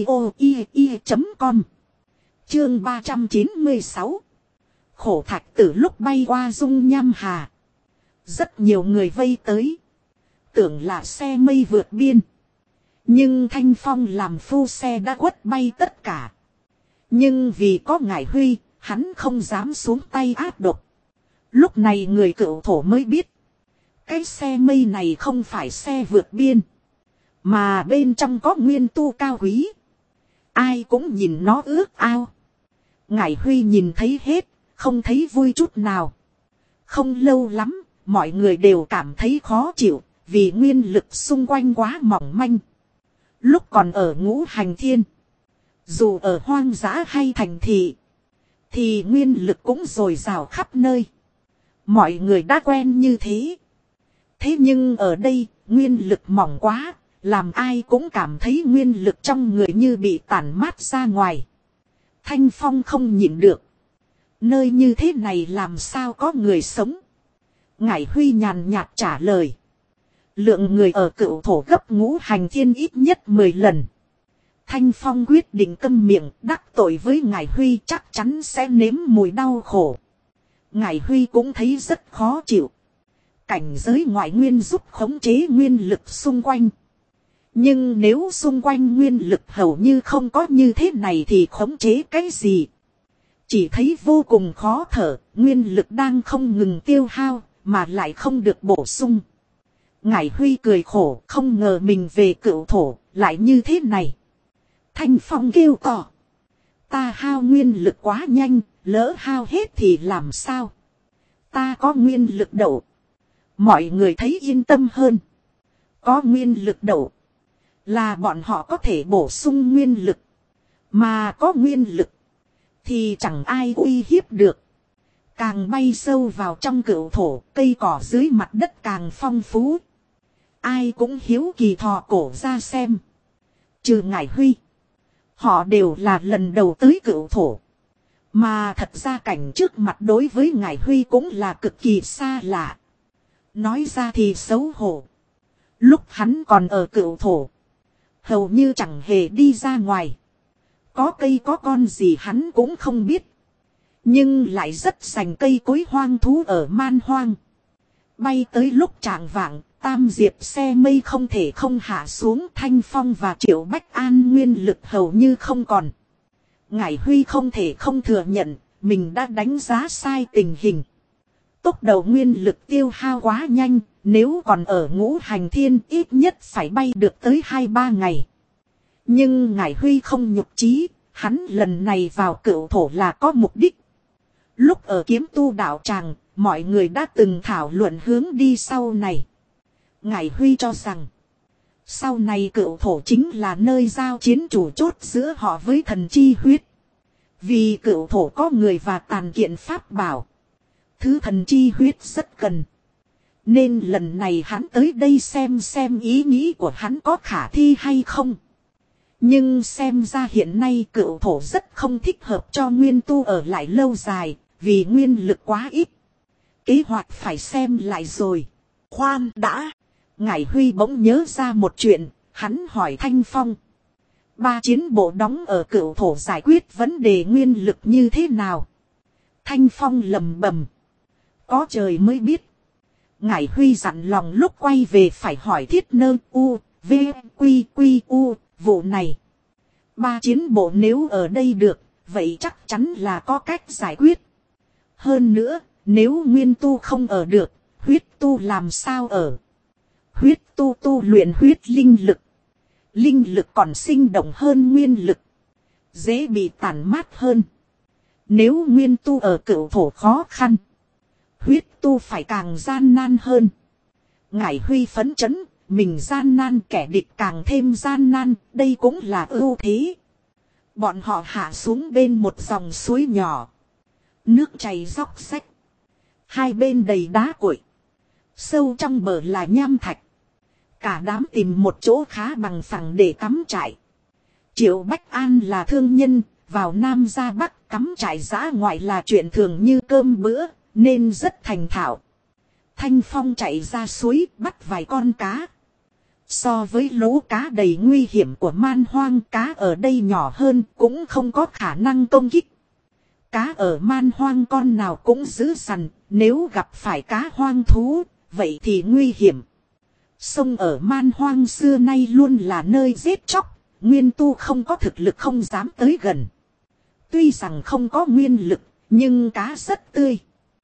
audio.com. Chương 396. Khổ thạch tử lúc bay qua dung nham hà. Rất nhiều người vây tới. Tưởng là xe mây vượt biên. Nhưng Thanh Phong làm phu xe đã quất bay tất cả. Nhưng vì có Ngải Huy, hắn không dám xuống tay áp độc. Lúc này người cựu thổ mới biết. Cái xe mây này không phải xe vượt biên. Mà bên trong có nguyên tu cao quý. Ai cũng nhìn nó ước ao. Ngải Huy nhìn thấy hết, không thấy vui chút nào. Không lâu lắm, mọi người đều cảm thấy khó chịu, vì nguyên lực xung quanh quá mỏng manh. Lúc còn ở Ngũ Hành Thiên, dù ở hoang dã hay thành thị, thì nguyên lực cũng dồi dào khắp nơi. Mọi người đã quen như thế. Thế nhưng ở đây, nguyên lực mỏng quá, làm ai cũng cảm thấy nguyên lực trong người như bị tản mát ra ngoài. Thanh Phong không nhịn được. Nơi như thế này làm sao có người sống? Ngải Huy nhàn nhạt trả lời. Lượng người ở cựu thổ gấp Ngũ Hành Thiên ít nhất 10 lần. Thanh Phong quyết định câm miệng, đắc tội với Ngải Huy chắc chắn sẽ nếm mùi đau khổ. Ngải Huy cũng thấy rất khó chịu. Cảnh giới ngoại nguyên giúp khống chế nguyên lực xung quanh. Nhưng nếu xung quanh nguyên lực hầu như không có như thế này thì khống chế cái gì? Chỉ thấy vô cùng khó thở, nguyên lực đang không ngừng tiêu hao, mà lại không được bổ sung. Ngải Huy cười khổ, không ngờ mình về cựu thổ, lại như thế này. Thanh Phong kêu to. Ta hao nguyên lực quá nhanh, lỡ hao hết thì làm sao? Ta có nguyên lực đậu. Mọi người thấy yên tâm hơn. Có nguyên lực đậu. Là bọn họ có thể bổ sung nguyên lực. Mà có nguyên lực. Thì chẳng ai uy hiếp được. Càng bay sâu vào trong cựu thổ. Cây cỏ dưới mặt đất càng phong phú. Ai cũng hiếu kỳ thò cổ ra xem. Trừ Ngải Huy. Họ đều là lần đầu tới cựu thổ. Mà thật ra cảnh trước mặt đối với Ngải Huy cũng là cực kỳ xa lạ. Nói ra thì xấu hổ. Lúc hắn còn ở cựu thổ. Hầu như chẳng hề đi ra ngoài. Có cây có con gì hắn cũng không biết. Nhưng lại rất sành cây cối hoang thú ở man hoang. Bay tới lúc chạng vạng, tam diệp xe mây không thể không hạ xuống. Thanh Phong và Triệu Bách An nguyên lực hầu như không còn. Ngải Huy không thể không thừa nhận, mình đã đánh giá sai tình hình. Tốc độ nguyên lực tiêu hao quá nhanh, nếu còn ở Ngũ Hành Thiên ít nhất phải bay được tới 2-3 ngày. Nhưng Ngải Huy không nhục chí, hắn lần này vào cựu thổ là có mục đích. Lúc ở Kiếm Tu đạo tràng, mọi người đã từng thảo luận hướng đi sau này. Ngải Huy cho rằng, sau này cựu thổ chính là nơi giao chiến chủ chốt giữa họ với thần chi huyết. Vì cựu thổ có người và tàn kiện pháp bảo. Thứ thần chi huyết rất cần. Nên lần này hắn tới đây xem ý nghĩ của hắn có khả thi hay không. Nhưng xem ra hiện nay cựu thổ rất không thích hợp cho nguyên tu ở lại lâu dài. Vì nguyên lực quá ít. Kế hoạch phải xem lại rồi. Khoan đã. Ngải Huy bỗng nhớ ra một chuyện. Hắn hỏi Thanh Phong. 3 chiến bộ đóng ở cựu thổ giải quyết vấn đề nguyên lực như thế nào? Thanh Phong lầm bầm. Có trời mới biết. Ngải Huy dặn lòng lúc quay về phải hỏi Thiết Nơ U, V, Quy, Quy, U, vụ này. 3 chiến bộ nếu ở đây được, vậy chắc chắn là có cách giải quyết. Hơn nữa, nếu nguyên tu không ở được, huyết tu làm sao ở? Huyết tu tu luyện huyết linh lực. Linh lực còn sinh động hơn nguyên lực. Dễ bị tản mát hơn. Nếu nguyên tu ở cựu thổ khó khăn. Huyết tu phải càng gian nan hơn. Ngải Huy phấn chấn. Mình gian nan kẻ địch càng thêm gian nan. Đây cũng là ưu thế. Bọn họ hạ xuống bên một dòng suối nhỏ. Nước chảy róc rách. Hai bên đầy đá cuội. Sâu trong bờ là nham thạch. Cả đám tìm một chỗ khá bằng phẳng để cắm trại. Triệu Bách An là thương nhân, vào Nam ra Bắc cắm trại dã ngoại là chuyện thường như cơm bữa, nên rất thành thạo. Thanh Phong chạy ra suối bắt vài con cá. So với lũ cá đầy nguy hiểm của man hoang, cá ở đây nhỏ hơn cũng không có khả năng công kích. Cá ở man hoang con nào cũng dữ dằn, nếu gặp phải cá hoang thú, vậy thì nguy hiểm. Sông ở man hoang xưa nay luôn là nơi giết chóc, nguyên tu không có thực lực không dám tới gần. Tuy rằng không có nguyên lực, nhưng cá rất tươi.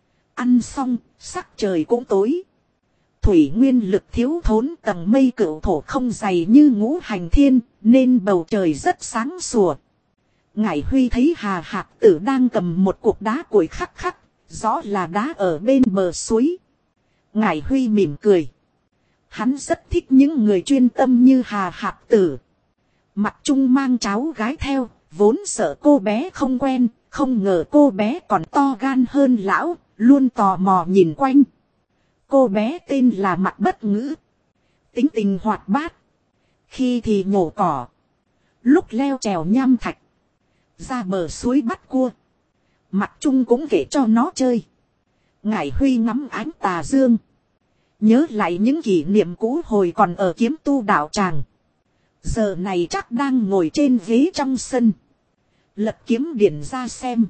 Ăn xong, sắc trời cũng tối. Thủy nguyên lực thiếu thốn, tầng mây cửu thổ không dày như ngũ hành thiên, nên bầu trời rất sáng sủa. Ngải Huy thấy Hà Hạc Tử đang cầm một cục đá cuội khắc khắc, rõ là đá ở bên bờ suối. Ngải Huy mỉm cười. Hắn rất thích những người chuyên tâm như Hà Hạc Tử. Mặc Trung mang cháu gái theo, vốn sợ cô bé không quen, không ngờ cô bé còn to gan hơn lão, luôn tò mò nhìn quanh. Cô bé tên là Mặc Bất Ngữ. Tính tình hoạt bát. Khi thì nhổ cỏ. Lúc leo trèo nham thạch. Ra bờ suối bắt cua. Mặc Trung cũng kể cho nó chơi. Ngải Huy ngắm ánh tà dương. Nhớ lại những kỷ niệm cũ hồi còn ở Kiếm Tu đạo tràng. Giờ này chắc đang ngồi trên ghế trong sân. Lật kiếm điển ra xem.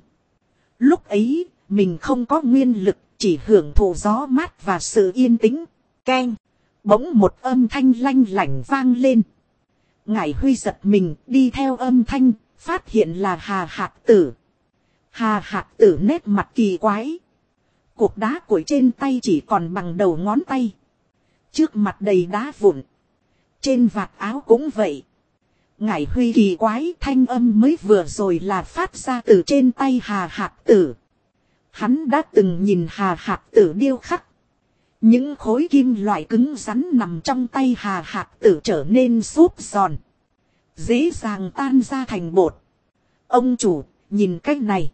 Lúc ấy, mình không có nguyên lực, chỉ hưởng thụ gió mát và sự yên tĩnh. Keng. Bỗng một âm thanh lanh lảnh vang lên. Ngải Huy giật mình đi theo âm thanh, phát hiện là Hà Hạc Tử. Hà Hạc Tử nét mặt kỳ quái. Cục đá cuội trên tay chỉ còn bằng đầu ngón tay. Trước mặt đầy đá vụn. Trên vạt áo cũng vậy. Ngải Huy kỳ quái, thanh âm mới vừa rồi là phát ra từ trên tay Hà Hạc Tử. Hắn đã từng nhìn Hà Hạc Tử điêu khắc. Những khối kim loại cứng rắn nằm trong tay Hà Hạc Tử trở nên xốp giòn. Dễ dàng tan ra thành bột. Ông chủ, nhìn cái này.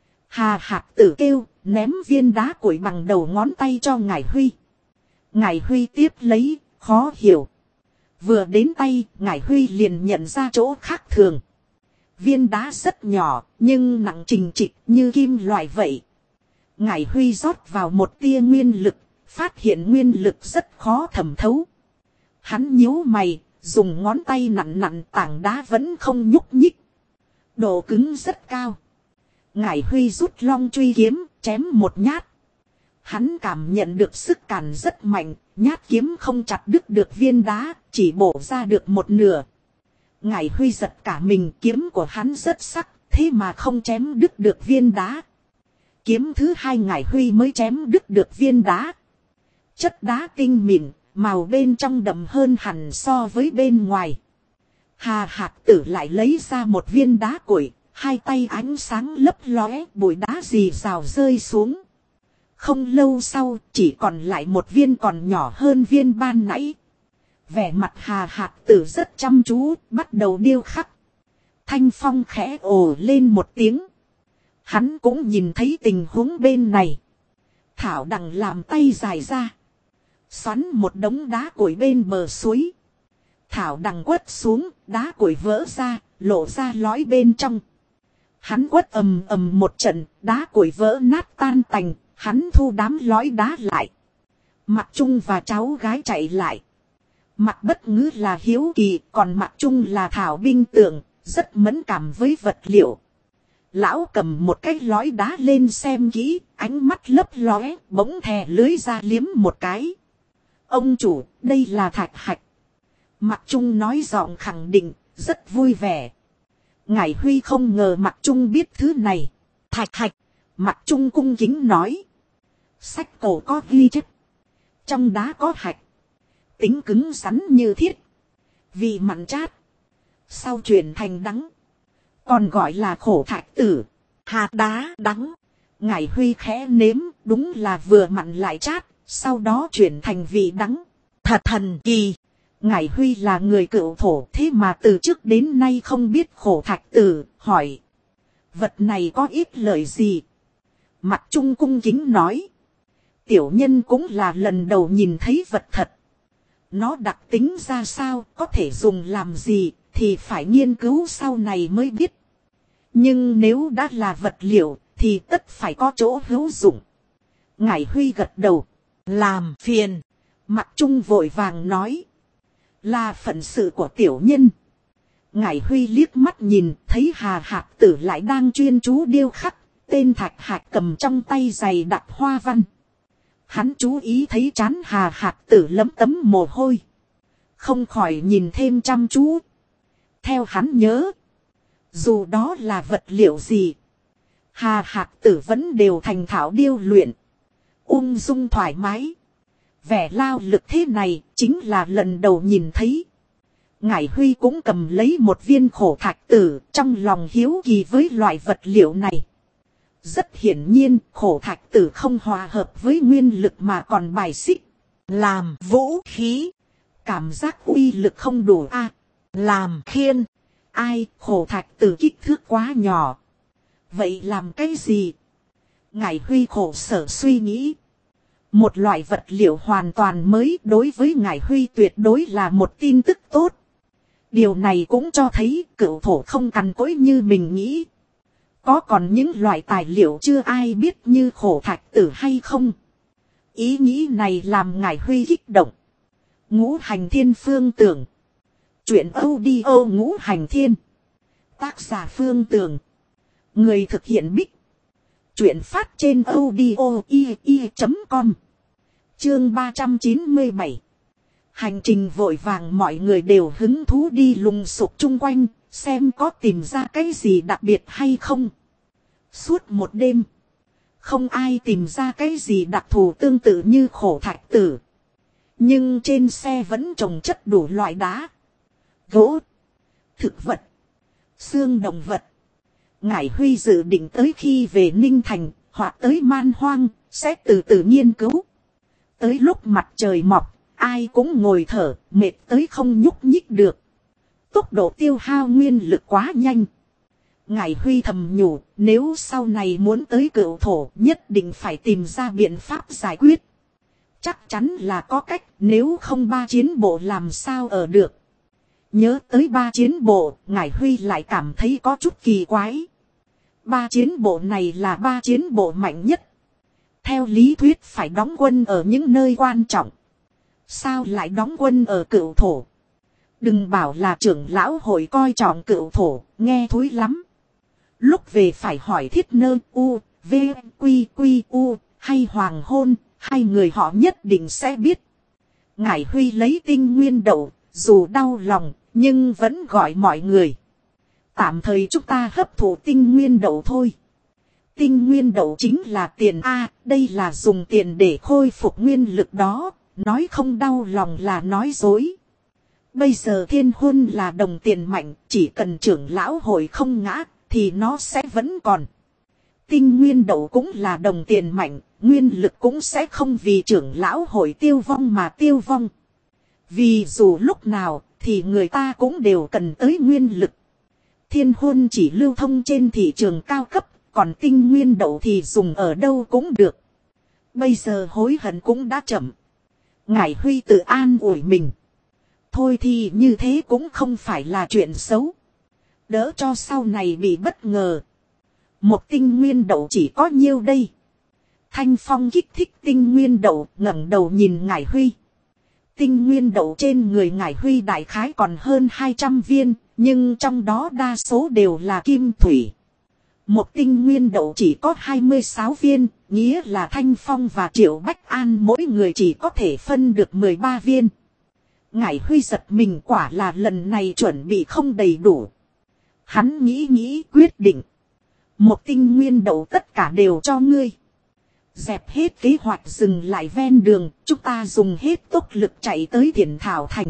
Hà Hạc Tử kêu, ném viên đá cuội bằng đầu ngón tay cho Ngải Huy. Ngải Huy tiếp lấy, khó hiểu. Vừa đến tay, Ngải Huy liền nhận ra chỗ khác thường. Viên đá rất nhỏ, nhưng nặng trình trịch như kim loại vậy. Ngải Huy rót vào một tia nguyên lực, phát hiện nguyên lực rất khó thẩm thấu. Hắn nhíu mày, dùng ngón tay nặn nặn tảng đá vẫn không nhúc nhích. Độ cứng rất cao. Ngải Huy rút long truy kiếm, chém một nhát. Hắn cảm nhận được sức cản rất mạnh, nhát kiếm không chặt đứt được viên đá, chỉ bổ ra được một nửa. Ngải Huy giật cả mình, kiếm của hắn rất sắc, thế mà không chém đứt được viên đá. Kiếm thứ hai Ngải Huy mới chém đứt được viên đá. Chất đá tinh mịn, màu bên trong đậm hơn hẳn so với bên ngoài. Hà Hạc Tử lại lấy ra một viên đá cuội, hai tay ánh sáng lấp lóe, bụi đá rì rào rơi xuống. Không lâu sau, chỉ còn lại một viên còn nhỏ hơn viên ban nãy. Vẻ mặt Hà Hạc Tử rất chăm chú, bắt đầu điêu khắc. Thanh Phong khẽ ồ lên một tiếng. Hắn cũng nhìn thấy tình huống bên này. Thảo đằng làm tay dài ra. Xoắn một đống đá cuội bên bờ suối. Thảo đằng quất xuống, đá cuội vỡ ra, lộ ra lõi bên trong. Hắn quất ầm ầm một trận, đá cuội vỡ nát tan tành, hắn thu đám lõi đá lại. Mặc Trung và cháu gái chạy lại. Mặc Bất Ngữ là hiếu kỳ, còn Mặc Trung là thảo binh tượng, rất mẫn cảm với vật liệu. Lão cầm một cái lõi đá lên xem kỹ, ánh mắt lấp lóe, bỗng thè lưới ra liếm một cái. Ông chủ, đây là thạch hạch. Mặc Trung nói giọng khẳng định, rất vui vẻ. Ngải Huy không ngờ Mặc Trung biết thứ này. Thạch hạch. Mặc Trung cung kính nói. Sách cổ có ghi chép. Trong đá có hạch. Tính cứng rắn như thiết. Vị mặn chát. Sau chuyển thành đắng. Còn gọi là khổ thạch tử. Hạt đá đắng. Ngải Huy khẽ nếm, đúng là vừa mặn lại chát. Sau đó chuyển thành vị đắng. Thật thần kỳ. Ngải Huy là người cựu thổ, thế mà từ trước đến nay không biết khổ thạch tử, hỏi. Vật này có ít lợi gì? Mặc Trung cung kính nói. Tiểu nhân cũng là lần đầu nhìn thấy vật thật. Nó đặc tính ra sao, có thể dùng làm gì, thì phải nghiên cứu sau này mới biết. Nhưng nếu đã là vật liệu thì tất phải có chỗ hữu dụng. Ngải Huy gật đầu. Làm phiền. Mặc Trung vội vàng nói. Là phận sự của tiểu nhân. Ngải Huy liếc mắt nhìn thấy Hà Hạc Tử lại đang chuyên chú điêu khắc. Tên Thạch Hạc cầm trong tay giày đặt hoa văn. Hắn chú ý thấy trán Hà Hạc Tử lấm tấm mồ hôi. Không khỏi nhìn thêm chăm chú. Theo hắn nhớ. Dù đó là vật liệu gì. Hà Hạc Tử vẫn đều thành thạo điêu luyện. Ung dung thoải mái. Vẻ lao lực thế này chính là lần đầu nhìn thấy. Ngải Huy cũng cầm lấy một viên khổ thạch tử trong lòng hiếu kỳ với loại vật liệu này. Rất hiển nhiên khổ thạch tử không hòa hợp với nguyên lực mà còn bài xích. Làm vũ khí. Cảm giác uy lực không đủ a. Làm khiên. Ai khổ thạch tử kích thước quá nhỏ. Vậy làm cái gì? Ngải Huy khổ sở suy nghĩ. Một loại vật liệu hoàn toàn mới đối với Ngải Huy tuyệt đối là một tin tức tốt. Điều này cũng cho thấy cửu thổ không cằn cỗi như mình nghĩ. Có còn những loại tài liệu chưa ai biết như khổ thạch tử hay không? Ý nghĩ này làm Ngải Huy kích động. Ngũ Hành Thiên Phương Tưởng. Chuyện audio Ngũ Hành Thiên. Tác giả Phương Tưởng. Người thực hiện Bích. Chuyện phát trên audio.com. Chương 397. Hành trình vội vàng mọi người đều hứng thú đi lùng sục chung quanh, xem có tìm ra cái gì đặc biệt hay không. Suốt một đêm, không ai tìm ra cái gì đặc thù tương tự như khổ thạch tử. Nhưng trên xe vẫn trồng chất đủ loại đá, gỗ, thực vật, xương động vật. Ngải Huy dự định tới khi về Ninh Thành, hoặc tới Man Hoang, sẽ từ từ nghiên cứu. Tới lúc mặt trời mọc, ai cũng ngồi thở, mệt tới không nhúc nhích được. Tốc độ tiêu hao nguyên lực quá nhanh. Ngải Huy thầm nhủ, nếu sau này muốn tới cửu thổ, nhất định phải tìm ra biện pháp giải quyết. Chắc chắn là có cách, nếu không ba chiến bộ làm sao ở được. Nhớ tới ba chiến bộ, Ngải Huy lại cảm thấy có chút kỳ quái. Ba chiến bộ này là ba chiến bộ mạnh nhất. Theo lý thuyết phải đóng quân ở những nơi quan trọng. Sao lại đóng quân ở cửu thổ? Đừng bảo là trưởng lão hội coi trọng cửu thổ, nghe thối lắm. Lúc về phải hỏi Thiết Nơ U, V, Quy, Quy, U, hay Hoàng Hôn, hai người họ nhất định sẽ biết. Ngải Huy lấy tinh nguyên đậu, dù đau lòng, nhưng vẫn gọi mọi người. Tạm thời chúng ta hấp thụ tinh nguyên đậu thôi. Tinh nguyên đậu chính là tiền A, đây là dùng tiền để khôi phục nguyên lực đó, nói không đau lòng là nói dối. Bây giờ Thiên Huân là đồng tiền mạnh, chỉ cần trưởng lão hội không ngã, thì nó sẽ vẫn còn. Tinh nguyên đậu cũng là đồng tiền mạnh, nguyên lực cũng sẽ không vì trưởng lão hội tiêu vong mà tiêu vong. Vì dù lúc nào, thì người ta cũng đều cần tới nguyên lực. Thiên Huân chỉ lưu thông trên thị trường cao cấp, còn tinh nguyên đậu thì dùng ở đâu cũng được. Bây giờ hối hận cũng đã chậm. Ngải Huy tự an ủi mình. Thôi thì như thế cũng không phải là chuyện xấu. Đỡ cho sau này bị bất ngờ. Một tinh nguyên đậu chỉ có nhiêu đây. Thanh Phong kích thích tinh nguyên đậu, ngẩng đầu nhìn Ngải Huy. Tinh nguyên đậu trên người Ngải Huy đại khái còn hơn 200 viên, nhưng trong đó đa số đều là kim thủy. Một tinh nguyên đậu chỉ có 26 viên, nghĩa là Thanh Phong và Triệu Bách An mỗi người chỉ có thể phân được 13 viên. Ngải Huy giật mình, quả là lần này chuẩn bị không đầy đủ. Hắn nghĩ quyết định. Một tinh nguyên đậu tất cả đều cho ngươi. Dẹp hết kế hoạch dừng lại ven đường, chúng ta dùng hết tốc lực chạy tới Thiển Thảo Thành.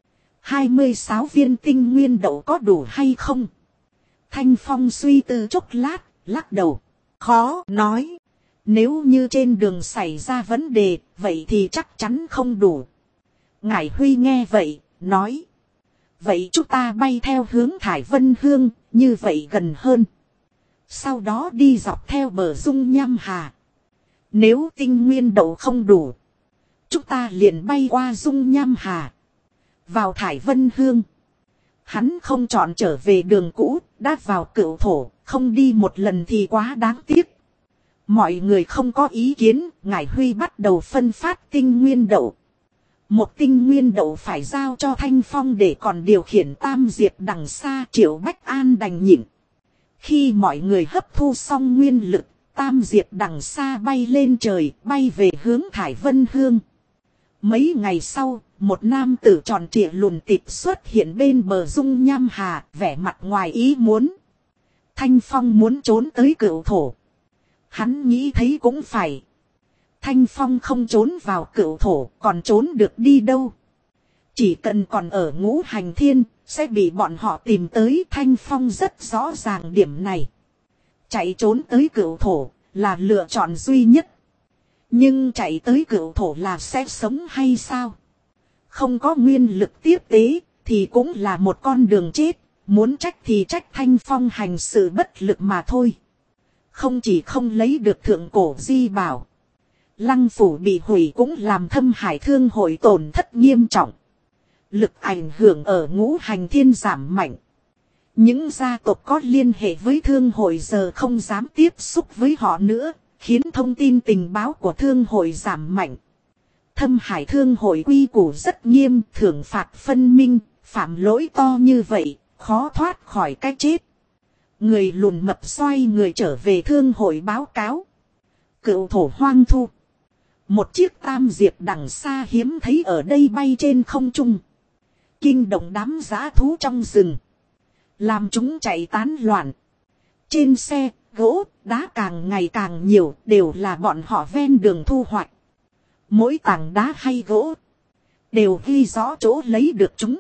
26 viên tinh nguyên đậu có đủ hay không? Thanh Phong suy tư chốc lát, lắc đầu. Khó nói. Nếu như trên đường xảy ra vấn đề, vậy thì chắc chắn không đủ. Ngải Huy nghe vậy, nói. Vậy chúng ta bay theo hướng Thải Vân Hương, như vậy gần hơn. Sau đó đi dọc theo bờ Dung Nham Hà. Nếu tinh nguyên đậu không đủ, chúng ta liền bay qua Dung Nham Hà, vào Thải Vân Hương. Hắn không chọn trở về đường cũ, đã vào cửu thổ, không đi một lần thì quá đáng tiếc. Mọi người không có ý kiến, Ngải Huy bắt đầu phân phát tinh nguyên đậu. Một tinh nguyên đậu phải giao cho Thanh Phong để còn điều khiển tam diệp đằng xa, Triệu Bách An đành nhịn. Khi mọi người hấp thu xong nguyên lực, tam diệp đằng xa bay lên trời, bay về hướng Thải Vân Hương. Mấy ngày sau, một nam tử tròn trịa lùn tịt xuất hiện bên bờ dung nham hà, vẻ mặt ngoài ý muốn. Thanh Phong muốn trốn tới cửu thổ. Hắn nghĩ thấy cũng phải. Thanh Phong không trốn vào cửu thổ, còn trốn được đi đâu. Chỉ cần còn ở Ngũ Hành Thiên, sẽ bị bọn họ tìm tới. Thanh Phong rất rõ ràng điểm này. Chạy trốn tới cửu thổ, là lựa chọn duy nhất. Nhưng chạy tới cửu thổ là sẽ sống hay sao? Không có nguyên lực tiếp tế, thì cũng là một con đường chết. Muốn trách thì trách Thanh Phong hành sự bất lực mà thôi. Không chỉ không lấy được thượng cổ di bảo. Lăng phủ bị hủy cũng làm Thâm Hải Thương hội tổn thất nghiêm trọng. Lực ảnh hưởng ở Ngũ Hành Thiên giảm mạnh. Những gia tộc có liên hệ với thương hội giờ không dám tiếp xúc với họ nữa, khiến thông tin tình báo của thương hội giảm mạnh. Thâm Hải Thương hội quy củ rất nghiêm, thưởng phạt phân minh, phạm lỗi to như vậy, khó thoát khỏi cái chết. Người lùn mập xoay người trở về thương hội báo cáo. Cửu thổ hoang thu. Một chiếc tam diệp đằng xa hiếm thấy ở đây bay trên không trung. Kinh động đám dã thú trong rừng. Làm chúng chạy tán loạn. Trên xe, gỗ, đá càng ngày càng nhiều, đều là bọn họ ven đường thu hoạch. Mỗi tảng đá hay gỗ, đều ghi rõ chỗ lấy được chúng.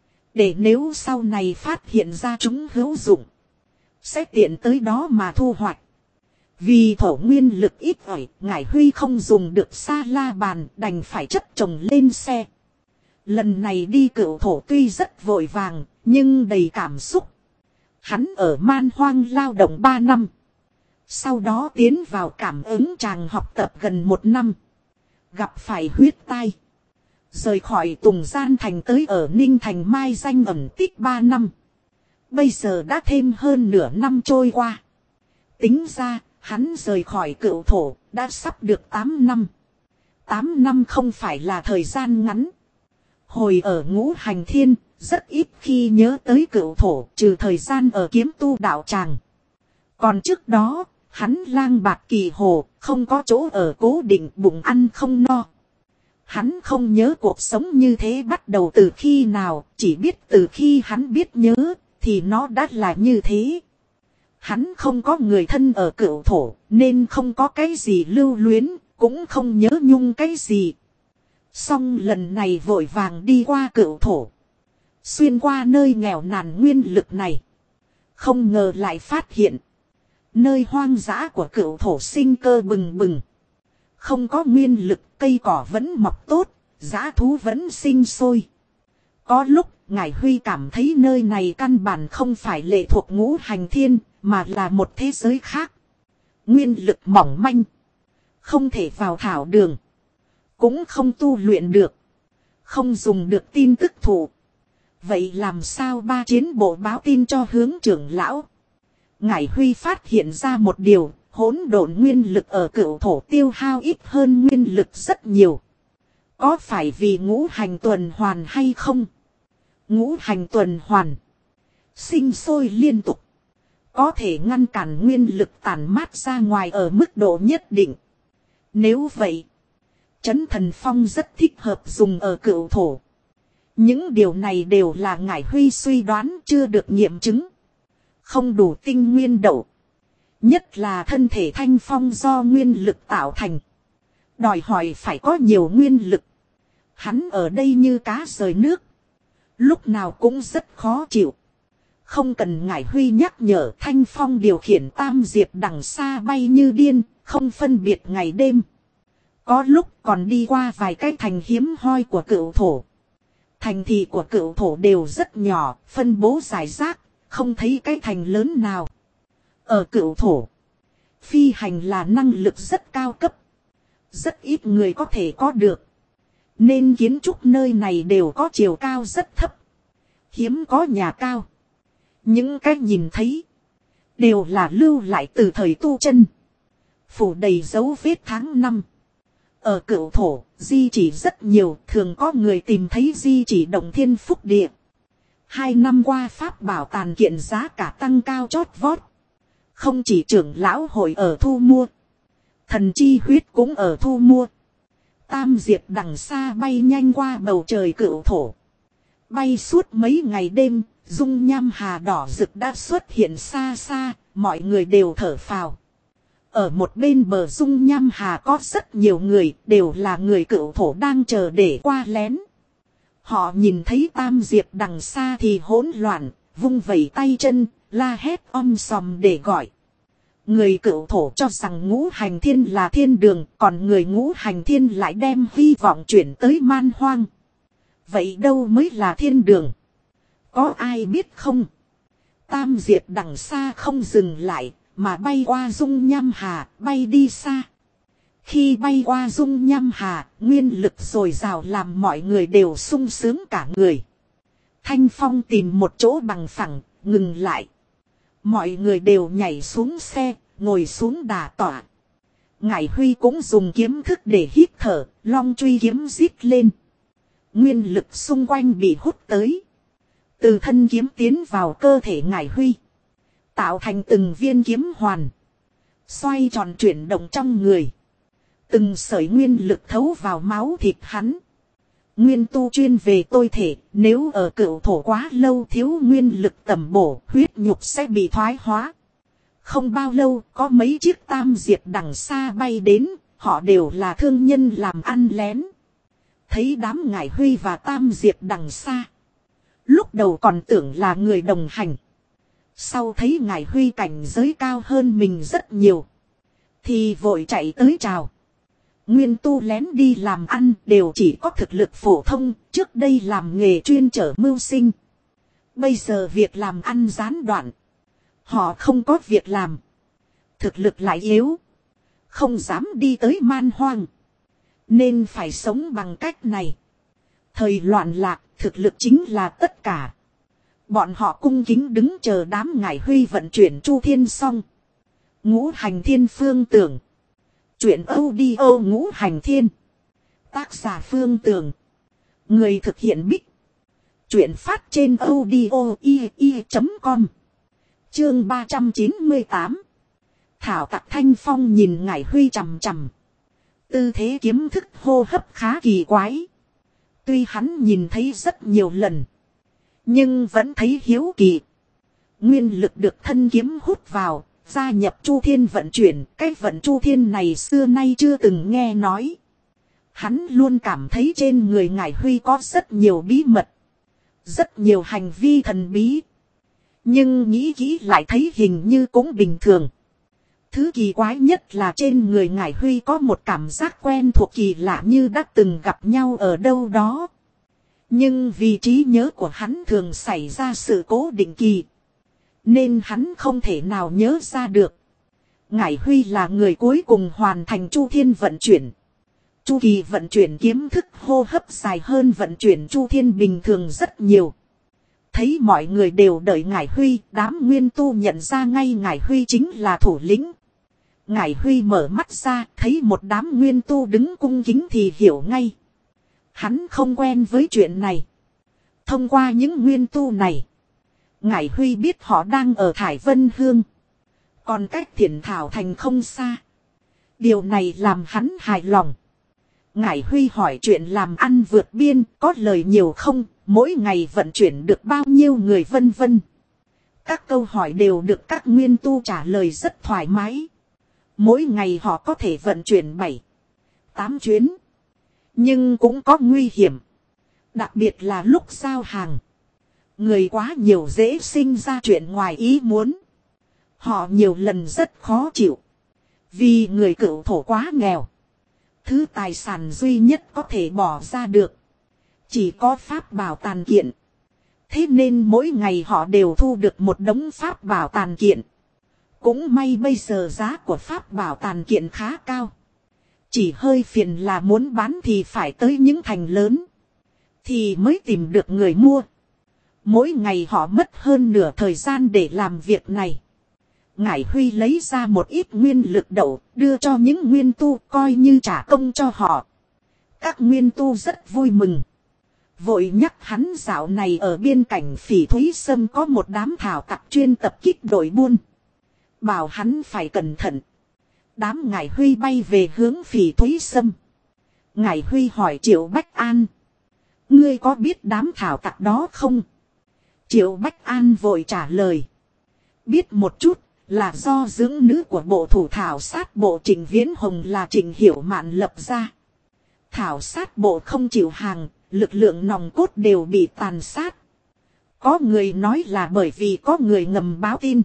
Để nếu sau này phát hiện ra chúng hữu dụng, sẽ tiện tới đó mà thu hoạch. Vì thổ nguyên lực ít ỏi, Ngải Huy không dùng được sa la bàn, đành phải chất chồng lên xe. Lần này đi cửu thổ tuy rất vội vàng, nhưng đầy cảm xúc. Hắn ở man hoang lao động 3 năm. Sau đó tiến vào cảm ứng tràng học tập gần 1 năm. Gặp phải huyết tai. Rời khỏi Tùng Gian Thành tới ở Ninh Thành mai danh ẩn tích 3 năm. Bây giờ đã thêm hơn nửa năm trôi qua. Tính ra, hắn rời khỏi cửu thổ, đã sắp được 8 năm. 8 năm không phải là thời gian ngắn. Hồi ở Ngũ Hành Thiên, rất ít khi nhớ tới cửu thổ, trừ thời gian ở kiếm tu đạo tràng. Còn trước đó, hắn lang bạt kỳ hồ, không có chỗ ở cố định, bụng ăn không no. Hắn không nhớ cuộc sống như thế bắt đầu từ khi nào, chỉ biết từ khi hắn biết nhớ, thì nó đã là như thế. Hắn không có người thân ở cửu thổ, nên không có cái gì lưu luyến, cũng không nhớ nhung cái gì. Song lần này vội vàng đi qua cửu thổ. Xuyên qua nơi nghèo nàn nguyên lực này. Không ngờ lại phát hiện. Nơi hoang dã của cửu thổ sinh cơ bừng bừng. Không có nguyên lực, cây cỏ vẫn mọc tốt, dã thú vẫn sinh sôi. Có lúc, Ngải Huy cảm thấy nơi này căn bản không phải lệ thuộc Ngũ Hành Thiên, mà là một thế giới khác. Nguyên lực mỏng manh. Không thể vào thảo đường. Cũng không tu luyện được. Không dùng được tin tức thủ. Vậy làm sao ba chiến bộ báo tin cho hướng trưởng lão? Ngải Huy phát hiện ra một điều, hỗn độn nguyên lực ở cửu thổ tiêu hao ít hơn nguyên lực rất nhiều. Có phải vì ngũ hành tuần hoàn hay không? Ngũ hành tuần hoàn. Sinh sôi liên tục. Có thể ngăn cản nguyên lực tản mát ra ngoài ở mức độ nhất định. Nếu vậy, Chấn Thần Phong rất thích hợp dùng ở cửu thổ. Những điều này đều là Ngải Huy suy đoán chưa được nghiệm chứng. Không đủ tinh nguyên đậu. Nhất là thân thể Thanh Phong do nguyên lực tạo thành. Đòi hỏi phải có nhiều nguyên lực. Hắn ở đây như cá rời nước. Lúc nào cũng rất khó chịu. Không cần Ngải Huy nhắc nhở, Thanh Phong điều khiển tam diệp đằng xa bay như điên, không phân biệt ngày đêm. Có lúc còn đi qua vài cái thành hiếm hoi của cửu thổ. Thành thị của cửu thổ đều rất nhỏ, phân bố rải rác, không thấy cái thành lớn nào. Ở cửu thổ, phi hành là năng lực rất cao cấp. Rất ít người có thể có được. Nên kiến trúc nơi này đều có chiều cao rất thấp. Hiếm có nhà cao. Những cái nhìn thấy. Đều là lưu lại từ thời tu chân. Phủ đầy dấu vết tháng năm. Ở Cửu Thổ, di chỉ rất nhiều. Thường có người tìm thấy di chỉ Động Thiên Phúc Địa. 2 năm qua pháp bảo tàn kiện giá cả tăng cao chót vót. Không chỉ trưởng lão hội ở thu mua. Thần chi huyết cũng ở thu mua. Tam diệp đằng xa bay nhanh qua bầu trời Cửu Thổ. Bay suốt mấy ngày đêm, dung nham hà đỏ rực đã xuất hiện xa xa, mọi người đều thở phào. Ở một bên bờ dung nham hà có rất nhiều người, đều là người Cửu Thổ đang chờ để qua lén. Họ nhìn thấy tam diệp đằng xa thì hỗn loạn, vung vẩy tay chân, la hét sòm để gọi. Người Cửu Thổ cho rằng Ngũ Hành Thiên là thiên đường, còn người Ngũ Hành Thiên lại đem hy vọng chuyển tới man hoang. Vậy đâu mới là thiên đường? Có ai biết không? Tam diệp đằng xa không dừng lại, mà bay qua dung nham hà, bay đi xa. Khi bay qua dung nham hà, nguyên lực dồi dào làm mọi người đều sung sướng cả người. Thanh Phong tìm một chỗ bằng phẳng, ngừng lại. Mọi người đều nhảy xuống xe, ngồi xuống đà tọa. Ngải Huy cũng dùng kiếm thức để hít thở, long truy kiếm rít lên. Nguyên lực xung quanh bị hút tới. Từ thân kiếm tiến vào cơ thể Ngải Huy. Tạo thành từng viên kiếm hoàn. Xoay tròn chuyển động trong người. Từng sợi nguyên lực thấu vào máu thịt hắn. Nguyên tu chuyên về tôi thể, nếu ở Cửu Thổ quá lâu thiếu nguyên lực tầm bổ, huyết nhục sẽ bị thoái hóa. Không bao lâu, có mấy chiếc tam diệp đằng xa bay đến, họ đều là thương nhân làm ăn lén. Thấy đám Ngải Huy và tam diệp đằng xa. Lúc đầu còn tưởng là người đồng hành. Sau thấy Ngải Huy cảnh giới cao hơn mình rất nhiều. Thì vội chạy tới chào. Nguyên tu lén đi làm ăn đều chỉ có thực lực phổ thông, trước đây làm nghề chuyên chở mưu sinh. Bây giờ việc làm ăn gián đoạn. Họ không có việc làm. Thực lực lại yếu. Không dám đi tới man hoang. Nên phải sống bằng cách này. Thời loạn lạc, thực lực chính là tất cả. Bọn họ cung kính đứng chờ đám Ngải Huy vận chuyển Chu Thiên xong. Ngũ Hành Thiên Phương Tưởng. Chuyện audio Ngũ Hành Thiên. Tác giả Phương Tường. Người thực hiện Bích. Chuyện phát trên audio.com. Chương 398. Thảo Tặc Thanh Phong nhìn Ngải Huy chằm chằm. Tư thế kiếm thức hô hấp khá kỳ quái. Tuy hắn nhìn thấy rất nhiều lần. Nhưng vẫn thấy hiếu kỳ. Nguyên lực được thân kiếm hút vào. Gia nhập Chu Thiên vận chuyển. Cái vận Chu Thiên này xưa nay chưa từng nghe nói. Hắn luôn cảm thấy trên người Ngải Huy có rất nhiều bí mật. Rất nhiều hành vi thần bí. Nhưng nghĩ kỹ lại thấy hình như cũng bình thường. Thứ kỳ quái nhất là trên người Ngải Huy có một cảm giác quen thuộc kỳ lạ như đã từng gặp nhau ở đâu đó. Nhưng vì trí nhớ của hắn thường xảy ra sự cố định kỳ. Nên hắn không thể nào nhớ ra được. Ngải Huy là người cuối cùng hoàn thành Chu Thiên vận chuyển. Chu kỳ vận chuyển kiếm thức hô hấp dài hơn vận chuyển Chu Thiên bình thường rất nhiều. Thấy mọi người đều đợi Ngải Huy, đám nguyên tu nhận ra ngay Ngải Huy chính là thủ lĩnh. Ngải Huy mở mắt ra, thấy một đám nguyên tu đứng cung kính thì hiểu ngay. Hắn không quen với chuyện này. Thông qua những nguyên tu này, Ngải Huy biết họ đang ở Thải Vân Hương. Còn cách Thiển Thảo Thành không xa. Điều này làm hắn hài lòng. Ngải Huy hỏi chuyện làm ăn vượt biên, có lời nhiều không, mỗi ngày vận chuyển được bao nhiêu người vân vân. Các câu hỏi đều được các nguyên tu trả lời rất thoải mái. Mỗi ngày họ có thể vận chuyển 7-8 chuyến. Nhưng cũng có nguy hiểm. Đặc biệt là lúc giao hàng. Người quá nhiều dễ sinh ra chuyện ngoài ý muốn. Họ nhiều lần rất khó chịu. Vì người Cửu Thổ quá nghèo. Thứ tài sản duy nhất có thể bỏ ra được. Chỉ có pháp bảo tàn kiện. Thế nên mỗi ngày họ đều thu được một đống pháp bảo tàn kiện. Cũng may bây giờ giá của pháp bảo tàn kiện khá cao. Chỉ hơi phiền là muốn bán thì phải tới những thành lớn. Thì mới tìm được người mua. Mỗi ngày họ mất hơn nửa thời gian để làm việc này. Ngải Huy lấy ra một ít nguyên lực đậu, đưa cho những nguyên tu coi như trả công cho họ. Các nguyên tu rất vui mừng. Vội nhắc hắn dạo này ở biên cảnh Phỉ Thúy Sâm có một đám thảo tặc chuyên tập kích đội buôn. Bảo hắn phải cẩn thận. Đám Ngải Huy bay về hướng Phỉ Thúy Sâm. Ngải Huy hỏi Triệu Bách An. Ngươi có biết đám thảo tặc đó không? Triệu Bách An vội trả lời. Biết một chút, là do dưỡng nữ của bộ thủ thảo sát bộ Trịnh Viễn Hồng là Trịnh Hiểu Mạn lập ra. Thảo sát bộ không chịu hàng, lực lượng nòng cốt đều bị tàn sát. Có người nói là bởi vì có người ngầm báo tin.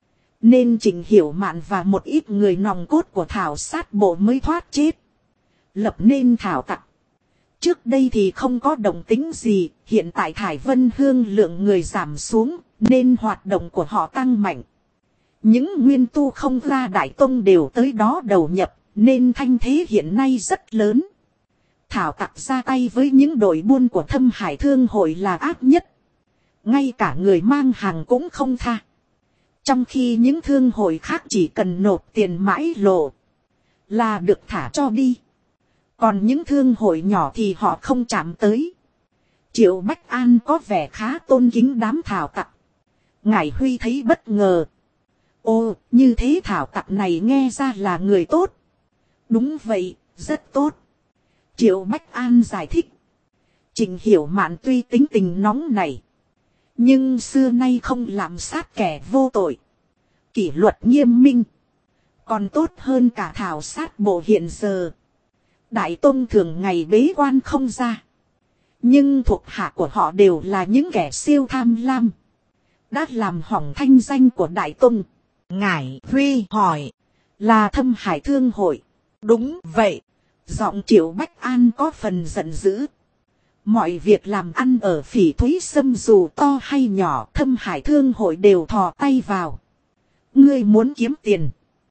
Nên Trịnh Hiểu Mạn và một ít người nòng cốt của thảo sát bộ mới thoát chết. Lập nên thảo tặc. Trước đây thì không có động tính gì, hiện tại Thải Vân Hương lượng người giảm xuống, nên hoạt động của họ tăng mạnh. Những nguyên tu không ra Đại Tông đều tới đó đầu nhập, nên thanh thế hiện nay rất lớn. Thảo tặc ra tay với những đội buôn của Thâm Hải Thương hội là ác nhất. Ngay cả người mang hàng cũng không tha. Trong khi những thương hội khác chỉ cần nộp tiền mãi lộ là được thả cho đi. Còn những thương hội nhỏ thì họ không chạm tới. Triệu Bách An có vẻ khá tôn kính đám thảo tặc. Ngải Huy thấy bất ngờ. Ồ, như thế thảo tặc này nghe ra là người tốt. Đúng vậy, rất tốt. Triệu Bách An giải thích. Trịnh Hiểu Mạn tuy tính tình nóng này, nhưng xưa nay không lạm sát kẻ vô tội. Kỷ luật nghiêm minh. Còn tốt hơn cả thảo sát bộ hiện giờ. Đại Tông thường ngày bế quan không ra. Nhưng thuộc hạ của họ đều là những kẻ siêu tham lam. Đã làm hỏng thanh danh của Đại Tông. Ngải Huy hỏi. Là Thâm Hải Thương hội. Đúng vậy. Giọng Triệu Bách An có phần giận dữ. Mọi việc làm ăn ở Phỉ Thúy Sâm dù to hay nhỏ, Thâm Hải Thương hội đều thò tay vào. Ngươi muốn kiếm tiền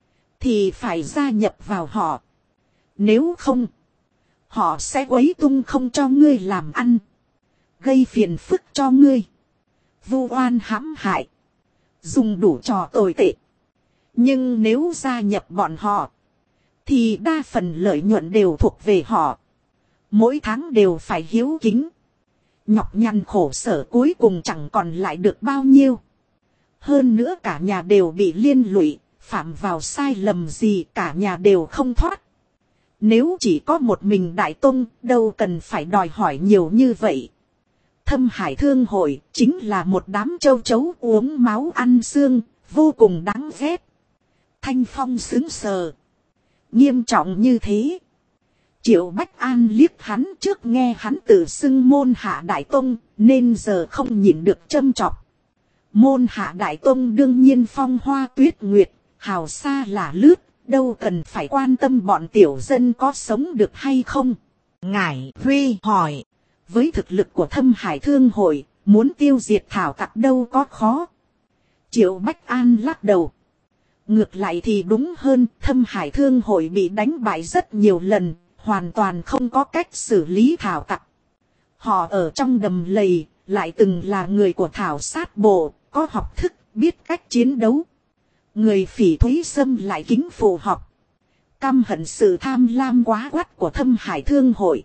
thì phải gia nhập vào họ. Nếu không, họ sẽ quấy tung không cho ngươi làm ăn, gây phiền phức cho ngươi, vu oan hãm hại, dùng đủ trò tồi tệ. Nhưng nếu gia nhập bọn họ thì đa phần lợi nhuận đều thuộc về họ. Mỗi tháng đều phải hiếu kính. Nhọc nhằn khổ sở cuối cùng chẳng còn lại được bao nhiêu. Hơn nữa cả nhà đều bị liên lụy, phạm vào sai lầm gì cả nhà đều không thoát. Nếu chỉ có một mình Đại Tông, đâu cần phải đòi hỏi nhiều như vậy. Thâm Hải Thương hội chính là một đám châu chấu uống máu ăn xương, vô cùng đáng ghét. Thanh Phong sững sờ. Nghiêm trọng như thế. Triệu Bách An liếc hắn trước nghe hắn tự xưng môn hạ Đại Tông, nên giờ không nhịn được châm chọc. Môn hạ Đại Tông đương nhiên phong hoa tuyết nguyệt, hào xa là lướt, đâu cần phải quan tâm bọn tiểu dân có sống được hay không. Ngải Huy hỏi. Với thực lực của Thâm Hải Thương hội, muốn tiêu diệt thảo tặc đâu có khó. Triệu Bách An lắc đầu. Ngược lại thì đúng hơn, Thâm Hải Thương hội bị đánh bại rất nhiều lần, hoàn toàn không có cách xử lý thảo tặc. Họ ở trong đầm lầy, lại từng là người của thảo sát bộ, có học thức, biết cách chiến đấu. Người Phỉ Thúy Sâm lại kính phù học. Căm hận sự tham lam quá quắt của Thâm Hải Thương hội,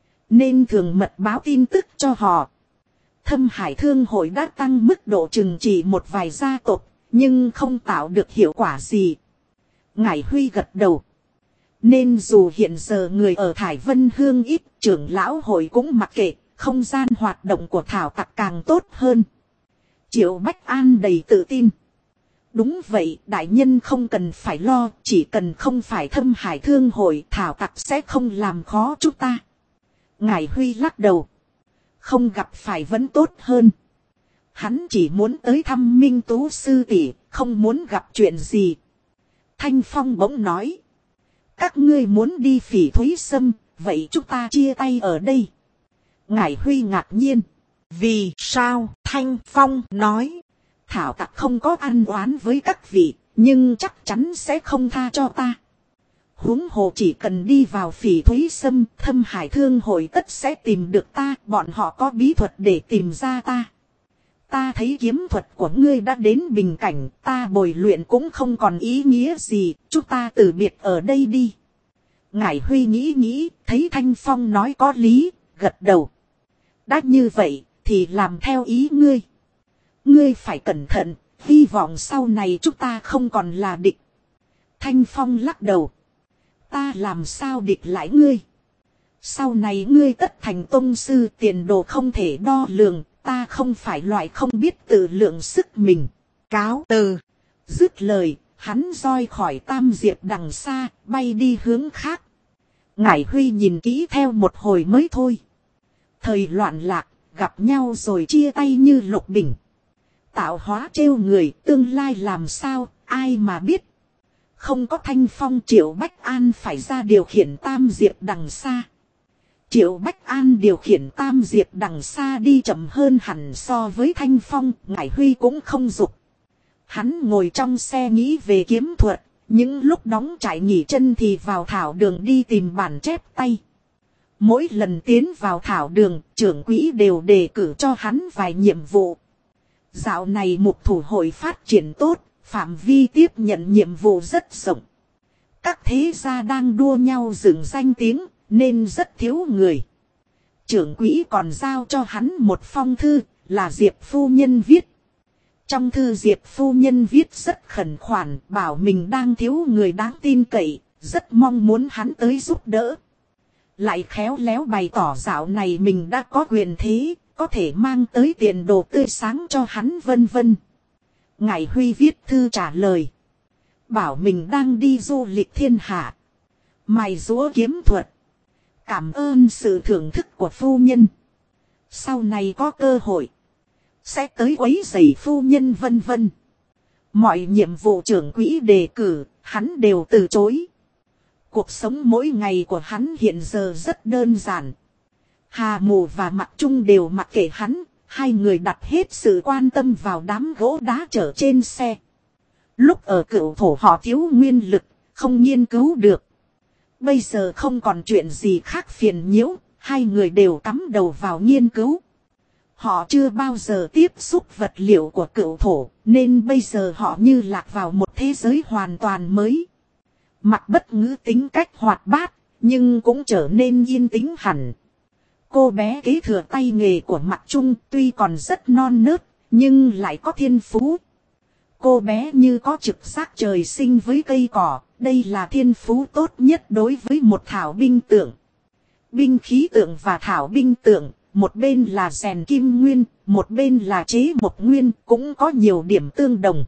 nên thường mật báo tin tức cho họ. Thâm Hải Thương hội đã tăng mức độ trừng trị một vài gia tộc, nhưng không tạo được hiệu quả gì. Ngải Huy gật đầu. Nên dù hiện giờ người ở Thải Vân Hương ít, trưởng lão hội cũng mặc kệ, không gian hoạt động của thảo tặc càng tốt hơn. Triệu Bách An đầy tự tin. Đúng vậy, đại nhân không cần phải lo, chỉ cần không phải Thâm Hải Thương hội, thảo tặc sẽ không làm khó chúng ta. Ngải Huy lắc đầu. Không gặp phải vẫn tốt hơn. Hắn chỉ muốn tới thăm Minh Tú sư tỷ, không muốn gặp chuyện gì. Thanh Phong bỗng nói. Các ngươi muốn đi Phỉ Thúy Sâm, vậy chúng ta chia tay ở đây. Ngải Huy ngạc nhiên. Vì sao? Thanh Phong nói. Thảo tặc không có ăn oán với các vị, nhưng chắc chắn sẽ không tha cho ta. Huống hồ chỉ cần đi vào Phỉ Thúy Sâm, Thâm Hải Thương hội tất sẽ tìm được ta, bọn họ có bí thuật để tìm ra ta. Ta thấy kiếm thuật của ngươi đã đến bình cảnh, ta bồi luyện cũng không còn ý nghĩa gì, chúng ta từ biệt ở đây đi. Ngải Huy nghĩ, thấy Thanh Phong nói có lý, gật đầu. Đã như vậy, thì làm theo ý ngươi. Ngươi phải cẩn thận, hy vọng sau này chúng ta không còn là địch. Thanh Phong lắc đầu. Ta làm sao địch lại ngươi? Sau này ngươi tất thành tông sư, tiền đồ không thể đo lường, ta không phải loại không biết tự lượng sức mình. Cáo từ. Dứt lời, hắn roi khỏi Tam Diệp đằng xa, bay đi hướng khác. Ngải Huy nhìn kỹ theo một hồi mới thôi. Thời loạn lạc, gặp nhau rồi chia tay như lục bình. Tạo hóa trêu người, tương lai làm sao, ai mà biết. Không có Thanh Phong, Triệu Bách An phải ra điều khiển Tam Diệp đằng xa. Triệu Bách An điều khiển Tam Diệp đằng xa đi chậm hơn hẳn so với Thanh Phong, Ngải Huy cũng không dục. Hắn ngồi trong xe nghĩ về kiếm thuật, những lúc đóng trại nghỉ chân thì vào thảo đường đi tìm bản chép tay. Mỗi lần tiến vào thảo đường, trưởng quỹ đều đề cử cho hắn vài nhiệm vụ. Dạo này mục thủ hội phát triển tốt, phạm vi tiếp nhận nhiệm vụ rất rộng. Các thế gia đang đua nhau dựng danh tiếng, nên rất thiếu người. Trưởng quỹ còn giao cho hắn một phong thư, là Diệp phu nhân viết. Trong thư Diệp phu nhân viết rất khẩn khoản, bảo mình đang thiếu người đáng tin cậy, rất mong muốn hắn tới giúp đỡ. Lại khéo léo bày tỏ dạo này mình đã có quyền thế, có thể mang tới tiền đồ tươi sáng cho hắn vân vân. Ngải Huy viết thư trả lời. Bảo mình đang đi du lịch thiên hạ. Mài rũa kiếm thuật. Cảm ơn sự thưởng thức của phu nhân. Sau này có cơ hội. Sẽ tới quấy rầy phu nhân vân vân. Mọi nhiệm vụ trưởng quỹ đề cử, hắn đều từ chối. Cuộc sống mỗi ngày của hắn hiện giờ rất đơn giản. Hà Mù và Mặc Trung đều mặc kệ hắn. Hai người đặt hết sự quan tâm vào đám gỗ đá chở trên xe. Lúc ở Cửu Thổ họ thiếu nguyên lực, không nghiên cứu được. Bây giờ không còn chuyện gì khác phiền nhiễu, hai người đều cắm đầu vào nghiên cứu. Họ chưa bao giờ tiếp xúc vật liệu của Cửu Thổ, nên bây giờ họ như lạc vào một thế giới hoàn toàn mới. Mặc Bất Ngữ tính cách hoạt bát, nhưng cũng trở nên yên tĩnh hẳn. Cô bé kế thừa tay nghề của Mặc Trung, tuy còn rất non nớt, nhưng lại có thiên phú. Cô bé như có trực giác trời sinh với cây cỏ, đây là thiên phú tốt nhất đối với một thảo binh tượng. Binh khí tượng và thảo binh tượng, một bên là rèn kim nguyên, một bên là chế mộc nguyên, cũng có nhiều điểm tương đồng.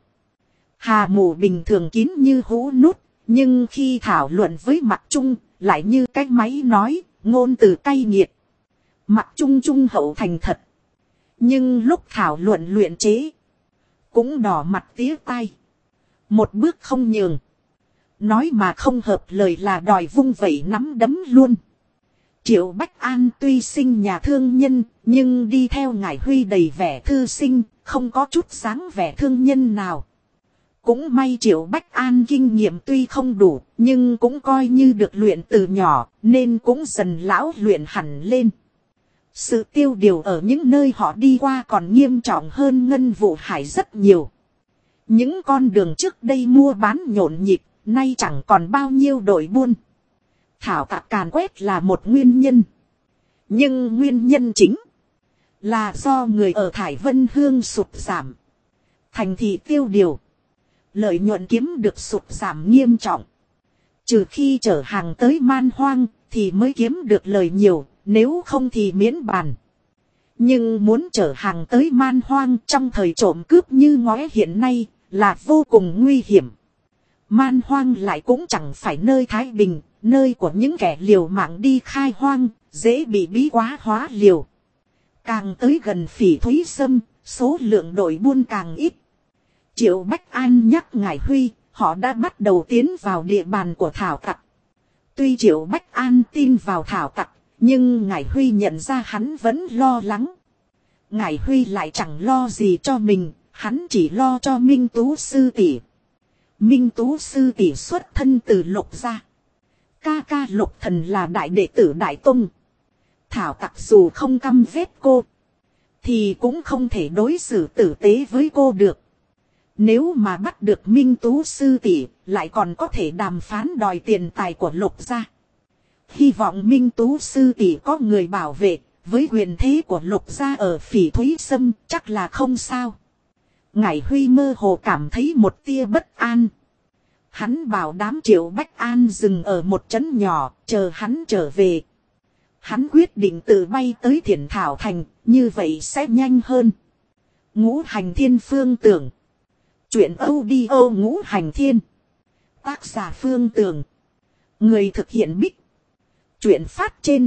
Hà Mù bình thường kín như hũ nút, nhưng khi thảo luận với Mặc Trung, lại như cái máy nói, ngôn từ cay nghiệt. Mặc Trung trung hậu thành thật. Nhưng lúc thảo luận luyện chế, cũng đỏ mặt tía tai. Một bước không nhường. Nói mà không hợp lời là đòi vung vẩy nắm đấm luôn. Triệu Bách An tuy sinh nhà thương nhân, nhưng đi theo Ngải Huy đầy vẻ thư sinh, không có chút dáng vẻ thương nhân nào. Cũng may Triệu Bách An kinh nghiệm tuy không đủ, nhưng cũng coi như được luyện từ nhỏ, nên cũng dần lão luyện hẳn lên. Sự tiêu điều ở những nơi họ đi qua còn nghiêm trọng hơn Ngân Vụ Hải rất nhiều. Những con đường trước đây mua bán nhộn nhịp, nay chẳng còn bao nhiêu đội buôn. Thảo tặc càn quét là một nguyên nhân. Nhưng nguyên nhân chính là do người ở Thải Vân Hương sụt giảm. Thành thị tiêu điều. Lợi nhuận kiếm được sụt giảm nghiêm trọng. Trừ khi chở hàng tới Man Hoang thì mới kiếm được lời nhiều. Nếu không thì miễn bàn. Nhưng muốn chở hàng tới Man Hoang trong thời trộm cướp như ngóe hiện nay là vô cùng nguy hiểm. Man Hoang lại cũng chẳng phải nơi thái bình, nơi của những kẻ liều mạng đi khai hoang, dễ bị bí quá hóa liều. Càng tới gần Phỉ Thúy Sâm, số lượng đội buôn càng ít. Triệu Bách An nhắc Ngải Huy, họ đã bắt đầu tiến vào địa bàn của thảo tặc. Tuy Triệu Bách An tin vào thảo tặc, nhưng Ngải Huy nhận ra hắn vẫn lo lắng. Ngải Huy lại chẳng lo gì cho mình, hắn chỉ lo cho Minh Tú sư tỷ. Minh Tú sư tỷ xuất thân từ Lục gia. Ca ca Lục Thần là đại đệ tử Đại Tông. Thảo tặc dù không căm ghét cô, thì cũng không thể đối xử tử tế với cô được. Nếu mà bắt được Minh Tú sư tỷ, lại còn có thể đàm phán đòi tiền tài của Lục gia. Hy vọng Minh Tú sư tỷ có người bảo vệ, với quyền thế của Lục gia ở Phỉ Thúy Sâm chắc là không sao. Ngải Huy mơ hồ cảm thấy một tia bất an. Hắn bảo đám Triệu Bách An dừng ở một trấn nhỏ, chờ hắn trở về. Hắn quyết định tự bay tới Thiển Thảo Thành, như vậy sẽ nhanh hơn. Ngũ Hành Thiên Phương Tưởng. Chuyện audio Ngũ Hành Thiên. Tác giả Phương Tưởng. Người thực hiện Bích. Chuyện phát trên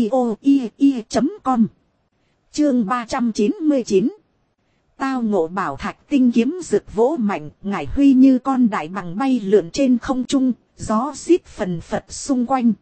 audio.com. Chương 399. Tao ngộ bảo thạch tinh kiếm rực vỗ mạnh, Ngải Huy như con đại bằng bay lượn trên không trung, gió xít phần phật xung quanh.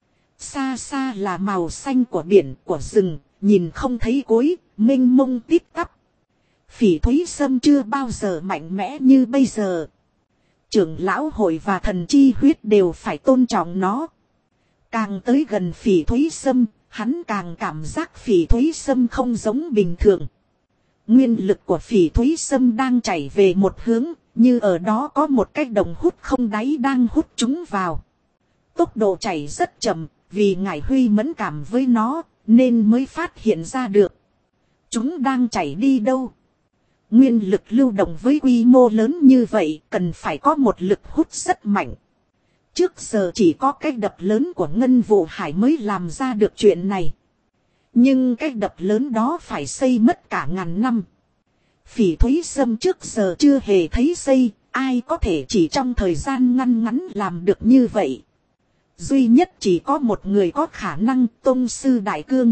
Xa xa là màu xanh của biển, của rừng, nhìn không thấy cuối, mênh mông tít tắp. Phỉ Thúy Sâm chưa bao giờ mạnh mẽ như bây giờ. Trưởng lão hội và thần chi huyết đều phải tôn trọng nó. Càng tới gần Phỉ Thúy Sâm, hắn càng cảm giác Phỉ Thúy Sâm không giống bình thường. Nguyên lực của Phỉ Thúy Sâm đang chảy về một hướng, như ở đó có một cái đồng hút không đáy đang hút chúng vào. Tốc độ chảy rất chậm, vì Ngải Huy mẫn cảm với nó, nên mới phát hiện ra được. Chúng đang chảy đi đâu? Nguyên lực lưu động với quy mô lớn như vậy, cần phải có một lực hút rất mạnh. Trước giờ chỉ có cái đập lớn của Ngân Vụ Hải mới làm ra được chuyện này. Nhưng cái đập lớn đó phải xây mất cả ngàn năm. Phỉ Thúy Sâm trước giờ chưa hề thấy xây, ai có thể chỉ trong thời gian ngắn làm được như vậy. Duy nhất chỉ có một người có khả năng, Tông sư Đại Cương.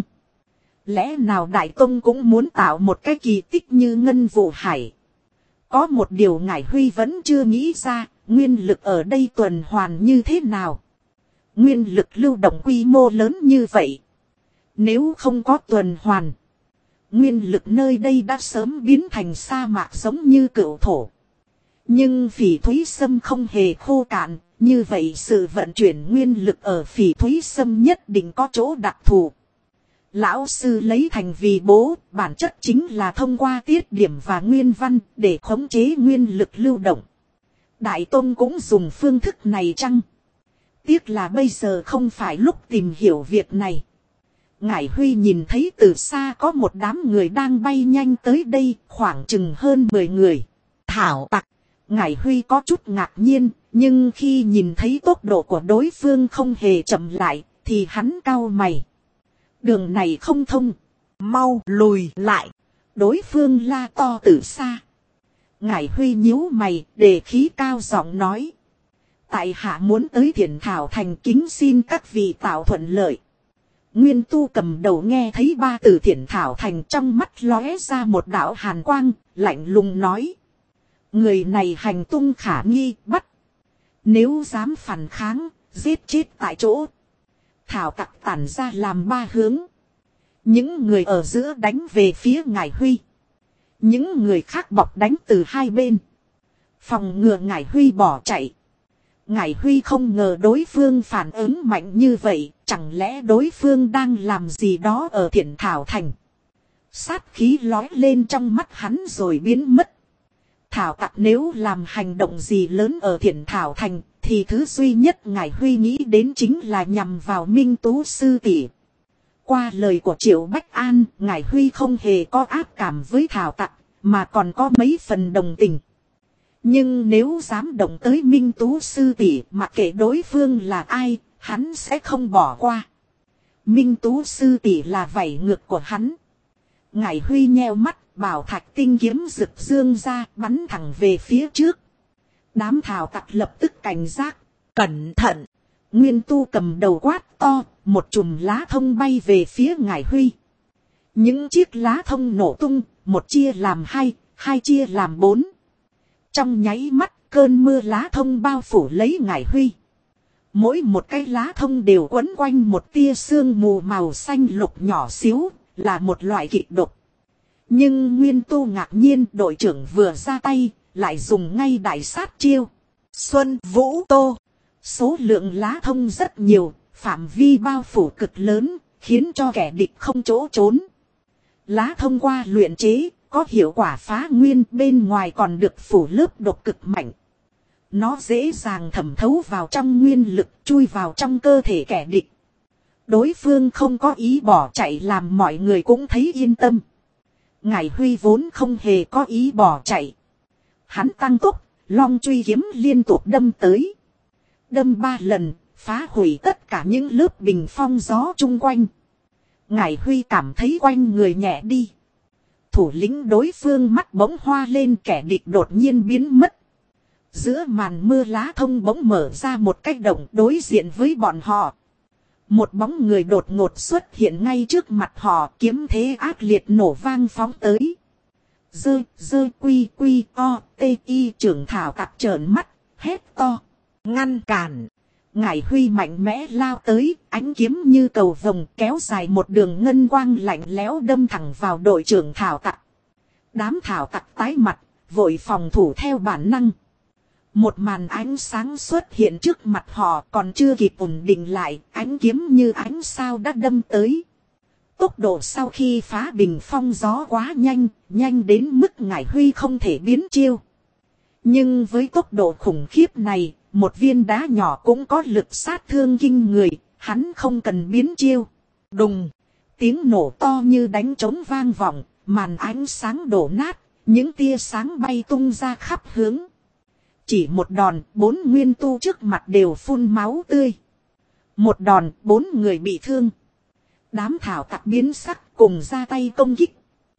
Lẽ nào Đại Tông cũng muốn tạo một cái kỳ tích như Ngân Vụ Hải? Có một điều Ngải Huy vẫn chưa nghĩ ra, nguyên lực ở đây tuần hoàn như thế nào? Nguyên lực lưu động quy mô lớn như vậy. Nếu không có tuần hoàn, nguyên lực nơi đây đã sớm biến thành sa mạc giống như cửu thổ. Nhưng Phỉ Thúy Sâm không hề khô cạn, như vậy sự vận chuyển nguyên lực ở Phỉ Thúy Sâm nhất định có chỗ đặc thù. Lão sư lấy thành vì bố, bản chất chính là thông qua tiết điểm và nguyên văn để khống chế nguyên lực lưu động. Đại Tông cũng dùng phương thức này chăng? Tiếc là bây giờ không phải lúc tìm hiểu việc này. Ngải Huy nhìn thấy từ xa có một đám người đang bay nhanh tới đây, khoảng chừng hơn 10 người. Thảo tặc! Ngải Huy có chút ngạc nhiên, nhưng khi nhìn thấy tốc độ của đối phương không hề chậm lại, thì hắn cau mày. Đường này không thông, mau lùi lại. Đối phương la to từ xa. Ngải Huy nhíu mày, đề khí cao giọng nói. Tại hạ muốn tới Thiển Thảo Thành, kính xin các vị tạo thuận lợi. Nguyên Tu cầm đầu nghe thấy ba từ Thiển Thảo Thành, trong mắt lóe ra một đạo hàn quang, lạnh lùng nói. Người này hành tung khả nghi, bắt. Nếu dám phản kháng, giết chết tại chỗ. Thảo tặc tản ra làm ba hướng. Những người ở giữa đánh về phía Ngải Huy. Những người khác bọc đánh từ hai bên. Phòng ngừa Ngải Huy bỏ chạy. Ngải Huy không ngờ đối phương phản ứng mạnh như vậy. Chẳng lẽ đối phương đang làm gì đó ở Thiển Thảo Thành? Sát khí lói lên trong mắt hắn rồi biến mất. Thảo tặc nếu làm hành động gì lớn ở Thiển Thảo Thành, thì thứ duy nhất Ngải Huy nghĩ đến chính là nhằm vào Minh Tú sư tỷ. Qua lời của Triệu Bách An, Ngải Huy không hề có ác cảm với Thảo tặc, mà còn có mấy phần đồng tình. Nhưng nếu dám động tới Minh Tú sư tỷ, mặc kệ đối phương là ai, hắn sẽ không bỏ qua. Minh Tú sư tỷ là vảy ngược của hắn. Ngải Huy nheo mắt, bảo thạch tinh kiếm rực dương ra, bắn thẳng về phía trước. Đám thảo tặc lập tức cảnh giác. Cẩn thận! Nguyên Tu cầm đầu quát to, một chùm lá thông bay về phía Ngải Huy. Những chiếc lá thông nổ tung, một chia làm hai, hai chia làm bốn. Trong nháy mắt, cơn mưa lá thông bao phủ lấy Ngải Huy. Mỗi một cái lá thông đều quấn quanh một tia sương mù màu xanh lục nhỏ xíu, là một loại kịch độc. Nhưng Nguyên Tu ngạc nhiên, đội trưởng vừa ra tay, lại dùng ngay đại sát chiêu. Xuân Vũ Tô. Số lượng lá thông rất nhiều, phạm vi bao phủ cực lớn, khiến cho kẻ địch không chỗ trốn. Lá thông qua luyện chế, có hiệu quả phá nguyên, bên ngoài còn được phủ lớp độc cực mạnh. Nó dễ dàng thẩm thấu vào trong nguyên lực, chui vào trong cơ thể kẻ địch. Đối phương không có ý bỏ chạy làm mọi người cũng thấy yên tâm. Ngải Huy vốn không hề có ý bỏ chạy. Hắn tăng tốc, long truy kiếm liên tục đâm tới. Đâm 3 lần, phá hủy tất cả những lớp bình phong gió chung quanh. Ngải Huy cảm thấy quanh người nhẹ đi. Thủ lĩnh đối phương mắt bỗng hoa lên, kẻ địch đột nhiên biến mất. Giữa màn mưa lá thông bỗng mở ra một cái động đối diện với bọn họ. Một bóng người đột ngột xuất hiện ngay trước mặt họ, kiếm thế ác liệt nổ vang phóng tới. Dơ quy quy o tê y trưởng thảo tặc trợn mắt, hét to. Ngăn cản. Ngải Huy mạnh mẽ lao tới, ánh kiếm như cầu vồng kéo dài một đường ngân quang lạnh lẽo đâm thẳng vào đội trưởng thảo tặc. Đám thảo tặc tái mặt, vội phòng thủ theo bản năng. Một màn ánh sáng xuất hiện trước mặt họ, còn chưa kịp ổn định lại, ánh kiếm như ánh sao đã đâm tới. Tốc độ sau khi phá bình phong gió quá nhanh, nhanh đến mức Ngải Huy không thể biến chiêu. Nhưng với tốc độ khủng khiếp này, một viên đá nhỏ cũng có lực sát thương kinh người, hắn không cần biến chiêu. Đùng, tiếng nổ to như đánh trống vang vọng, màn ánh sáng đổ nát, những tia sáng bay tung ra khắp hướng. Chỉ một đòn, 4 nguyên tu trước mặt đều phun máu tươi. Một đòn, 4 người bị thương. Đám thảo tặc biến sắc cùng ra tay công kích.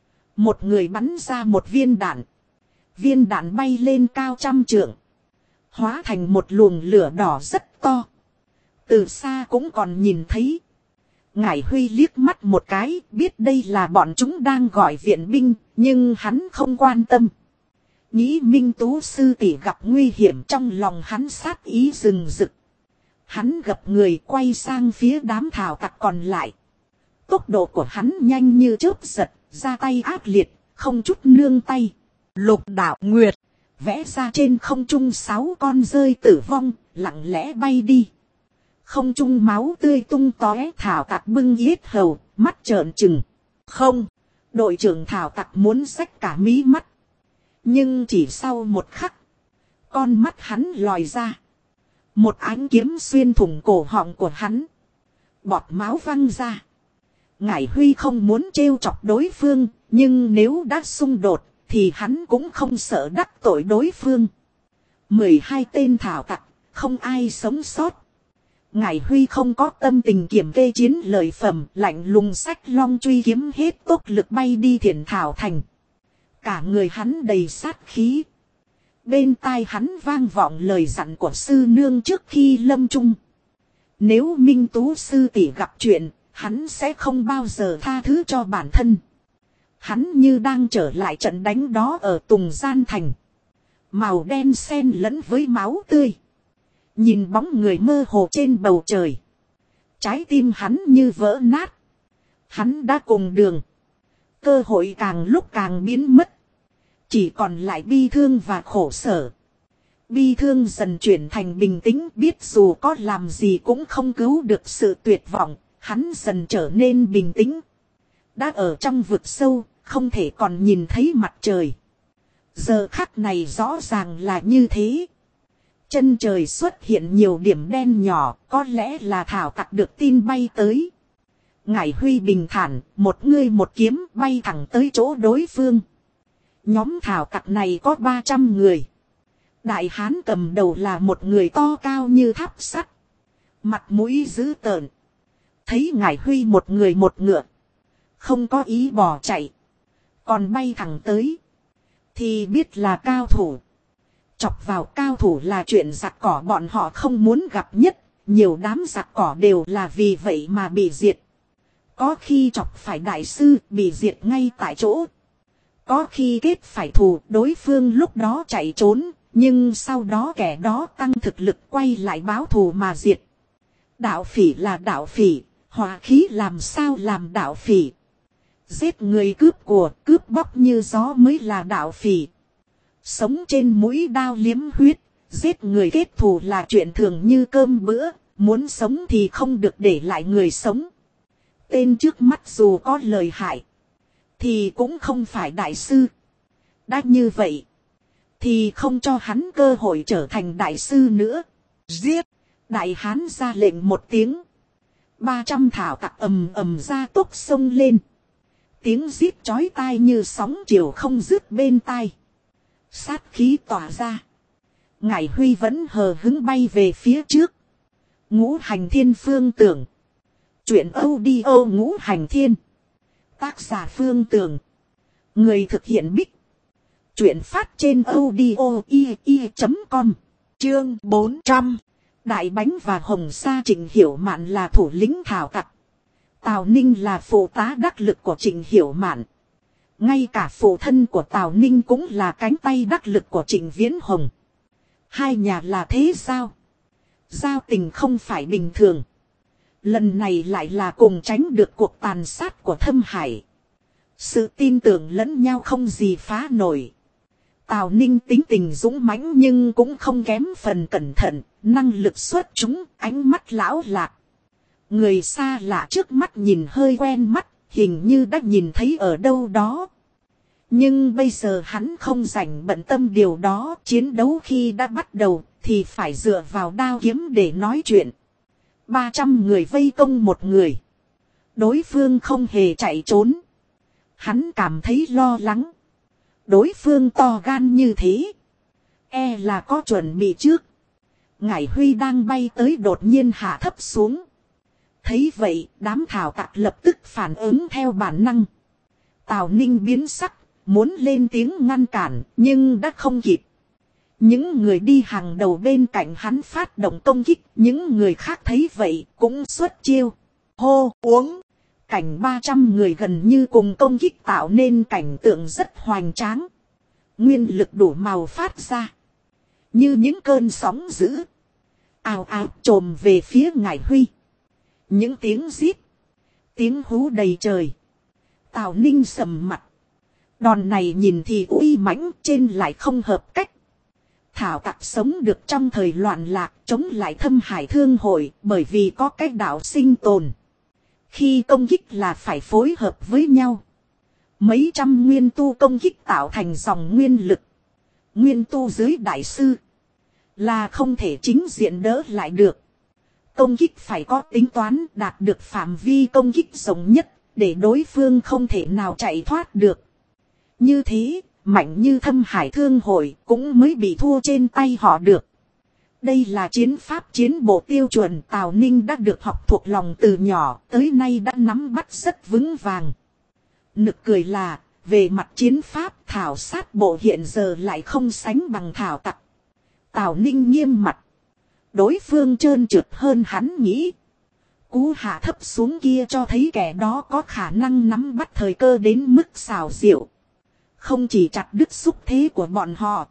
Một người bắn ra một viên đạn. Viên đạn bay lên cao 100 trượng. Hóa thành một luồng lửa đỏ rất to. Từ xa cũng còn nhìn thấy. Ngải Huy liếc mắt một cái, biết đây là bọn chúng đang gọi viện binh, nhưng hắn không quan tâm. Nghĩ Minh Tú sư tỷ gặp nguy hiểm, trong lòng hắn sát ý rừng rực. Hắn gập người quay sang phía đám thảo tặc còn lại. Tốc độ của hắn nhanh như chớp giật, ra tay ác liệt, không chút nương tay. Lục đạo nguyệt. Vẽ ra trên không trung 6 con rơi tử vong, lặng lẽ bay đi. Không trung máu tươi tung tóe, thảo tặc bưng yết hầu, mắt trợn trừng. Không, đội trưởng thảo tặc muốn xách cả mí mắt. Nhưng chỉ sau một khắc, con mắt hắn lòi ra. Một ánh kiếm xuyên thủng cổ họng của hắn. Bọt máu văng ra. Ngải Huy không muốn trêu chọc đối phương, nhưng nếu đã xung đột, thì hắn cũng không sợ đắc tội đối phương. 12 tên thảo tặc, không ai sống sót. Ngải Huy không có tâm tình kiểm kê chiến lợi phẩm, lạnh lùng xách long truy kiếm hết tốc lực bay đi Thiển Thảo Thành. Cả người hắn đầy sát khí. Bên tai hắn vang vọng lời dặn của sư nương trước khi lâm chung. Nếu Minh Tú sư tỷ gặp chuyện, hắn sẽ không bao giờ tha thứ cho bản thân. Hắn như đang trở lại trận đánh đó ở Tùng Gian Thành. Màu đen xen lẫn với máu tươi. Nhìn bóng người mơ hồ trên bầu trời. Trái tim hắn như vỡ nát. Hắn đã cùng đường. Cơ hội càng lúc càng biến mất. Chỉ còn lại bi thương và khổ sở. Bi thương dần chuyển thành bình tĩnh, biết dù có làm gì cũng không cứu được sự tuyệt vọng. Hắn dần trở nên bình tĩnh. Đã ở trong vực sâu, không thể còn nhìn thấy mặt trời. Giờ khắc này rõ ràng là như thế. Chân trời xuất hiện nhiều điểm đen nhỏ, có lẽ là thảo tặc được tin bay tới. Ngải Huy bình thản, một người một kiếm bay thẳng tới chỗ đối phương. Nhóm thảo tặc này có 300 người. Đại hán cầm đầu là một người to cao như tháp sắt. Mặt mũi dữ tợn. Thấy Ngải Huy một người một ngựa. Không có ý bỏ chạy. Còn bay thẳng tới. Thì biết là cao thủ. Chọc vào cao thủ là chuyện giặc cỏ bọn họ không muốn gặp nhất. Nhiều đám giặc cỏ đều là vì vậy mà bị diệt. Có khi chọc phải đại sư bị diệt ngay tại chỗ. Có khi kết phải thù, đối phương lúc đó chạy trốn. Nhưng sau đó kẻ đó tăng thực lực quay lại báo thù mà diệt. Đạo phỉ là đạo phỉ. Hỏa khí làm sao làm đạo phỉ. Giết người cướp của, cướp bóc như gió mới là đạo phỉ. Sống trên mũi đao liếm huyết, giết người kết thù là chuyện thường như cơm bữa, muốn sống thì không được để lại người sống. Tên trước mắt dù có lời hại, thì cũng không phải đại sư. Đã như vậy, thì không cho hắn cơ hội trở thành đại sư nữa. Giết! Đại hán ra lệnh một tiếng. 300 thảo tặc ầm ầm ra tốc sông lên. Tiếng giết chói tai như sóng chiều không dứt bên tai. Sát khí tỏa ra. Ngải Huy vẫn hờ hứng bay về phía trước. Ngũ Hành Thiên Phương Tưởng. Chuyện audio Ngũ Hành Thiên. Tác giả Phương Tưởng. Người thực hiện Bích. Chuyện phát trên audio.com. Chương 400. Đại Bánh và Hồng Sa. Trịnh Hiểu Mạn là thủ lĩnh thảo tặc. Tào Ninh là phụ tá đắc lực của Trịnh Hiểu Mạn. Ngay cả phụ thân của Tào Ninh cũng là cánh tay đắc lực của Trịnh Viễn Hồng. Hai nhà là thế sao? Giao tình không phải bình thường. Lần này lại là cùng tránh được cuộc tàn sát của Thâm Hải. Sự tin tưởng lẫn nhau không gì phá nổi. Tào Ninh tính tình dũng mãnh nhưng cũng không kém phần cẩn thận, năng lực xuất chúng, ánh mắt lão lạc. Người xa lạ trước mắt nhìn hơi quen mắt, hình như đã nhìn thấy ở đâu đó. Nhưng bây giờ hắn không rảnh bận tâm điều đó, chiến đấu khi đã bắt đầu thì phải dựa vào đao kiếm để nói chuyện. 300 người vây công một người. Đối phương không hề chạy trốn. Hắn cảm thấy lo lắng. Đối phương to gan như thế. E là có chuẩn bị trước. Ngải Huy đang bay tới đột nhiên hạ thấp xuống. Thấy vậy, đám thảo tặc lập tức phản ứng theo bản năng. Tào Ninh biến sắc, muốn lên tiếng ngăn cản, nhưng đã không kịp. Những người đi hàng đầu bên cạnh hắn phát động công kích, những người khác thấy vậy cũng xuất chiêu. Hô uống! Cảnh 300 người gần như cùng công kích tạo nên cảnh tượng rất hoành tráng. Nguyên lực đủ màu phát ra. Như những cơn sóng dữ. Ào ào trồm về phía Ngải Huy. Những tiếng rít. Tiếng hú đầy trời. Tào Ninh sầm mặt. Đòn này nhìn thì uy mãnh, trên lại không hợp cách. Thảo tặc sống được trong thời loạn lạc, chống lại Thâm Hải Thương hội, bởi vì có cách đạo sinh tồn. Khi công kích là phải phối hợp với nhau. Mấy trăm nguyên tu công kích tạo thành dòng nguyên lực. Nguyên tu dưới đại sư là không thể chính diện đỡ lại được. Công kích phải có tính toán, đạt được phạm vi công kích rộng nhất, để đối phương không thể nào chạy thoát được. Như thế, mạnh như Thâm Hải Thương hội cũng mới bị thua trên tay họ được. Đây là chiến pháp chiến bộ tiêu chuẩn Tào Ninh đã được học thuộc lòng từ nhỏ, tới nay đã nắm bắt rất vững vàng. Nực cười là, về mặt chiến pháp thảo sát bộ hiện giờ lại không sánh bằng thảo tặc. Tào Ninh nghiêm mặt. Đối phương trơn trượt hơn hắn nghĩ. Cú hạ thấp xuống kia cho thấy kẻ đó có khả năng nắm bắt thời cơ đến mức xảo diệu. Không chỉ chặt đứt xúc thế của bọn họ,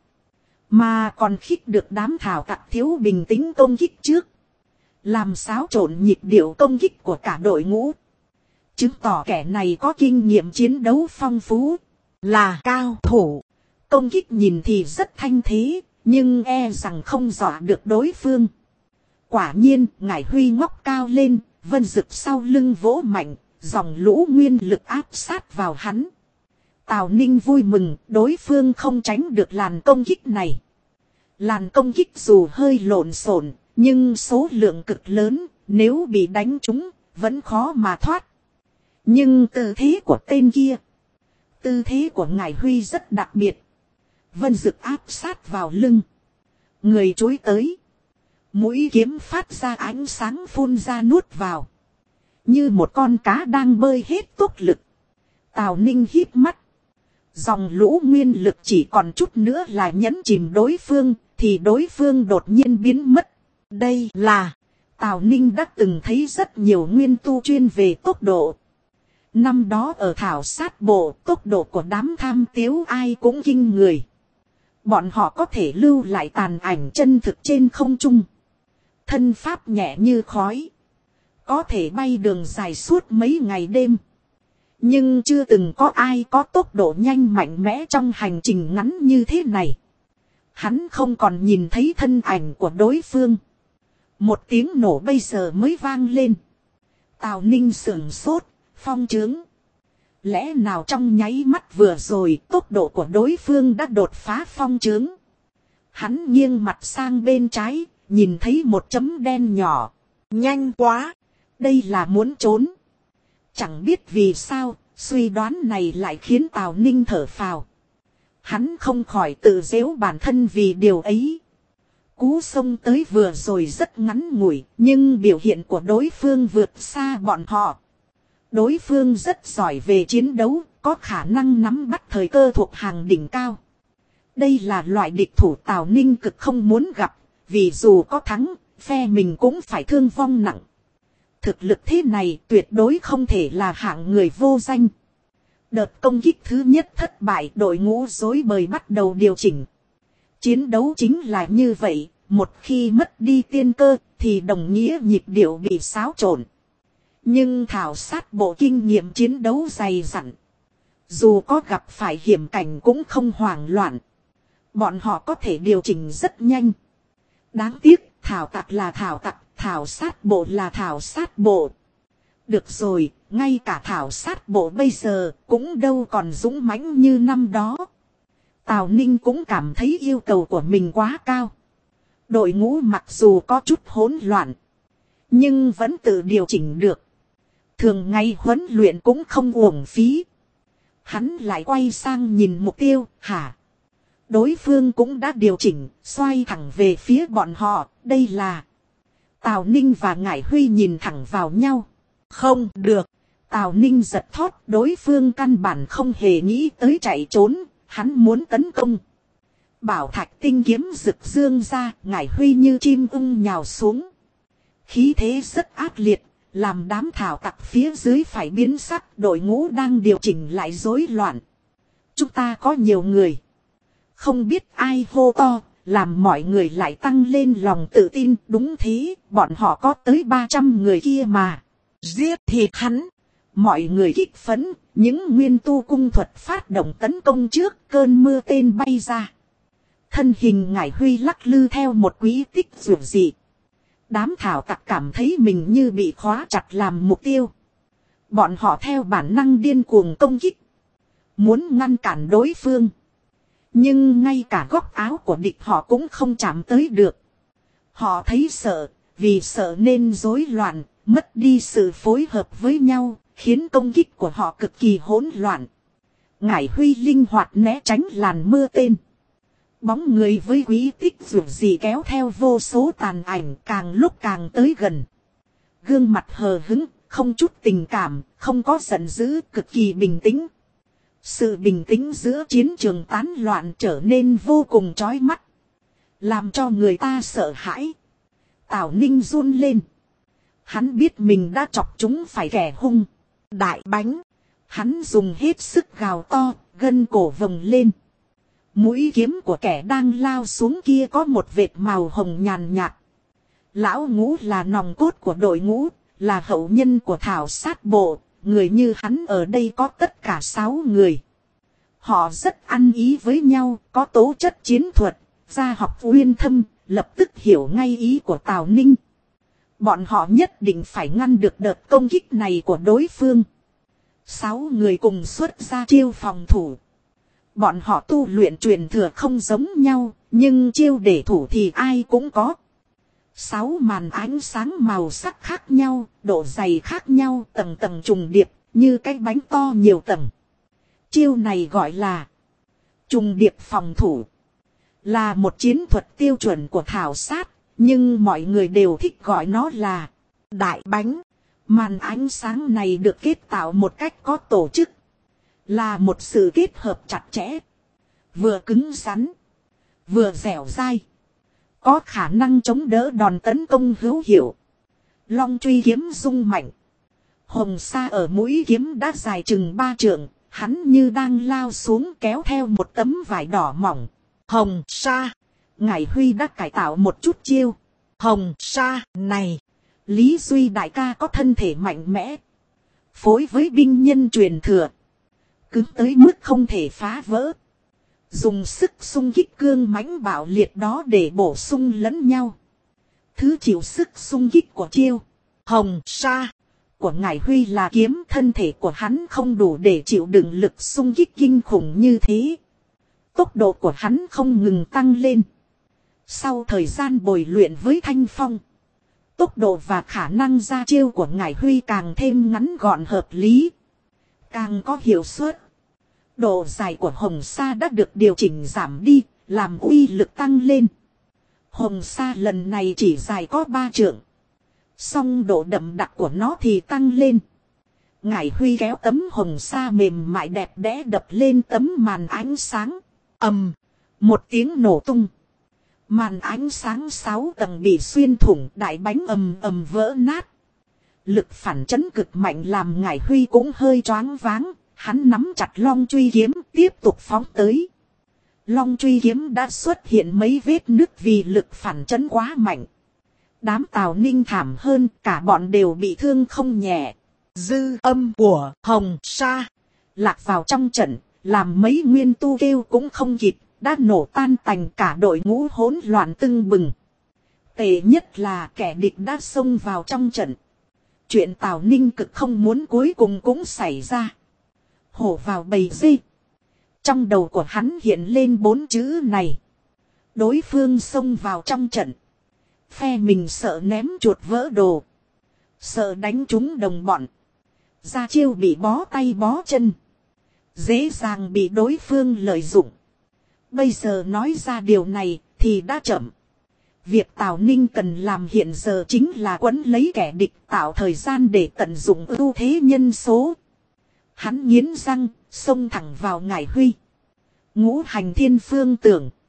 mà còn khích được đám thảo tặc thiếu bình tĩnh công kích trước. Làm xáo trộn nhịp điệu công kích của cả đội ngũ. Chứng tỏ kẻ này có kinh nghiệm chiến đấu phong phú. Là cao thủ. Công kích nhìn thì rất thanh thế, nhưng e rằng không dọa được đối phương. Quả nhiên, Ngải Huy ngóc cao lên, vân rực sau lưng vỗ mạnh, dòng lũ nguyên lực áp sát vào hắn. Tào Ninh vui mừng, đối phương không tránh được làn công kích này. Làn công kích dù hơi lộn xộn, nhưng số lượng cực lớn, nếu bị đánh trúng, vẫn khó mà thoát. Nhưng tư thế của tên kia, tư thế của Ngải Huy rất đặc biệt. Vân rực áp sát vào lưng. Người chúi tới. Mũi kiếm phát ra ánh sáng phun ra nuốt vào. Như một con cá đang bơi hết tốc lực. Tào Ninh híp mắt. Dòng lũ nguyên lực chỉ còn chút nữa là nhấn chìm đối phương, thì đối phương đột nhiên biến mất. Đây là, Tào Ninh đã từng thấy rất nhiều nguyên tu chuyên về tốc độ. Năm đó ở thảo sát bộ, tốc độ của đám tham tiếu ai cũng kinh người. Bọn họ có thể lưu lại tàn ảnh chân thực trên không trung. Thân pháp nhẹ như khói. Có thể bay đường dài suốt mấy ngày đêm. Nhưng chưa từng có ai có tốc độ nhanh mạnh mẽ trong hành trình ngắn như thế này. Hắn không còn nhìn thấy thân ảnh của đối phương. Một tiếng nổ bây giờ mới vang lên. Tào Ninh sửng sốt, phong trướng. Lẽ nào trong nháy mắt vừa rồi tốc độ của đối phương đã đột phá phong trướng. Hắn nghiêng mặt sang bên trái, nhìn thấy một chấm đen nhỏ. Nhanh quá. Đây là muốn trốn. Chẳng biết vì sao, suy đoán này lại khiến Tào Ninh thở phào. Hắn không khỏi tự giễu bản thân vì điều ấy. Cú xông tới vừa rồi rất ngắn ngủi, nhưng biểu hiện của đối phương vượt xa bọn họ. Đối phương rất giỏi về chiến đấu, có khả năng nắm bắt thời cơ thuộc hàng đỉnh cao. Đây là loại địch thủ Tào Ninh cực không muốn gặp, vì dù có thắng, phe mình cũng phải thương vong nặng. Thực lực thế này tuyệt đối không thể là hạng người vô danh. Đợt công kích thứ nhất thất bại, đội ngũ rối bời bắt đầu điều chỉnh. Chiến đấu chính là như vậy, một khi mất đi tiên cơ thì đồng nghĩa nhịp điệu bị xáo trộn. Nhưng thảo sát bộ kinh nghiệm chiến đấu dày dặn. Dù có gặp phải hiểm cảnh cũng không hoảng loạn. Bọn họ có thể điều chỉnh rất nhanh. Đáng tiếc, thảo tặc là thảo tặc, thảo sát bộ là thảo sát bộ. Được rồi, ngay cả thảo sát bộ bây giờ cũng đâu còn dũng mãnh như năm đó. Tào Ninh cũng cảm thấy yêu cầu của mình quá cao. Đội ngũ mặc dù có chút hỗn loạn, nhưng vẫn tự điều chỉnh được. Thường ngày huấn luyện cũng không uổng phí. Hắn lại quay sang nhìn mục tiêu, hả? Đối phương cũng đã điều chỉnh, xoay thẳng về phía bọn họ, đây là... Tào Ninh và Ngải Huy nhìn thẳng vào nhau. Không được. Tào Ninh giật thót, đối phương căn bản không hề nghĩ tới chạy trốn, hắn muốn tấn công. Bảo thạch tinh kiếm rực dương ra, Ngải Huy như chim ưng nhào xuống. Khí thế rất ác liệt, làm đám thảo tặc phía dưới phải biến sắc, đội ngũ đang điều chỉnh lại rối loạn. Chúng ta có nhiều người. Không biết ai hô to, làm mọi người lại tăng lên lòng tự tin. Đúng thế, bọn họ có tới 300 người kia mà. Giết thịt hắn. Mọi người kích phấn, những nguyên tu cung thuật phát động tấn công trước, cơn mưa tên bay ra. Thân hình Ngải Huy lắc lư theo một quỹ tích dường dị. Đám thảo tặc cảm thấy mình như bị khóa chặt làm mục tiêu. Bọn họ theo bản năng điên cuồng công kích. Muốn ngăn cản đối phương. Nhưng ngay cả góc áo của địch họ cũng không chạm tới được. Họ thấy sợ, vì sợ nên rối loạn, mất đi sự phối hợp với nhau, khiến công kích của họ cực kỳ hỗn loạn. Ngải Huy linh hoạt né tránh làn mưa tên. Bóng người với quý tích dù gì kéo theo vô số tàn ảnh càng lúc càng tới gần. Gương mặt hờ hững, không chút tình cảm, không có giận dữ, cực kỳ bình tĩnh. Sự bình tĩnh giữa chiến trường tán loạn trở nên vô cùng chói mắt. Làm cho người ta sợ hãi. Tào Ninh run lên. Hắn biết mình đã chọc chúng phải kẻ hung. Đại bánh. Hắn dùng hết sức gào to, gân cổ vồng lên. Mũi kiếm của kẻ đang lao xuống kia có một vệt màu hồng nhàn nhạt. Lão Ngũ là nòng cốt của đội ngũ, là hậu nhân của thảo sát bộ. Người như hắn ở đây có tất cả 6 người. Họ rất ăn ý với nhau, có tố chất chiến thuật, gia học uyên thâm, lập tức hiểu ngay ý của Tào Ninh. Bọn họ nhất định phải ngăn được đợt công kích này của đối phương. 6 người cùng xuất ra chiêu phòng thủ. Bọn họ tu luyện truyền thừa không giống nhau, nhưng chiêu để thủ thì ai cũng có. 6 màn ánh sáng màu sắc khác nhau, độ dày khác nhau, tầng tầng trùng điệp, như cái bánh to nhiều tầng. Chiêu này gọi là trùng điệp phòng thủ. Là một chiến thuật tiêu chuẩn của thảo sát, nhưng mọi người đều thích gọi nó là đại bánh. Màn ánh sáng này được kết tạo một cách có tổ chức. Là một sự kết hợp chặt chẽ. Vừa cứng rắn, vừa dẻo dai. Có khả năng chống đỡ đòn tấn công hữu hiệu. Long truy kiếm rung mạnh. Hồng sa ở mũi kiếm đã dài chừng 3 trượng. Hắn như đang lao xuống kéo theo một tấm vải đỏ mỏng. Hồng sa. Ngải Huy đã cải tạo một chút chiêu. Hồng sa này. Lý Duy đại ca có thân thể mạnh mẽ. Phối với binh nhân truyền thừa. Cứng tới mức không thể phá vỡ. Dùng sức xung kích cương mãnh bạo liệt đó để bổ sung lẫn nhau. Thứ chịu sức xung kích của chiêu Hồng sa của Ngải Huy là kiếm, thân thể của hắn không đủ để chịu đựng lực xung kích kinh khủng như thế. Tốc độ của hắn không ngừng tăng lên. Sau thời gian bồi luyện với Thanh Phong, tốc độ và khả năng ra chiêu của Ngải Huy càng thêm ngắn gọn hợp lý, càng có hiệu suất. Độ dài của hồng sa đã được điều chỉnh giảm đi, làm uy lực tăng lên. Hồng sa lần này chỉ dài có 3 trượng, song độ đậm đặc của nó thì tăng lên. Ngải Huy kéo tấm hồng sa mềm mại đẹp đẽ đập lên tấm màn ánh sáng. Ầm, một tiếng nổ tung. Màn ánh sáng 6 tầng bị xuyên thủng, đại bánh ầm ầm vỡ nát. Lực phản chấn cực mạnh làm Ngải Huy cũng hơi choáng váng. Hắn nắm chặt long truy kiếm tiếp tục phóng tới. Long truy kiếm đã xuất hiện mấy vết nứt vì lực phản chấn quá mạnh. Đám Tào Ninh thảm hơn, cả bọn đều bị thương không nhẹ. Dư âm của hồng sa lạc vào trong trận, làm mấy nguyên tu kêu cũng không kịp, đã nổ tan tành, cả đội ngũ hỗn loạn tưng bừng. Tệ nhất là kẻ địch đã xông vào trong trận. Chuyện Tào Ninh cực không muốn cuối cùng cũng xảy ra. Hổ vào bầy dê. Trong đầu của hắn hiện lên 4 chữ này. Đối phương xông vào trong trận. Phe mình sợ ném chuột vỡ đồ. Sợ đánh trúng đồng bọn. Ra chiêu bị bó tay bó chân. Dễ dàng bị đối phương lợi dụng. Bây giờ nói ra điều này thì đã chậm. Việc Tào Ninh cần làm hiện giờ chính là quấn lấy kẻ địch, tạo thời gian để tận dụng ưu thế nhân số. Hắn nghiến răng, xông thẳng vào Ngải Huy. Ngũ hành thiên phương tưởng.